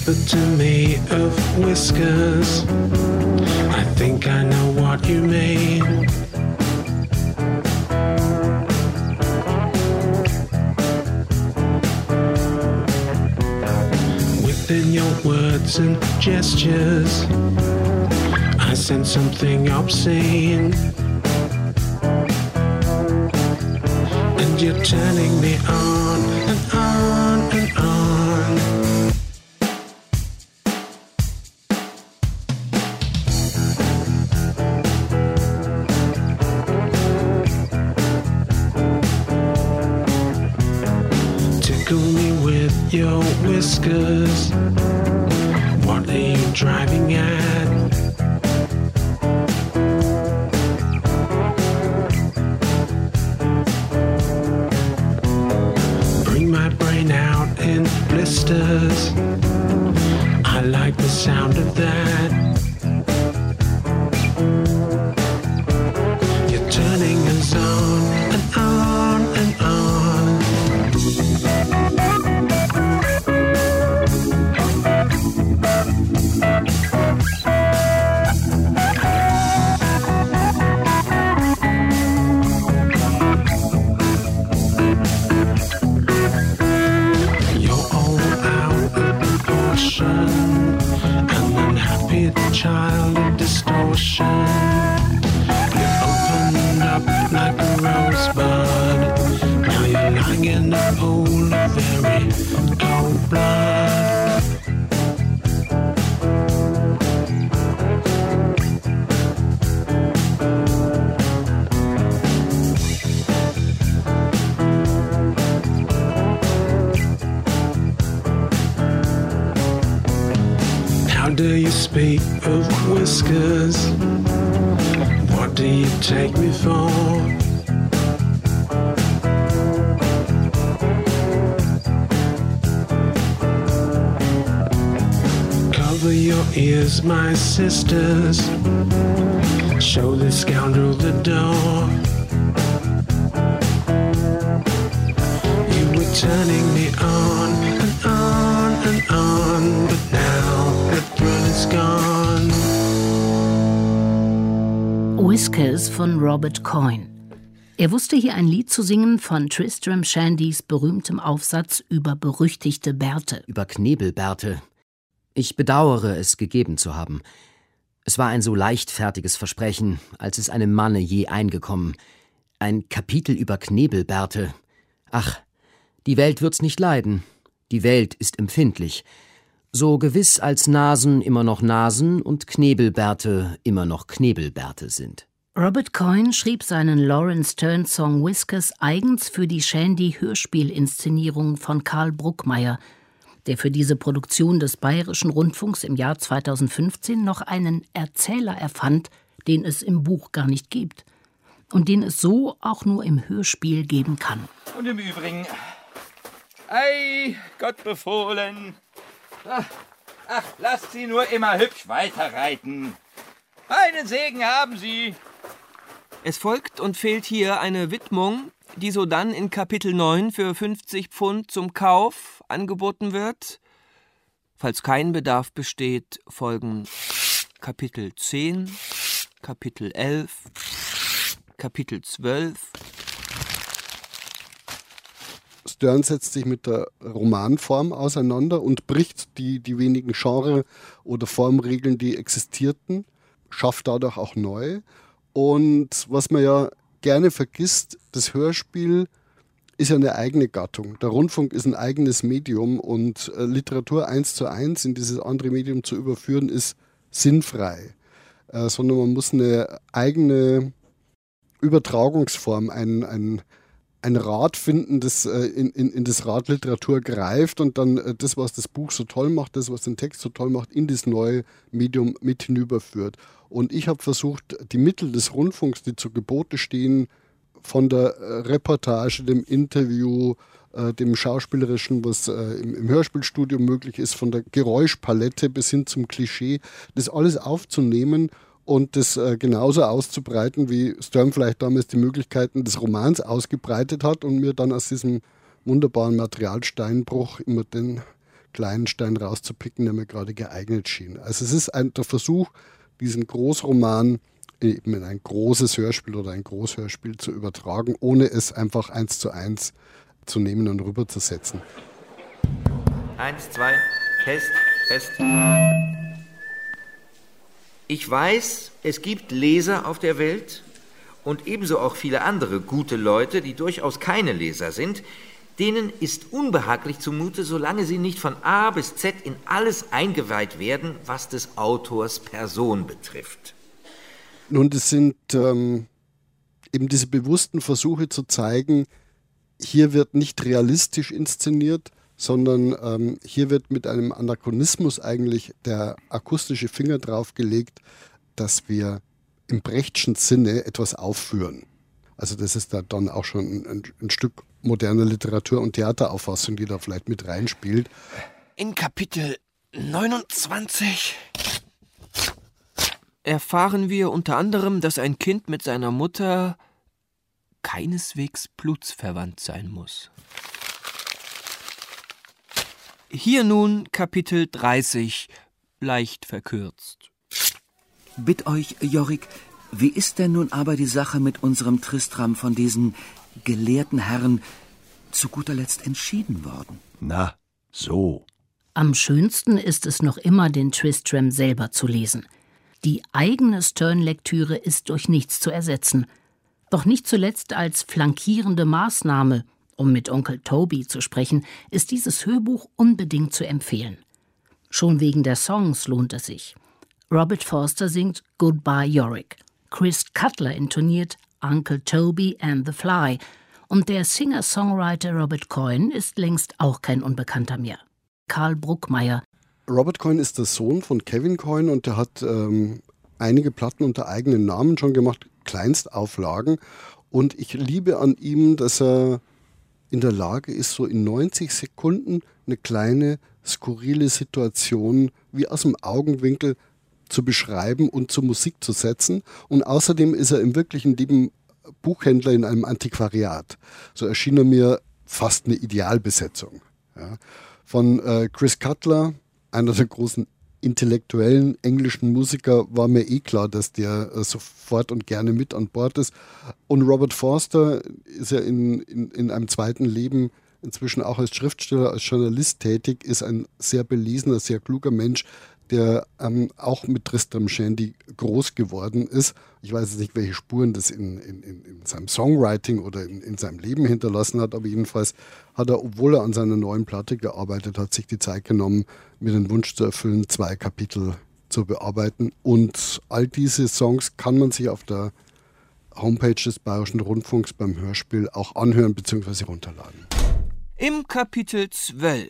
whispered to me of whiskers. I think I know what you mean. Within your words and gestures, I sense something obscene. And you're turning me on and on and on. Tickle me with your whiskers. What are you driving at? Bring my brain out in blisters. I like the sound of that. You're turning us on and on and on. An unhappy child of distortion. You opened up like a rosebud. Now you're lying in a pool of very cold blood. How do you speak of whiskers? What do you take me for? Cover your ears, my sisters. Show this scoundrel the door. You were turning me on and on and on, but now the thrill is gone. Whiskers von Robert Coyne. Er wusste hier ein Lied zu singen von Tristram Shandy's berühmtem Aufsatz über berüchtigte Bärte. Über Knebelbärte. Ich bedauere, es gegeben zu haben. Es war ein so leichtfertiges Versprechen, als es einem Manne je eingekommen. Ein Kapitel über Knebelbärte. Ach, die Welt wird's nicht leiden. Die Welt ist empfindlich. So gewiss als Nasen immer noch Nasen und Knebelbärte immer noch Knebelbärte sind. Robert Coyne schrieb seinen Lawrence Stern-Song Whiskers eigens für die Shandy-Hörspielinszenierung von Karl Bruckmeier, der für diese Produktion des Bayerischen Rundfunks im Jahr 2015 noch einen Erzähler erfand, den es im Buch gar nicht gibt und den es so auch nur im Hörspiel geben kann. Und im Übrigen, ei, Gott befohlen, ach, lasst sie nur immer hübsch weiterreiten. Einen Segen haben sie. Es folgt und fehlt hier eine Widmung, die sodann in Kapitel 9 für 50 Pfund zum Kauf angeboten wird. Falls kein Bedarf besteht, folgen Kapitel 10, Kapitel 11, Kapitel 12. Stern setzt sich mit der Romanform auseinander und bricht die wenigen Genre- oder Formregeln, die existierten, schafft dadurch auch neu. Und was man ja gerne vergisst, das Hörspiel ist ja eine eigene Gattung. Der Rundfunk ist ein eigenes Medium und Literatur 1:1 in dieses andere Medium zu überführen, ist sinnfrei. Sondern man muss eine eigene Übertragungsform, ein Rad finden, das in das Rad Literatur greift und dann das, was das Buch so toll macht, das, was den Text so toll macht, in das neue Medium mit hinüberführt. Und ich habe versucht, die Mittel des Rundfunks, die zu Gebote stehen, von der Reportage, dem Interview, dem Schauspielerischen, was im Hörspielstudio möglich ist, von der Geräuschpalette bis hin zum Klischee, das alles aufzunehmen und das genauso auszubreiten, wie Stern vielleicht damals die Möglichkeiten des Romans ausgebreitet hat und mir dann aus diesem wunderbaren Material Steinbruch immer den kleinen Stein rauszupicken, der mir gerade geeignet schien. Also es ist der Versuch, diesen Großroman eben in ein großes Hörspiel oder ein Großhörspiel zu übertragen, ohne es einfach 1:1 zu nehmen und rüberzusetzen. 1, 2, Test. Ich weiß, es gibt Leser auf der Welt und ebenso auch viele andere gute Leute, die durchaus keine Leser sind. Denen ist unbehaglich zumute, solange sie nicht von A bis Z in alles eingeweiht werden, was des Autors Person betrifft. Nun, das sind eben diese bewussten Versuche zu zeigen, hier wird nicht realistisch inszeniert, sondern hier wird mit einem Anachronismus eigentlich der akustische Finger drauf gelegt, dass wir im Brechtschen Sinne etwas aufführen. Also das ist da dann auch schon ein Stück moderne Literatur- und Theaterauffassung, die da vielleicht mit reinspielt. In Kapitel 29 erfahren wir unter anderem, dass ein Kind mit seiner Mutter keineswegs blutsverwandt sein muss. Hier nun Kapitel 30, leicht verkürzt. Bitt euch, Yorick, wie ist denn nun aber die Sache mit unserem Tristram von diesen gelehrten Herren zu guter Letzt entschieden worden? Na, so. Am schönsten ist es noch immer, den Tristram selber zu lesen. Die eigene Sterne-Lektüre ist durch nichts zu ersetzen. Doch nicht zuletzt als flankierende Maßnahme, um mit Onkel Toby zu sprechen, ist dieses Hörbuch unbedingt zu empfehlen. Schon wegen der Songs lohnt es sich. Robert Forster singt Goodbye Yorick. Chris Cutler intoniert Uncle Toby and the Fly. Und der Singer-Songwriter Robert Coyne ist längst auch kein Unbekannter mehr. Karl Bruckmeier. Robert Coyne ist der Sohn von Kevin Coyne und der hat einige Platten unter eigenen Namen schon gemacht, Kleinstauflagen. Und ich liebe an ihm, dass er in der Lage ist, so in 90 Sekunden eine kleine, skurrile Situation wie aus dem Augenwinkel zu beschreiben und zur Musik zu setzen. Und außerdem ist er im wirklichen Leben Buchhändler in einem Antiquariat. So erschien er mir fast eine Idealbesetzung. Ja. Von Chris Cutler, einer der großen intellektuellen englischen Musiker, war mir klar, dass der sofort und gerne mit an Bord ist. Und Robert Forster ist ja in einem zweiten Leben inzwischen auch als Schriftsteller, als Journalist tätig, ist ein sehr belesener, sehr kluger Mensch, der auch mit Tristram Shandy groß geworden ist. Ich weiß jetzt nicht, welche Spuren das in seinem Songwriting oder in seinem Leben hinterlassen hat, aber jedenfalls hat er, obwohl er an seiner neuen Platte gearbeitet hat, sich die Zeit genommen, mir den Wunsch zu erfüllen, 2 Kapitel zu bearbeiten. Und all diese Songs kann man sich auf der Homepage des Bayerischen Rundfunks beim Hörspiel auch anhören bzw. runterladen. Im Kapitel 12.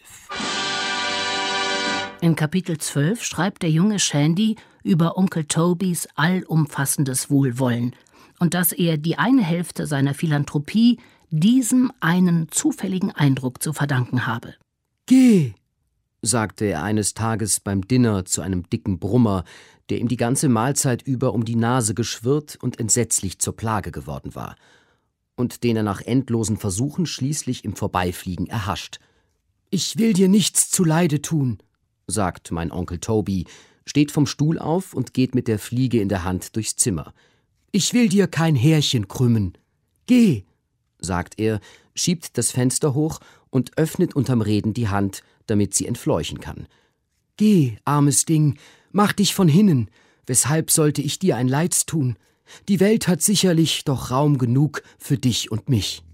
In Kapitel 12 schreibt der junge Shandy über Onkel Tobys allumfassendes Wohlwollen und dass er die eine Hälfte seiner Philanthropie diesem einen zufälligen Eindruck zu verdanken habe. »Geh«, sagte er eines Tages beim Dinner zu einem dicken Brummer, der ihm die ganze Mahlzeit über um die Nase geschwirrt und entsetzlich zur Plage geworden war und den er nach endlosen Versuchen schließlich im Vorbeifliegen erhascht. »Ich will dir nichts zuleide tun«, sagt mein Onkel Toby, steht vom Stuhl auf und geht mit der Fliege in der Hand durchs Zimmer. »Ich will dir kein Härchen krümmen. Geh«, sagt er, schiebt das Fenster hoch und öffnet unterm Reden die Hand, damit sie entfleuchen kann. »Geh, armes Ding, mach dich von hinnen. Weshalb sollte ich dir ein Leids tun? Die Welt hat sicherlich doch Raum genug für dich und mich.«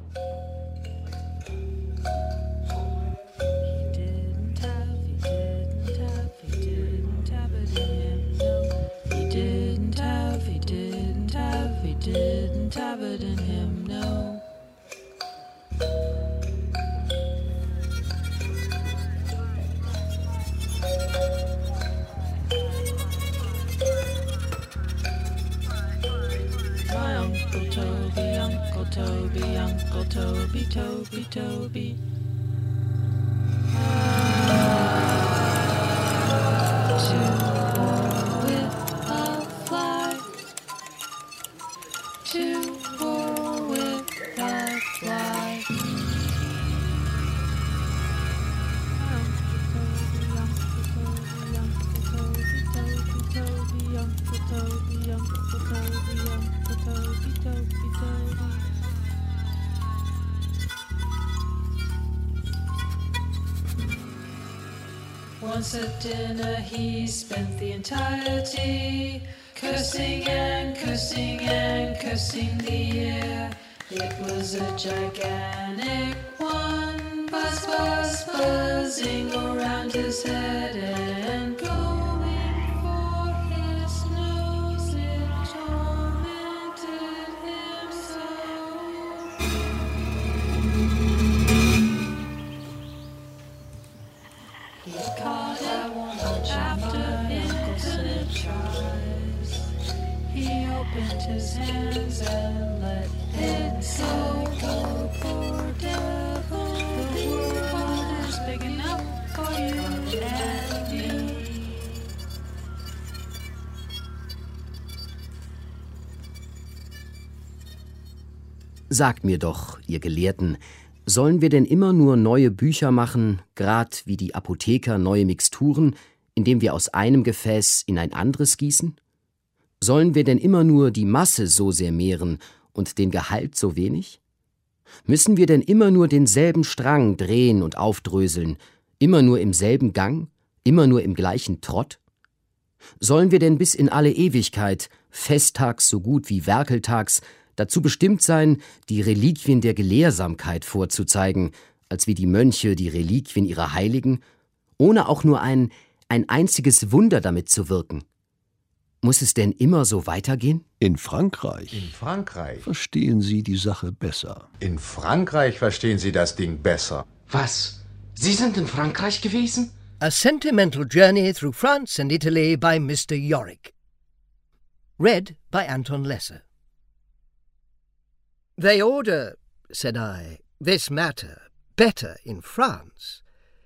Uncle Toby, Toby, Toby. To war with a fly. To war with a fly. Once at dinner he spent the entirety cursing and cursing and cursing the year. It was a gigantic one, buzz, buzz, buzzing around his head and going for his nose. It tormented him so. He caught that one after infinite tries. He opened his hands and let it go. Poor devil, the world is big enough for you and me. Sagt mir doch, ihr Gelehrten, sollen wir denn immer nur neue Bücher machen, grad wie die Apotheker neue Mixturen, indem wir aus einem Gefäß in ein anderes gießen? Sollen wir denn immer nur die Masse so sehr mehren und den Gehalt so wenig? Müssen wir denn immer nur denselben Strang drehen und aufdröseln, immer nur im selben Gang, immer nur im gleichen Trott? Sollen wir denn bis in alle Ewigkeit, festtags so gut wie werkeltags, dazu bestimmt sein, die Reliquien der Gelehrsamkeit vorzuzeigen, als wie die Mönche die Reliquien ihrer Heiligen, ohne auch nur ein einziges Wunder damit zu wirken? Muss es denn immer so weitergehen? In Frankreich verstehen Sie die Sache besser. In Frankreich verstehen Sie das Ding besser. Was? Sie sind in Frankreich gewesen? A Sentimental Journey Through France and Italy by Mr. Yorick. Read by Anton Lesser. They order, said I, this matter better in France.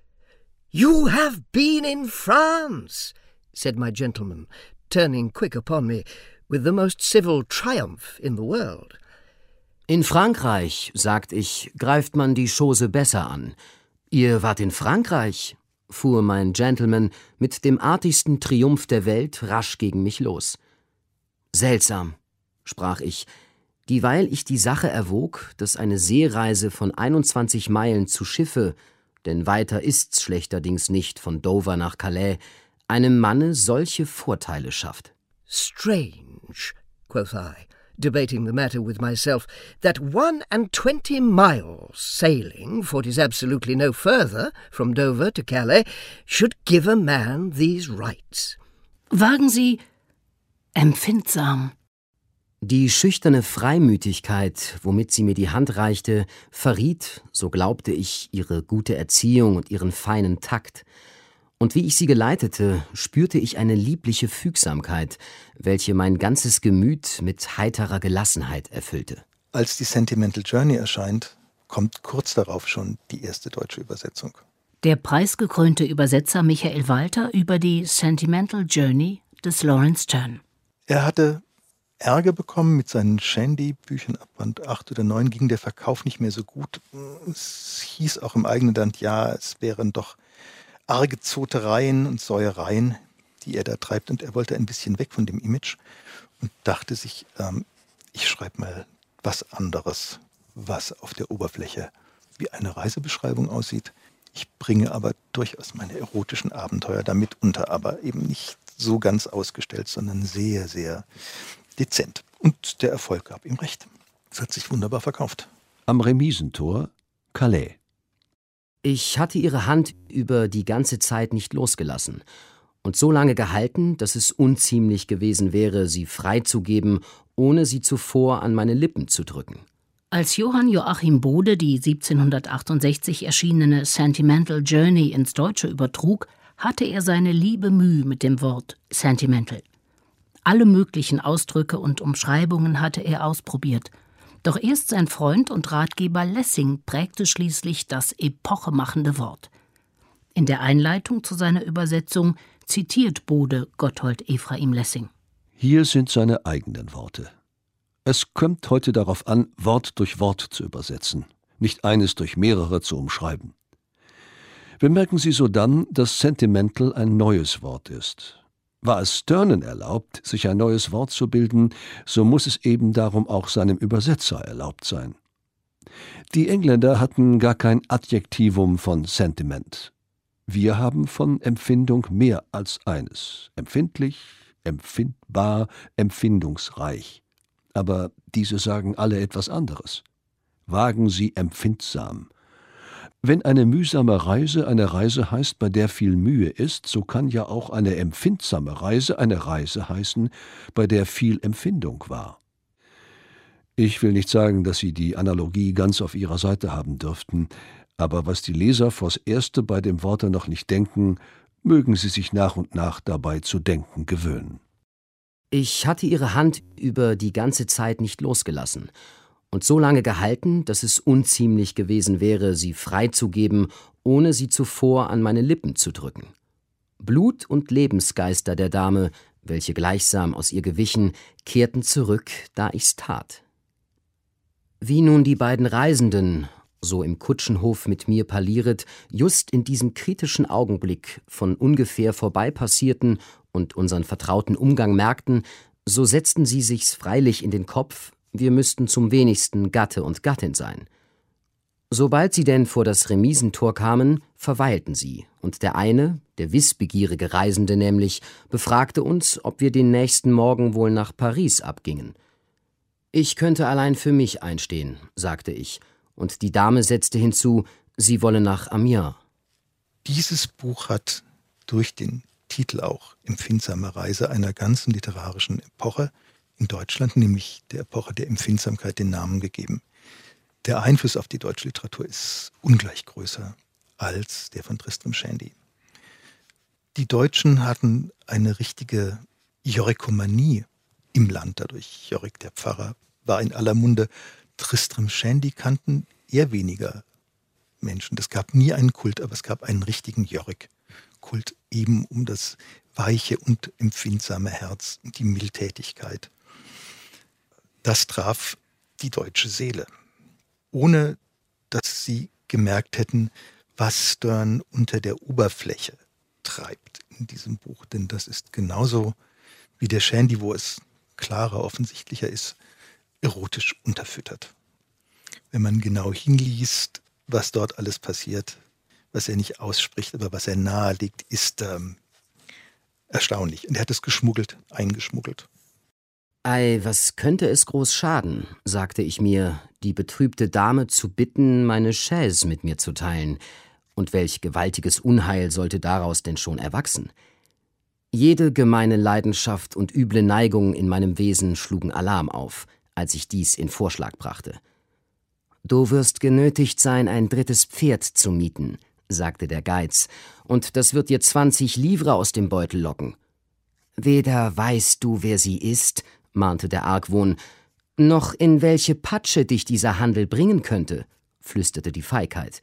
You have been in France, said my gentleman, turning quick upon me with the most civil triumph in the world. In Frankreich, sagt ich, greift man die Chose besser an. Ihr wart in Frankreich, fuhr mein Gentleman mit dem artigsten Triumph der Welt rasch gegen mich los. Seltsam, sprach ich, dieweil ich die Sache erwog, dass eine Seereise von 21 Meilen zu Schiffe, denn weiter ist's schlechterdings nicht von Dover nach Calais, einem Manne solche Vorteile schafft. Strange, quoth I, debating the matter with myself, that 21 miles sailing, for 'tis absolutely no further, from Dover to Calais, should give a man these rights. Wagen Sie empfindsam. Die schüchterne Freimütigkeit, womit sie mir die Hand reichte, verriet, so glaubte ich, ihre gute Erziehung und ihren feinen Takt. Und wie ich sie geleitete, spürte ich eine liebliche Fügsamkeit, welche mein ganzes Gemüt mit heiterer Gelassenheit erfüllte. Als die Sentimental Journey erscheint, kommt kurz darauf schon die erste deutsche Übersetzung. Der preisgekrönte Übersetzer Michael Walter über die Sentimental Journey des Laurence Sterne. Er hatte Ärger bekommen mit seinen Shandy-Büchern. Ab Band 8 oder 9 ging der Verkauf nicht mehr so gut. Es hieß auch im eigenen Land, ja, es wären doch arge Zotereien und Säuereien, die er da treibt. Und er wollte ein bisschen weg von dem Image und dachte sich, ich schreibe mal was anderes, was auf der Oberfläche wie eine Reisebeschreibung aussieht. Ich bringe aber durchaus meine erotischen Abenteuer damit unter, aber eben nicht so ganz ausgestellt, sondern sehr, sehr dezent. Und der Erfolg gab ihm recht. Es hat sich wunderbar verkauft. Am Remisentor Calais. Ich hatte ihre Hand über die ganze Zeit nicht losgelassen und so lange gehalten, dass es unziemlich gewesen wäre, sie freizugeben, ohne sie zuvor an meine Lippen zu drücken. Als Johann Joachim Bode die 1768 erschienene Sentimental Journey ins Deutsche übertrug, hatte er seine liebe Mühe mit dem Wort Sentimental. Alle möglichen Ausdrücke und Umschreibungen hatte er ausprobiert. Doch erst sein Freund und Ratgeber Lessing prägte schließlich das epochemachende Wort. In der Einleitung zu seiner Übersetzung zitiert Bode Gotthold Ephraim Lessing. Hier sind seine eigenen Worte. Es kommt heute darauf an, Wort durch Wort zu übersetzen, nicht eines durch mehrere zu umschreiben. Bemerken Sie sodann, dass Sentimental ein neues Wort ist. War es Sternen erlaubt, sich ein neues Wort zu bilden, so muss es eben darum auch seinem Übersetzer erlaubt sein. Die Engländer hatten gar kein Adjektivum von Sentiment. Wir haben von Empfindung mehr als eines. Empfindlich, empfindbar, empfindungsreich. Aber diese sagen alle etwas anderes. Wagen Sie empfindsam. Wenn eine mühsame Reise eine Reise heißt, bei der viel Mühe ist, so kann ja auch eine empfindsame Reise eine Reise heißen, bei der viel Empfindung war. Ich will nicht sagen, dass Sie die Analogie ganz auf Ihrer Seite haben dürften, aber was die Leser vors Erste bei dem Worte noch nicht denken, mögen sie sich nach und nach dabei zu denken gewöhnen. Ich hatte ihre Hand über die ganze Zeit nicht losgelassen und so lange gehalten, dass es unziemlich gewesen wäre, sie freizugeben, ohne sie zuvor an meine Lippen zu drücken. Blut und Lebensgeister der Dame, welche gleichsam aus ihr gewichen, kehrten zurück, da ich's tat. Wie nun die beiden Reisenden, so im Kutschenhof mit mir parlieret, just in diesem kritischen Augenblick von ungefähr vorbei passierten und unseren vertrauten Umgang merkten, so setzten sie sich's freilich in den Kopf, wir müssten zum wenigsten Gatte und Gattin sein. Sobald sie denn vor das Remisentor kamen, verweilten sie, und der eine, der wissbegierige Reisende nämlich, befragte uns, ob wir den nächsten Morgen wohl nach Paris abgingen. »Ich könnte allein für mich einstehen«, sagte ich, und die Dame setzte hinzu, sie wolle nach Amiens. Dieses Buch hat durch den Titel auch Empfindsame Reise einer ganzen literarischen Epoche in Deutschland, nämlich der Epoche der Empfindsamkeit, den Namen gegeben. Der Einfluss auf die deutsche Literatur ist ungleich größer als der von Tristram Shandy. Die Deutschen hatten eine richtige Jorikomanie im Land dadurch. Jorik, der Pfarrer, war in aller Munde. Tristram Shandy kannten eher weniger Menschen. Es gab nie einen Kult, aber es gab einen richtigen Jorik-Kult, eben um das weiche und empfindsame Herz und die Mildtätigkeit. Das traf die deutsche Seele, ohne dass sie gemerkt hätten, was Sterne unter der Oberfläche treibt in diesem Buch. Denn das ist genauso wie der Shandy, wo es klarer, offensichtlicher ist, erotisch unterfüttert. Wenn man genau hinliest, was dort alles passiert, was er nicht ausspricht, aber was er nahelegt, ist erstaunlich. Und er hat es geschmuggelt, eingeschmuggelt. »Ei, was könnte es groß schaden«, sagte ich mir, die betrübte Dame zu bitten, meine Chaise mit mir zu teilen, und welch gewaltiges Unheil sollte daraus denn schon erwachsen? Jede gemeine Leidenschaft und üble Neigung in meinem Wesen schlugen Alarm auf, als ich dies in Vorschlag brachte. »Du wirst genötigt sein, ein drittes Pferd zu mieten«, sagte der Geiz, »und das wird dir 20 Livres aus dem Beutel locken.« »Weder weißt du, wer sie ist«, mahnte der Argwohn, »noch in welche Patsche dich dieser Handel bringen könnte«, flüsterte die Feigheit.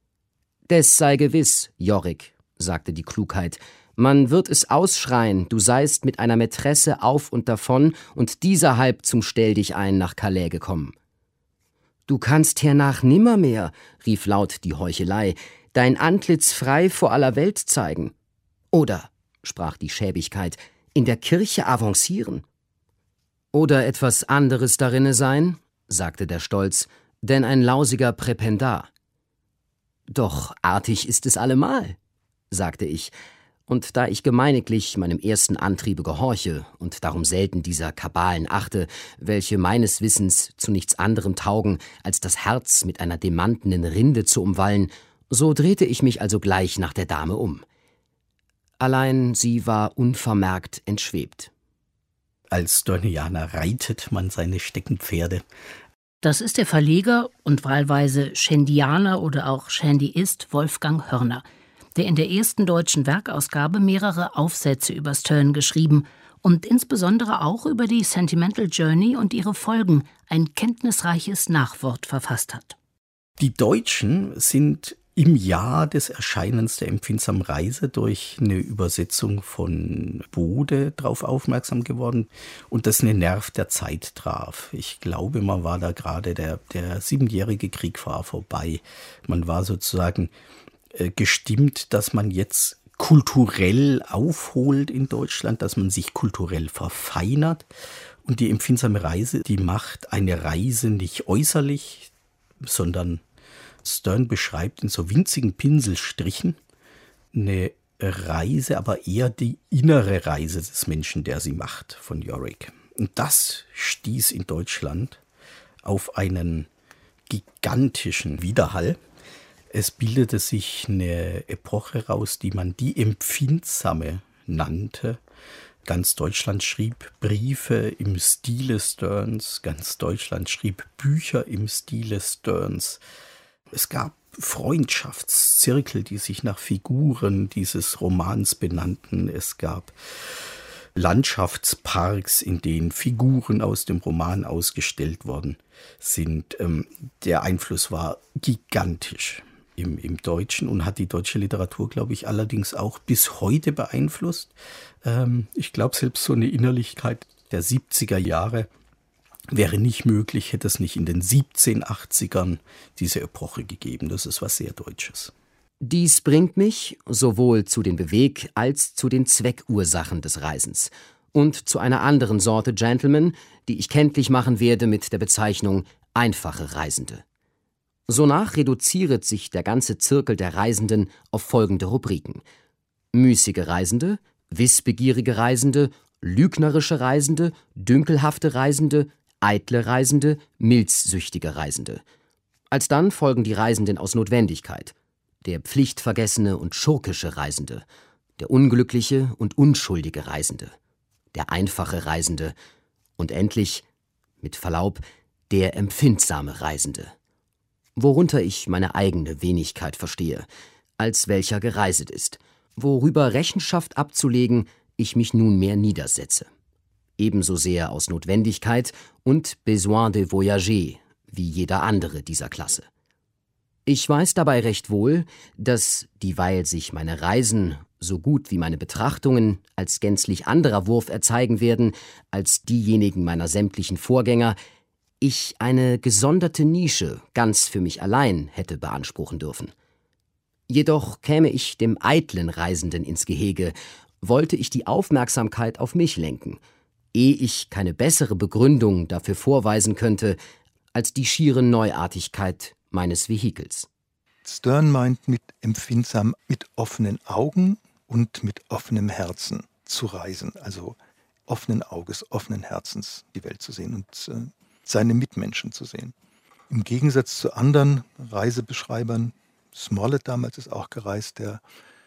»Des sei gewiss, Jorik«, sagte die Klugheit, »man wird es ausschreien, du seist mit einer Mätresse auf und davon und dieser halb zum Stelldichein nach Calais gekommen.« »Du kannst hernach nimmermehr«, rief laut die Heuchelei, »dein Antlitz frei vor aller Welt zeigen. Oder«, sprach die Schäbigkeit, »in der Kirche avancieren.« »Oder etwas anderes darinne sein«, sagte der Stolz, »denn ein lausiger Präpendar.« »Doch artig ist es allemal«, sagte ich, und da ich gemeiniglich meinem ersten Antriebe gehorche und darum selten dieser Kabalen achte, welche meines Wissens zu nichts anderem taugen, als das Herz mit einer demantenen Rinde zu umwallen, so drehte ich mich also gleich nach der Dame um. Allein sie war unvermerkt entschwebt. Als Stornianer reitet man seine Steckenpferde. Das ist der Verleger und wahlweise Shandianer oder auch Shandyist Wolfgang Hörner, der in der ersten deutschen Werkausgabe mehrere Aufsätze über Sterne geschrieben und insbesondere auch über die Sentimental Journey und ihre Folgen ein kenntnisreiches Nachwort verfasst hat. Die Deutschen sind im Jahr des Erscheinens der Empfindsamen Reise durch eine Übersetzung von Bode darauf aufmerksam geworden und das einen Nerv der Zeit traf. Ich glaube, man war da gerade, der 7-jährige Krieg war vorbei. Man war sozusagen gestimmt, dass man jetzt kulturell aufholt in Deutschland, dass man sich kulturell verfeinert. Und die Empfindsame Reise, die macht eine Reise nicht äußerlich, sondern Sterne beschreibt in so winzigen Pinselstrichen eine Reise, aber eher die innere Reise des Menschen, der sie macht, von Yorick. Und das stieß in Deutschland auf einen gigantischen Widerhall. Es bildete sich eine Epoche raus, die man die Empfindsame nannte. Ganz Deutschland schrieb Briefe im Stile Sterns, ganz Deutschland schrieb Bücher im Stile Sterns. Es gab Freundschaftszirkel, die sich nach Figuren dieses Romans benannten. Es gab Landschaftsparks, in denen Figuren aus dem Roman ausgestellt worden sind. Der Einfluss war gigantisch im Deutschen und hat die deutsche Literatur, glaube ich, allerdings auch bis heute beeinflusst. Ich glaube, selbst so eine Innerlichkeit der 70er Jahre wäre nicht möglich, hätte es nicht in den 1780ern diese Epoche gegeben. Das ist was sehr Deutsches. Dies bringt mich sowohl zu den Beweg- als zu den Zweckursachen des Reisens und zu einer anderen Sorte Gentleman, die ich kenntlich machen werde mit der Bezeichnung einfache Reisende. Sonach reduziert sich der ganze Zirkel der Reisenden auf folgende Rubriken: müßige Reisende, wissbegierige Reisende, lügnerische Reisende, dünkelhafte Reisende, eitle Reisende, milzsüchtige Reisende. Alsdann folgen die Reisenden aus Notwendigkeit, der pflichtvergessene und schurkische Reisende, der unglückliche und unschuldige Reisende, der einfache Reisende und endlich, mit Verlaub, der empfindsame Reisende, worunter ich meine eigene Wenigkeit verstehe, als welcher gereiset ist, worüber Rechenschaft abzulegen ich mich nunmehr niedersetze. Ebenso sehr aus Notwendigkeit und Besoin de voyager, wie jeder andere dieser Klasse. Ich weiß dabei recht wohl, dass, dieweil sich meine Reisen so gut wie meine Betrachtungen als gänzlich anderer Wurf erzeigen werden als diejenigen meiner sämtlichen Vorgänger, ich eine gesonderte Nische ganz für mich allein hätte beanspruchen dürfen. Jedoch käme ich dem eitlen Reisenden ins Gehege, wollte ich die Aufmerksamkeit auf mich lenken, ehe ich keine bessere Begründung dafür vorweisen könnte, als die schiere Neuartigkeit meines Vehikels. Stern meint mit empfindsam, mit offenen Augen und mit offenem Herzen zu reisen, also offenen Auges, offenen Herzens die Welt zu sehen und seine Mitmenschen zu sehen. Im Gegensatz zu anderen Reisebeschreibern, Smollett damals ist auch gereist, der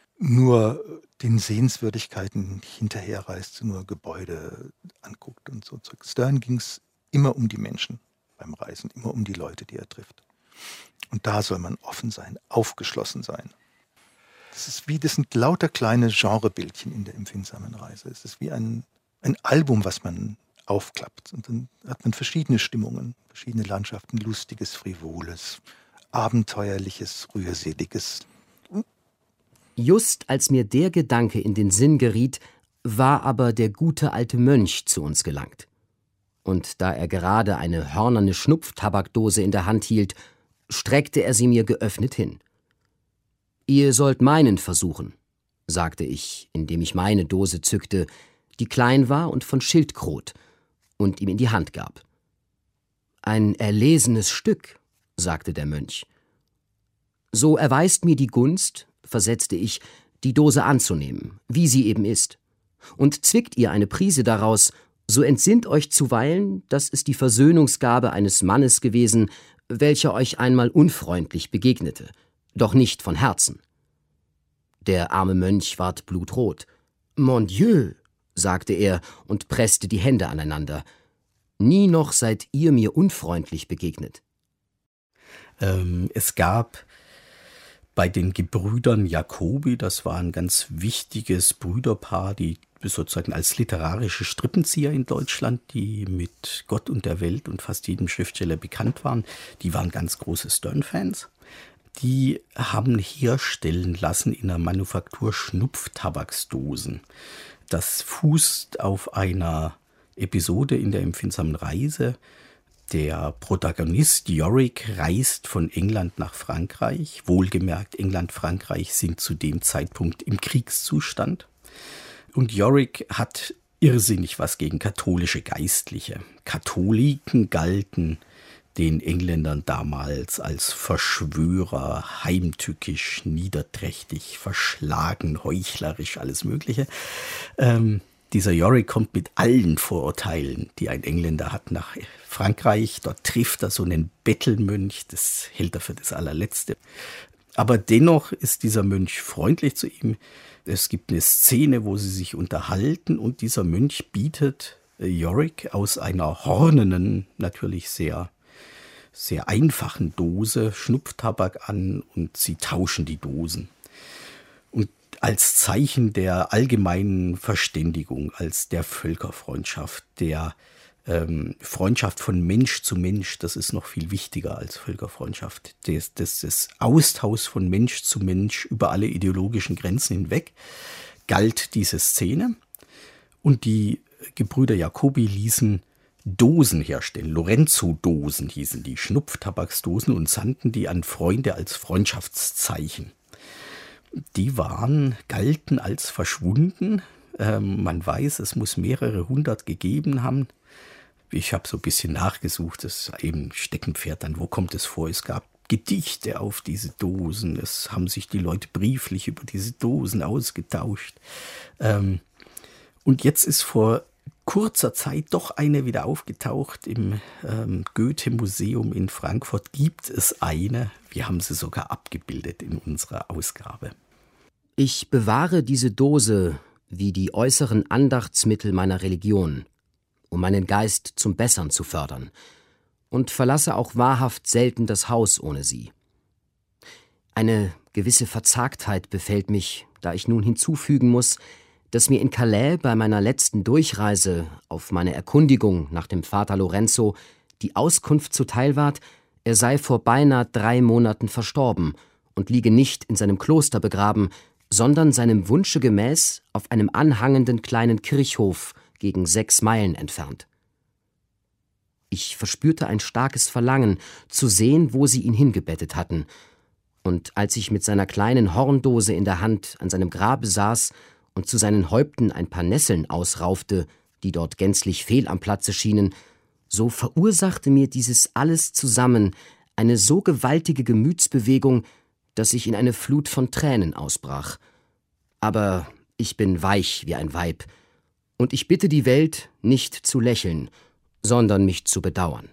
nur den Sehenswürdigkeiten hinterherreist, nur Gebäude anguckt und so. Stern ging es immer um die Menschen beim Reisen, immer um die Leute, die er trifft. Und da soll man offen sein, aufgeschlossen sein. Das sind lauter kleine Genrebildchen in der empfindsamen Reise. Es ist wie ein Album, was man aufklappt. Und dann hat man verschiedene Stimmungen, verschiedene Landschaften, Lustiges, Frivoles, Abenteuerliches, Rührseliges. Just als mir der Gedanke in den Sinn geriet, war aber der gute alte Mönch zu uns gelangt. Und da er gerade eine hörnerne Schnupftabakdose in der Hand hielt, streckte er sie mir geöffnet hin. »Ihr sollt meinen versuchen«, sagte ich, indem ich meine Dose zückte, die klein war und von Schildkrot, und ihm in die Hand gab. »Ein erlesenes Stück«, sagte der Mönch. »So erweist mir die Gunst«, versetzte ich, »die Dose anzunehmen, wie sie eben ist. Und zwickt ihr eine Prise daraus, so entsinnt euch zuweilen, dass es die Versöhnungsgabe eines Mannes gewesen, welcher euch einmal unfreundlich begegnete, doch nicht von Herzen.« Der arme Mönch ward blutrot. »Mon Dieu«, sagte er und presste die Hände aneinander. »Nie noch seid ihr mir unfreundlich begegnet.« Es gab bei den Gebrüdern Jacobi, das war ein ganz wichtiges Brüderpaar, die sozusagen als literarische Strippenzieher in Deutschland, die mit Gott und der Welt und fast jedem Schriftsteller bekannt waren, die waren ganz große Stern-Fans. Die haben herstellen lassen in der Manufaktur Schnupftabaksdosen. Das fußt auf einer Episode in der empfindsamen Reise. Der Protagonist Yorick reist von England nach Frankreich. Wohlgemerkt, England, Frankreich sind zu dem Zeitpunkt im Kriegszustand. Und Yorick hat irrsinnig was gegen katholische Geistliche. Katholiken galten den Engländern damals als Verschwörer, heimtückisch, niederträchtig, verschlagen, heuchlerisch, alles Mögliche. Dieser Yorick kommt mit allen Vorurteilen, die ein Engländer hat, nach Frankreich. Dort trifft er so einen Bettelmönch, das hält er für das Allerletzte. Aber dennoch ist dieser Mönch freundlich zu ihm. Es gibt eine Szene, wo sie sich unterhalten und dieser Mönch bietet Yorick aus einer hornenen, natürlich sehr, sehr einfachen Dose Schnupftabak an und sie tauschen die Dosen. Und als Zeichen der allgemeinen Verständigung, als der Völkerfreundschaft, der Freundschaft von Mensch zu Mensch, das ist noch viel wichtiger als Völkerfreundschaft, das Austausch von Mensch zu Mensch über alle ideologischen Grenzen hinweg, galt diese Szene. Und die Gebrüder Jacobi ließen Dosen herstellen, Lorenzo-Dosen hießen die, Schnupftabaksdosen, und sandten die an Freunde als Freundschaftszeichen. Die galten als verschwunden. Man weiß, es muss mehrere hundert gegeben haben. Ich habe so ein bisschen nachgesucht, das ist eben Steckenpferd dann, wo kommt es vor? Es gab Gedichte auf diese Dosen, es haben sich die Leute brieflich über diese Dosen ausgetauscht. Und jetzt ist vor kurzer Zeit doch eine wieder aufgetaucht im Goethe-Museum in Frankfurt. Gibt es eine? Wir haben sie sogar abgebildet in unserer Ausgabe. Ich bewahre diese Dose wie die äußeren Andachtsmittel meiner Religion, um meinen Geist zum Bessern zu fördern, und verlasse auch wahrhaft selten das Haus ohne sie. Eine gewisse Verzagtheit befällt mich, da ich nun hinzufügen muss, dass mir in Calais bei meiner letzten Durchreise auf meine Erkundigung nach dem Vater Lorenzo die Auskunft zuteil ward, er sei vor beinahe 3 Monaten verstorben und liege nicht in seinem Kloster begraben, sondern seinem Wunsche gemäß auf einem anhangenden kleinen Kirchhof gegen 6 Meilen entfernt. Ich verspürte ein starkes Verlangen, zu sehen, wo sie ihn hingebettet hatten, und als ich mit seiner kleinen Horndose in der Hand an seinem Grabe saß und zu seinen Häupten ein paar Nesseln ausraufte, die dort gänzlich fehl am Platze schienen, so verursachte mir dieses alles zusammen eine so gewaltige Gemütsbewegung, dass ich in eine Flut von Tränen ausbrach. Aber ich bin weich wie ein Weib, und ich bitte die Welt, nicht zu lächeln, sondern mich zu bedauern.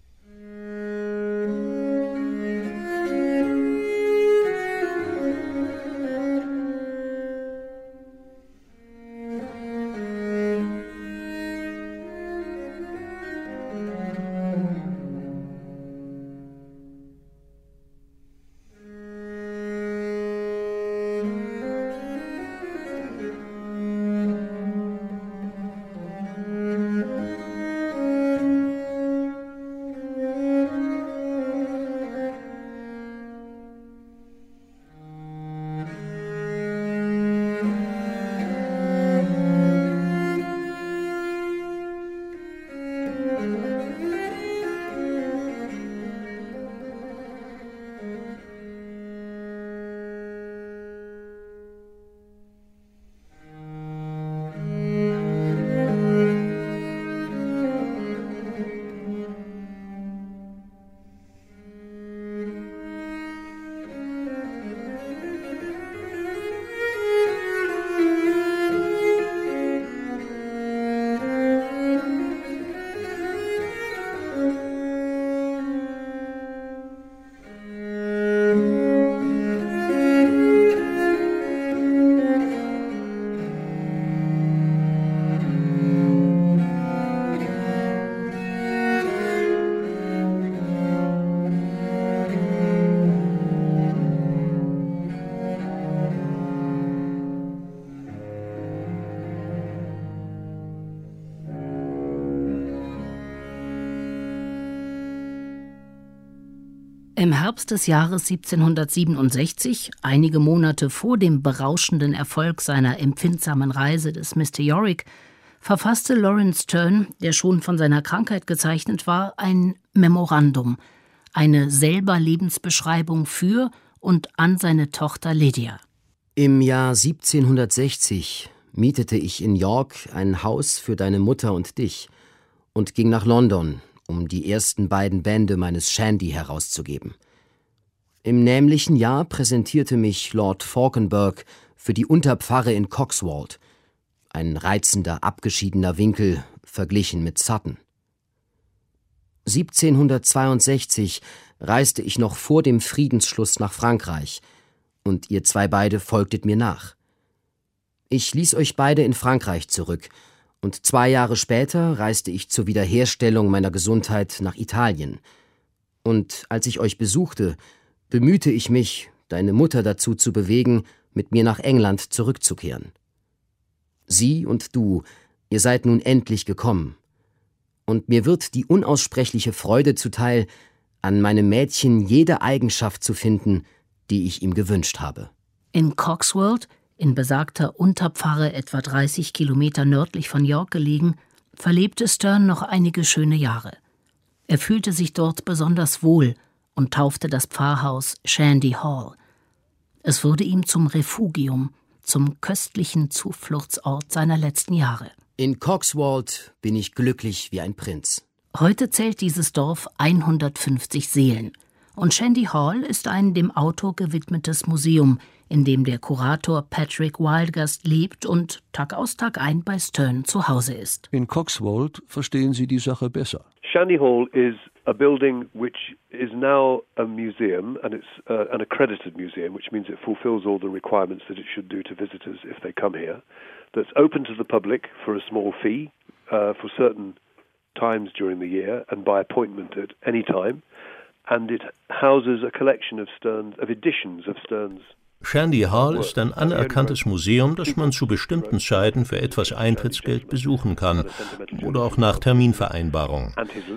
Im Herbst des Jahres 1767, einige Monate vor dem berauschenden Erfolg seiner empfindsamen Reise des Mr. Yorick, verfasste Laurence Sterne, der schon von seiner Krankheit gezeichnet war, ein Memorandum, eine selber Lebensbeschreibung für und an seine Tochter Lydia. Im Jahr 1760 mietete ich in York ein Haus für deine Mutter und dich und ging nach London, um die ersten beiden Bände meines Shandy herauszugeben. Im nämlichen Jahr präsentierte mich Lord Falkenberg für die Unterpfarre in Coxwold, ein reizender, abgeschiedener Winkel, verglichen mit Sutton. 1762 reiste ich noch vor dem Friedensschluss nach Frankreich, und ihr zwei beide folgtet mir nach. Ich ließ euch beide in Frankreich zurück, und 2 Jahre später reiste ich zur Wiederherstellung meiner Gesundheit nach Italien. Und als ich euch besuchte, bemühte ich mich, deine Mutter dazu zu bewegen, mit mir nach England zurückzukehren. Sie und du, ihr seid nun endlich gekommen. Und mir wird die unaussprechliche Freude zuteil, an meinem Mädchen jede Eigenschaft zu finden, die ich ihm gewünscht habe. In Coxwold, in besagter Unterpfarre etwa 30 Kilometer nördlich von York gelegen, verlebte Sterne noch einige schöne Jahre. Er fühlte sich dort besonders wohl und taufte das Pfarrhaus Shandy Hall. Es wurde ihm zum Refugium, zum köstlichen Zufluchtsort seiner letzten Jahre. In Coxwold bin ich glücklich wie ein Prinz. Heute zählt dieses Dorf 150 Seelen. Und Shandy Hall ist ein dem Autor gewidmetes Museum, in dem der Kurator Patrick Wildgust lebt und Tag aus Tag ein bei Sterne zu Hause ist. In Coxwold verstehen Sie die Sache besser. Shandy Hall is a building which is now a museum, and it's an accredited museum, which means it fulfills all the requirements that it should do to visitors if they come here. That's open to the public for a small fee for certain times during the year and by appointment at any time. And it houses a collection of editions of Sterne's. Shandy Hall ist ein anerkanntes Museum, das man zu bestimmten Zeiten für etwas Eintrittsgeld besuchen kann oder auch nach Terminvereinbarung.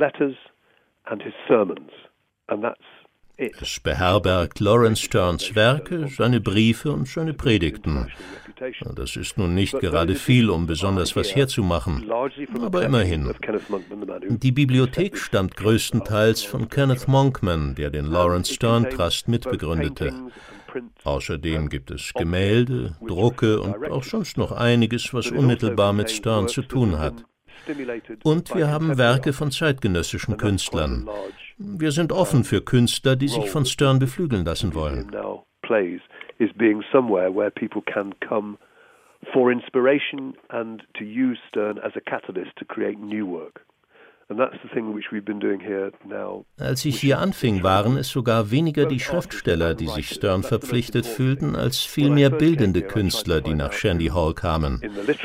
Es beherbergt Laurence Sternes Werke, seine Briefe und seine Predigten. Das ist nun nicht gerade viel, um besonders was herzumachen, aber immerhin. Die Bibliothek stammt größtenteils von Kenneth Monkman, der den Lawrence Sterne Trust mitbegründete. Außerdem gibt es Gemälde, Drucke und auch sonst noch einiges, was unmittelbar mit Sterne zu tun hat. Und wir haben Werke von zeitgenössischen Künstlern. Wir sind offen für Künstler, die sich von Sterne beflügeln lassen wollen. Is being somewhere where people can come for inspiration and to use Sterne as a catalyst to create new work. And that's the thing which we've been doing here now. Als ich hier anfing, waren es sogar weniger die Schriftsteller, die sich Sterne verpflichtet fühlten, als vielmehr bildende Künstler, die nach Shandy Hall kamen.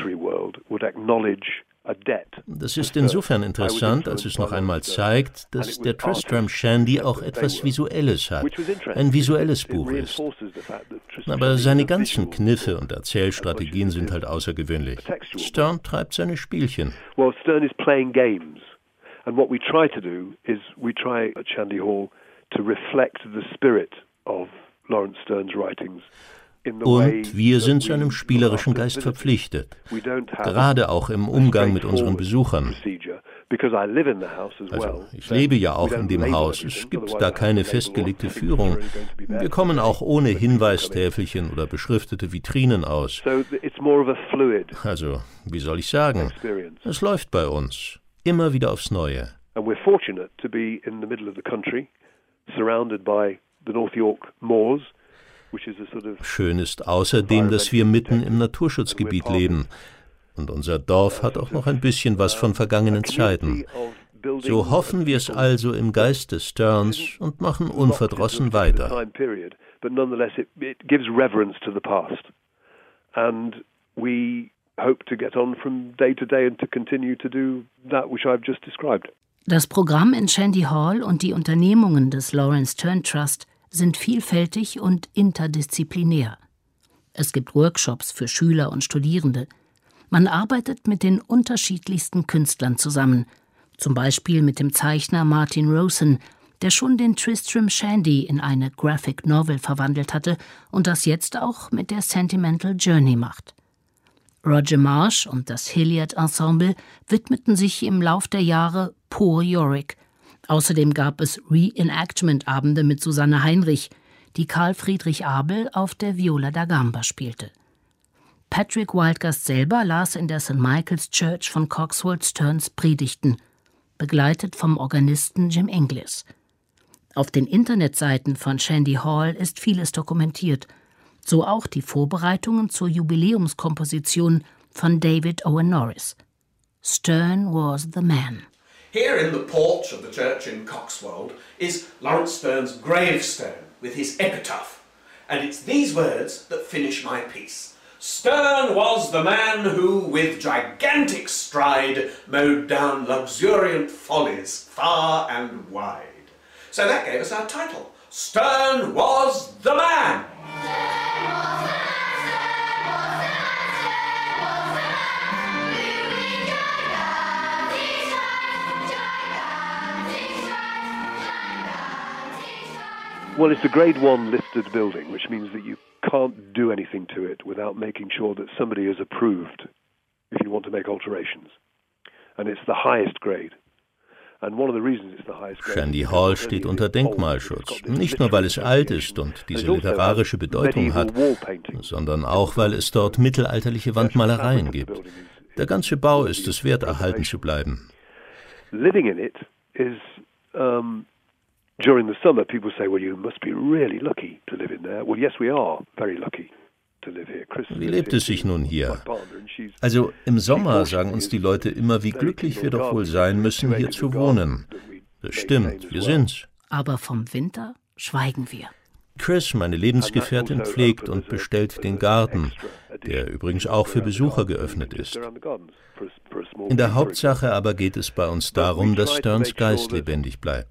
Das ist insofern interessant, als es noch einmal zeigt, dass der Tristram Shandy auch etwas Visuelles hat, ein visuelles Buch ist. Aber seine ganzen Kniffe und Erzählstrategien sind halt außergewöhnlich. Sterne treibt seine Spielchen. Well, Sterne is playing games. And what we try to do is we try at Shandy Hall to reflect the spirit of Lawrence Sterne's writings. Und wir sind seinem spielerischen Geist verpflichtet, gerade auch im Umgang mit unseren Besuchern. Also, ich lebe ja auch in dem Haus, es gibt da keine festgelegte Führung. Wir kommen auch ohne Hinweistäfelchen oder beschriftete Vitrinen aus. Also, wie soll ich sagen, es läuft bei uns, immer wieder aufs Neue. And we're fortunate to be in the middle of the country, surrounded by the North York moors. Schön ist außerdem, dass wir mitten im Naturschutzgebiet leben. Und unser Dorf hat auch noch ein bisschen was von vergangenen Zeiten. So hoffen wir es also im Geist des Sternes und machen unverdrossen weiter. Das Programm in Shandy Hall und die Unternehmungen des Lawrence Sterne Trust sind vielfältig und interdisziplinär. Es gibt Workshops für Schüler und Studierende. Man arbeitet mit den unterschiedlichsten Künstlern zusammen, zum Beispiel mit dem Zeichner Martin Rosen, der schon den Tristram Shandy in eine Graphic Novel verwandelt hatte und das jetzt auch mit der Sentimental Journey macht. Roger Marsh und das Hilliard Ensemble widmeten sich im Lauf der Jahre Poor Yorick. Außerdem gab es Reenactment-Abende mit Susanne Heinrich, die Karl Friedrich Abel auf der Viola da Gamba spielte. Patrick Wildgust selber las in der St. Michael's Church von Coxwold Sternes Predigten. begleitet vom Organisten Jim Inglis. Auf den Internetseiten von Shandy Hall ist vieles dokumentiert, so auch die Vorbereitungen zur Jubiläumskomposition von David Owen Norris. Sterne was the man. Here in the porch of the church in Coxwold is Lawrence Sterne's gravestone with his epitaph. And it's these words that finish my piece. Sterne was the man who, with gigantic stride, mowed down luxuriant follies far and wide. So that gave us our title. Sterne was the man. Well, it's a Grade 1 listed building, which means that you can't do anything to it without making sure that somebody has approved if you want to make alterations. And it's the highest grade. And one of the reasons it's the highest grade. Shandy Hall steht unter Denkmalschutz, nicht nur weil es alt ist und diese literarische Bedeutung hat, sondern auch weil es dort mittelalterliche Wandmalereien gibt. Der ganze Bau ist es wert, erhalten zu bleiben. Living in it is during the summer, people say, well, you must be really lucky to live in there. Well, yes, we are very lucky to live here. Wie lebt es sich nun hier? Also im Sommer sagen uns die Leute immer, wie glücklich wir doch wohl sein müssen, hier zu wohnen. Das stimmt, wir sind's. Aber vom Winter schweigen wir. Chris, meine Lebensgefährtin, pflegt und bestellt den Garten, der übrigens auch für Besucher geöffnet ist. In der Hauptsache aber geht es bei uns darum, dass Sternes Geist lebendig bleibt.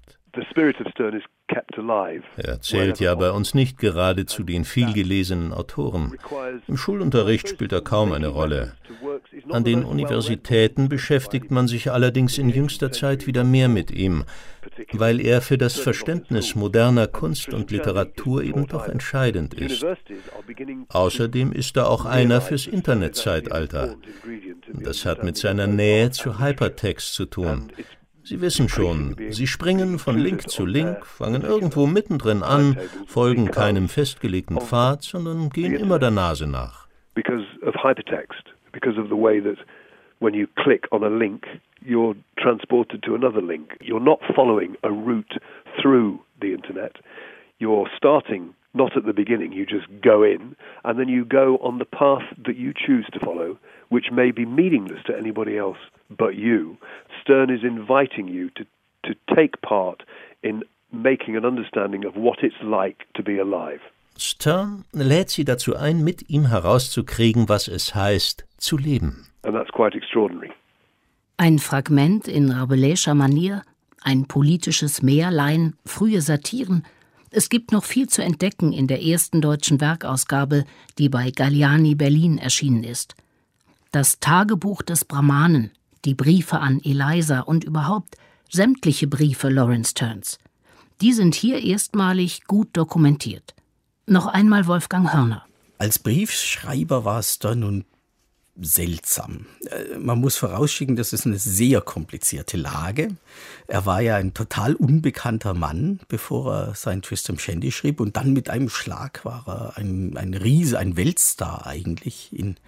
Er zählt ja bei uns nicht gerade zu den vielgelesenen Autoren. Im Schulunterricht spielt er kaum eine Rolle. An den Universitäten beschäftigt man sich allerdings in jüngster Zeit wieder mehr mit ihm, weil er für das Verständnis moderner Kunst und Literatur eben doch entscheidend ist. Außerdem ist er auch einer fürs Internetzeitalter. Das hat mit seiner Nähe zu Hypertext zu tun. Sie wissen schon, Sie springen von Link zu Link, fangen irgendwo mittendrin an, folgen keinem festgelegten Pfad, sondern gehen immer der Nase nach. Because of hypertext, because of the way that when you click on a link, you're transported to another link. You're not following a route through the internet. You're starting not at the beginning, you just go in, and then you go on the path that you choose to follow, which may be meaningless to anybody else but you. Sterne is inviting you to take part in making an understanding of what it's like to be alive. Sterne lädt sie dazu ein, mit ihm herauszukriegen, was es heißt, zu leben. And that's quite extraordinary. Ein Fragment in Rabelaischer Manier, ein politisches Märlein, frühe Satiren. Es gibt noch viel zu entdecken in der ersten deutschen Werkausgabe, die bei Galliani Berlin erschienen ist. Das Tagebuch des Brahmanen, die Briefe an Eliza und überhaupt sämtliche Briefe Lawrence Sternes. Die sind hier erstmalig gut dokumentiert. Noch einmal Wolfgang Hörner. Als Briefschreiber war Sterne nun seltsam. Man muss vorausschicken, das ist eine sehr komplizierte Lage. Er war ja ein total unbekannter Mann, bevor er sein Tristram Shandy schrieb. Und dann mit einem Schlag war er ein Riese, ein Weltstar eigentlich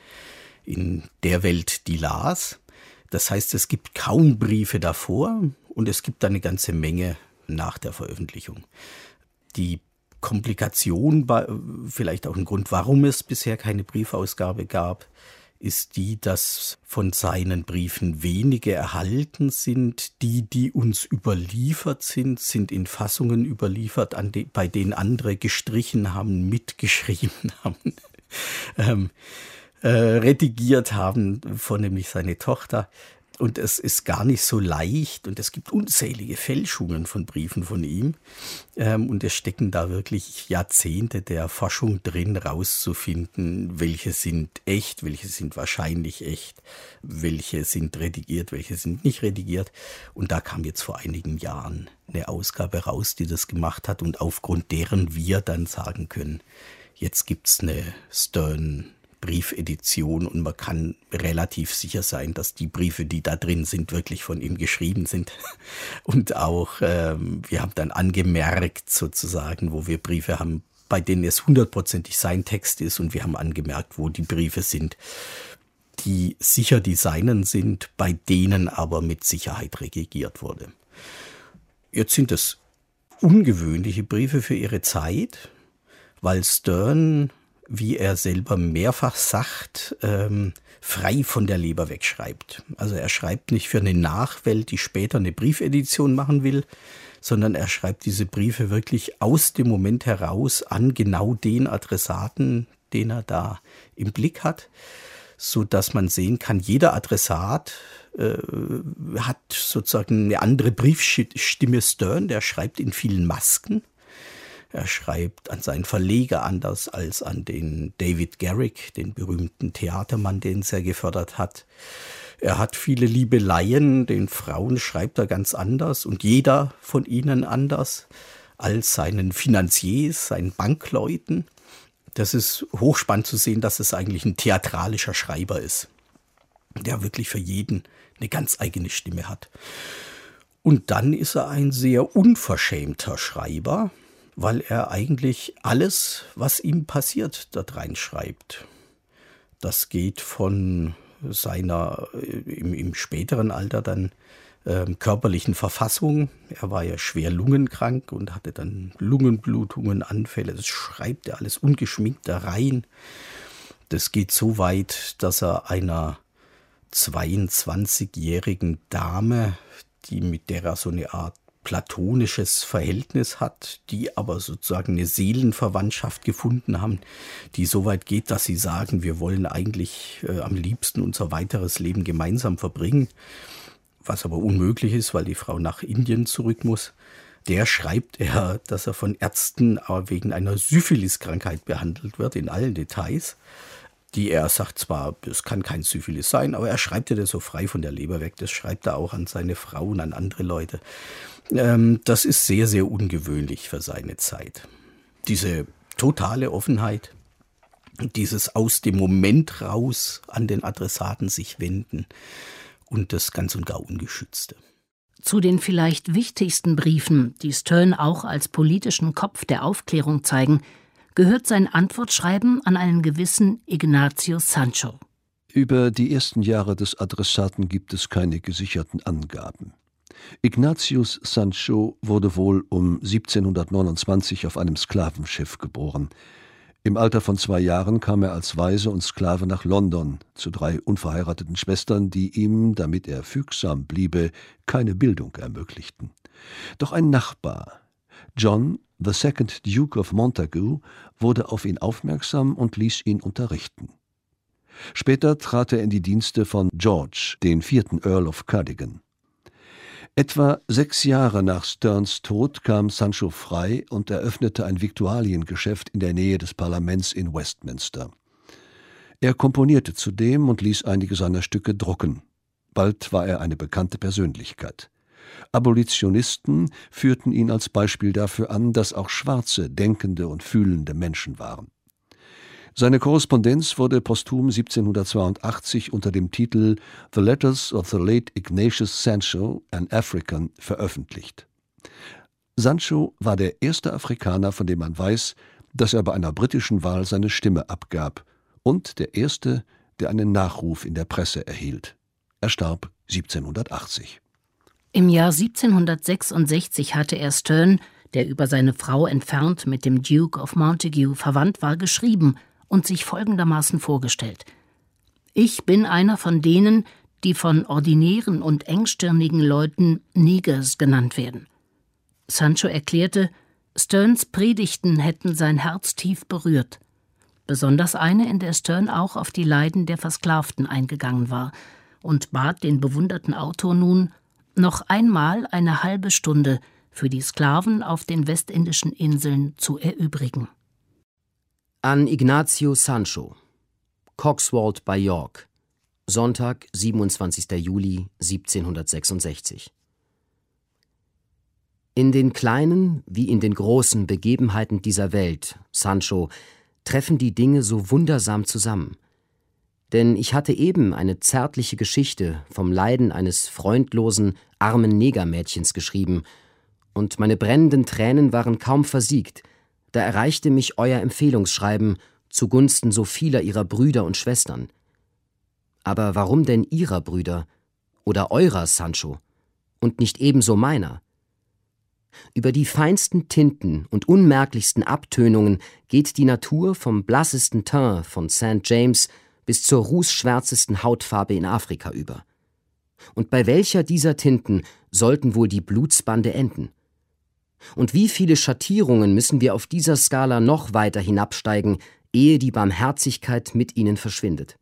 in der Welt, die las. Das heißt, es gibt kaum Briefe davor und es gibt eine ganze Menge nach der Veröffentlichung. Die Komplikation, vielleicht auch ein Grund, warum es bisher keine Briefausgabe gab, ist die, dass von seinen Briefen wenige erhalten sind. Die uns überliefert sind, sind in Fassungen überliefert, bei denen andere gestrichen haben, mitgeschrieben haben, redigiert haben, vornehmlich seine Tochter. Und es ist gar nicht so leicht und es gibt unzählige Fälschungen von Briefen von ihm. Und es stecken da wirklich Jahrzehnte der Forschung drin, rauszufinden, welche sind echt, welche sind wahrscheinlich echt, welche sind redigiert, welche sind nicht redigiert. Und da kam jetzt vor einigen Jahren eine Ausgabe raus, die das gemacht hat und aufgrund deren wir dann sagen können, jetzt gibt's eine Sterne Briefedition und man kann relativ sicher sein, dass die Briefe, die da drin sind, wirklich von ihm geschrieben sind. Und auch, wir haben dann angemerkt sozusagen, wo wir Briefe haben, bei denen es 100%ig sein Text ist und wir haben angemerkt, wo die Briefe sind, die sicher die seinen sind, bei denen aber mit Sicherheit regiert wurde. Jetzt sind es ungewöhnliche Briefe für ihre Zeit, weil Sterne, wie er selber mehrfach sagt, frei von der Leber wegschreibt. Also er schreibt nicht für eine Nachwelt, die später eine Briefedition machen will, sondern er schreibt diese Briefe wirklich aus dem Moment heraus an genau den Adressaten, den er da im Blick hat, so dass man sehen kann, jeder Adressat hat sozusagen eine andere Briefstimme. Sterne, der schreibt in vielen Masken. Er schreibt an seinen Verleger anders als an den David Garrick, den berühmten Theatermann, den er gefördert hat. Er hat viele Liebeleien, den Frauen schreibt er ganz anders und jeder von ihnen anders als seinen Finanziers, seinen Bankleuten. Das ist hochspannend zu sehen, dass es eigentlich ein theatralischer Schreiber ist, der wirklich für jeden eine ganz eigene Stimme hat. Und dann ist er ein sehr unverschämter Schreiber, weil er eigentlich alles, was ihm passiert, dort reinschreibt. Das geht von seiner im späteren Alter dann körperlichen Verfassung. Er war ja schwer lungenkrank und hatte dann Lungenblutungen, Anfälle. Das schreibt er alles ungeschminkt da rein. Das geht so weit, dass er einer 22-jährigen Dame, mit der er so eine Art platonisches Verhältnis hat, die aber sozusagen eine Seelenverwandtschaft gefunden haben, die so weit geht, dass sie sagen, wir wollen eigentlich am liebsten unser weiteres Leben gemeinsam verbringen, was aber unmöglich ist, weil die Frau nach Indien zurück muss. Der schreibt er, dass er von Ärzten wegen einer Syphilis-Krankheit behandelt wird, in allen Details. Die er sagt zwar, es kann kein Syphilis sein, aber er schreibt ja das so frei von der Leber weg. Das schreibt er auch an seine Frau und an andere Leute. Das ist sehr, sehr ungewöhnlich für seine Zeit. Diese totale Offenheit, dieses aus dem Moment raus an den Adressaten sich wenden und das ganz und gar Ungeschützte. Zu den vielleicht wichtigsten Briefen, die Sterne auch als politischen Kopf der Aufklärung zeigen, gehört sein Antwortschreiben an einen gewissen Ignacio Sancho. Über die ersten Jahre des Adressaten gibt es keine gesicherten Angaben. Ignatius Sancho wurde wohl um 1729 auf einem Sklavenschiff geboren. Im Alter von 2 Jahren kam er als Waise und Sklave nach London zu 3 unverheirateten Schwestern, die ihm, damit er fügsam bliebe, keine Bildung ermöglichten. Doch ein Nachbar, John, the Second Duke of Montagu, wurde auf ihn aufmerksam und ließ ihn unterrichten. Später trat er in die Dienste von George, den 4. Earl of Cardigan. Etwa 6 Jahre nach Sternes Tod kam Sancho frei und eröffnete ein Viktualiengeschäft in der Nähe des Parlaments in Westminster. Er komponierte zudem und ließ einige seiner Stücke drucken. Bald war er eine bekannte Persönlichkeit. Abolitionisten führten ihn als Beispiel dafür an, dass auch Schwarze denkende und fühlende Menschen waren. Seine Korrespondenz wurde posthum 1782 unter dem Titel The Letters of the Late Ignatius Sancho, an African, veröffentlicht. Sancho war der erste Afrikaner, von dem man weiß, dass er bei einer britischen Wahl seine Stimme abgab, und der erste, der einen Nachruf in der Presse erhielt. Er starb 1780. Im Jahr 1766 hatte er Sterne, der über seine Frau entfernt mit dem Duke of Montagu verwandt war, geschrieben und sich folgendermaßen vorgestellt: Ich bin einer von denen, die von ordinären und engstirnigen Leuten Negers genannt werden. Sancho erklärte, Sternes Predigten hätten sein Herz tief berührt. Besonders eine, in der Sterne auch auf die Leiden der Versklavten eingegangen war, und bat den bewunderten Autor nun, noch einmal eine halbe Stunde für die Sklaven auf den westindischen Inseln zu erübrigen. An Ignacio Sancho, Coxwold bei York, Sonntag, 27. Juli 1766. In den kleinen wie in den großen Begebenheiten dieser Welt, Sancho, treffen die Dinge so wundersam zusammen. Denn ich hatte eben eine zärtliche Geschichte vom Leiden eines freundlosen, armen Negermädchens geschrieben, und meine brennenden Tränen waren kaum versiegt, da erreichte mich euer Empfehlungsschreiben zugunsten so vieler ihrer Brüder und Schwestern. Aber warum denn Ihrer Brüder oder eurer, Sancho, und nicht ebenso meiner? Über die feinsten Tinten und unmerklichsten Abtönungen geht die Natur vom blassesten Teint von St. James bis zur rußschwärzesten Hautfarbe in Afrika über. Und bei welcher dieser Tinten sollten wohl die Blutsbande enden? Und wie viele Schattierungen müssen wir auf dieser Skala noch weiter hinabsteigen, ehe die Barmherzigkeit mit ihnen verschwindet?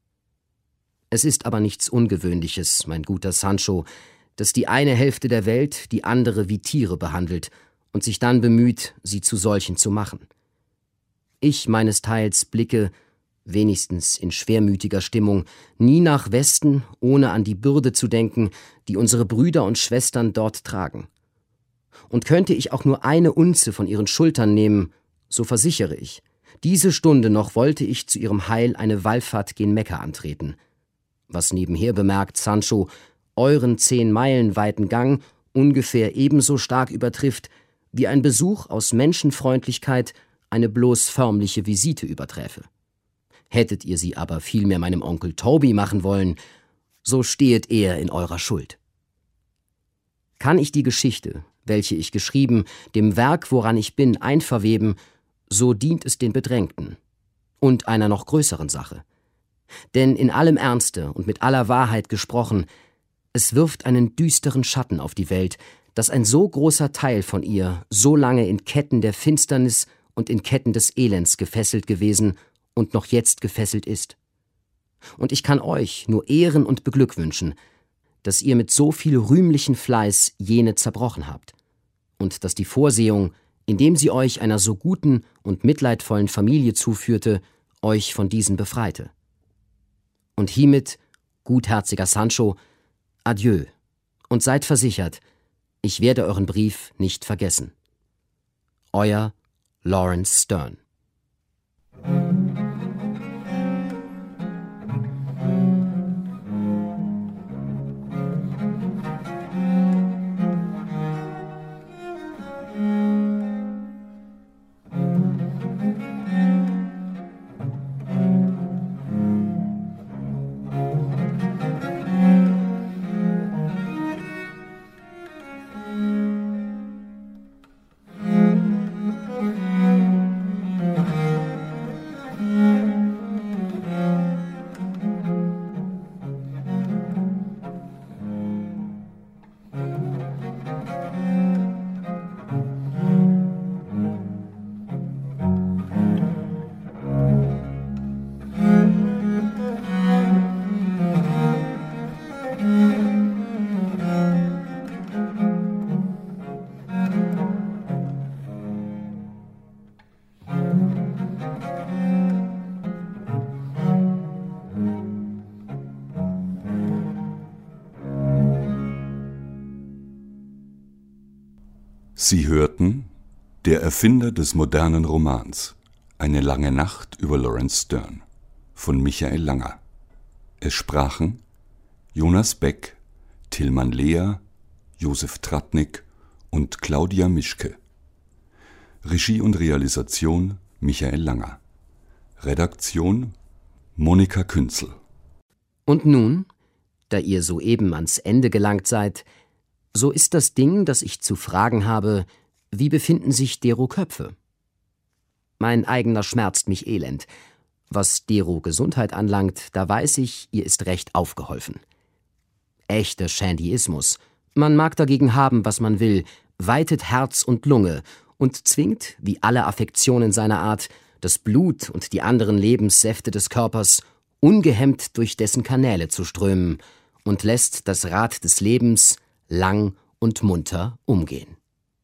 Es ist aber nichts Ungewöhnliches, mein guter Sancho, dass die eine Hälfte der Welt die andere wie Tiere behandelt und sich dann bemüht, sie zu solchen zu machen. Ich meinesteils blicke, wenigstens in schwermütiger Stimmung, nie nach Westen, ohne an die Bürde zu denken, die unsere Brüder und Schwestern dort tragen. Und könnte ich auch nur eine Unze von ihren Schultern nehmen, so versichere ich, diese Stunde noch wollte ich zu ihrem Heil eine Wallfahrt gen Mekka antreten. Was nebenher bemerkt, Sancho, euren 10 Meilen weiten Gang ungefähr ebenso stark übertrifft, wie ein Besuch aus Menschenfreundlichkeit eine bloß förmliche Visite überträfe. Hättet ihr sie aber vielmehr meinem Onkel Toby machen wollen, so stehet er in eurer Schuld. Kann ich die Geschichte, welche ich geschrieben, dem Werk, woran ich bin, einverweben, so dient es den Bedrängten und einer noch größeren Sache. Denn in allem Ernste und mit aller Wahrheit gesprochen, es wirft einen düsteren Schatten auf die Welt, dass ein so großer Teil von ihr so lange in Ketten der Finsternis und in Ketten des Elends gefesselt gewesen und noch jetzt gefesselt ist. Und ich kann euch nur ehren und beglückwünschen, dass ihr mit so viel rühmlichen Fleiß jene zerbrochen habt und dass die Vorsehung, indem sie euch einer so guten und mitleidvollen Familie zuführte, euch von diesen befreite. Und hiermit, gutherziger Sancho, adieu und seid versichert, ich werde euren Brief nicht vergessen. Euer Lawrence Sterne. Sie hörten Der Erfinder des modernen Romans, eine lange Nacht über Lawrence Sterne von Michael Langer. Es sprachen Jonas Beck, Tilman Lea, Josef Tratnik und Claudia Mischke. Regie und Realisation Michael Langer. Redaktion Monika Künzel. Und nun, da ihr soeben ans Ende gelangt seid, so ist das Ding, das ich zu fragen habe, wie befinden sich dero Köpfe? Mein eigener schmerzt mich elend. Was dero Gesundheit anlangt, da weiß ich, ihr ist recht aufgeholfen. Echter Shandyismus. Man mag dagegen haben, was man will, weitet Herz und Lunge und zwingt, wie alle Affektionen seiner Art, das Blut und die anderen Lebenssäfte des Körpers ungehemmt durch dessen Kanäle zu strömen und lässt das Rad des Lebens lang und munter umgehen.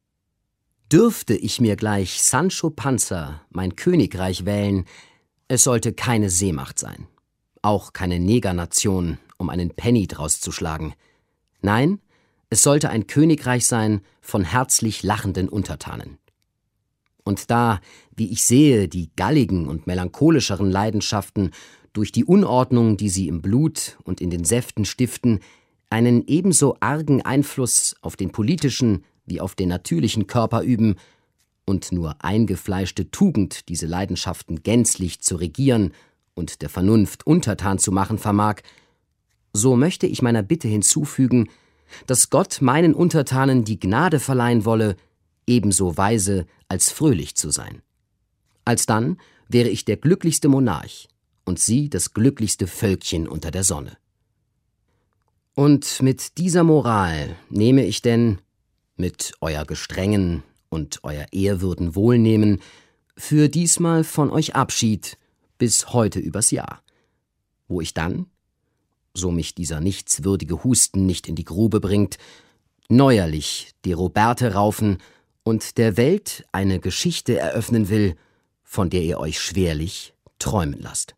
Dürfte ich mir gleich Sancho Panza, mein Königreich, wählen, es sollte keine Seemacht sein, auch keine Negernation, um einen Penny draus zu schlagen. Nein, es sollte ein Königreich sein von herzlich lachenden Untertanen. Und da, wie ich sehe, die galligen und melancholischeren Leidenschaften durch die Unordnung, die sie im Blut und in den Säften stiften, einen ebenso argen Einfluss auf den politischen wie auf den natürlichen Körper üben und nur eingefleischte Tugend diese Leidenschaften gänzlich zu regieren und der Vernunft untertan zu machen vermag, so möchte ich meiner Bitte hinzufügen, dass Gott meinen Untertanen die Gnade verleihen wolle, ebenso weise als fröhlich zu sein. Alsdann wäre ich der glücklichste Monarch und Sie das glücklichste Völkchen unter der Sonne. Und mit dieser Moral nehme ich denn, mit euer gestrengen und euer ehrwürden Wohlnehmen, für diesmal von euch Abschied bis heute übers Jahr, wo ich dann, so mich dieser nichtswürdige Husten nicht in die Grube bringt, neuerlich die Roberte raufen und der Welt eine Geschichte eröffnen will, von der ihr euch schwerlich träumen lasst.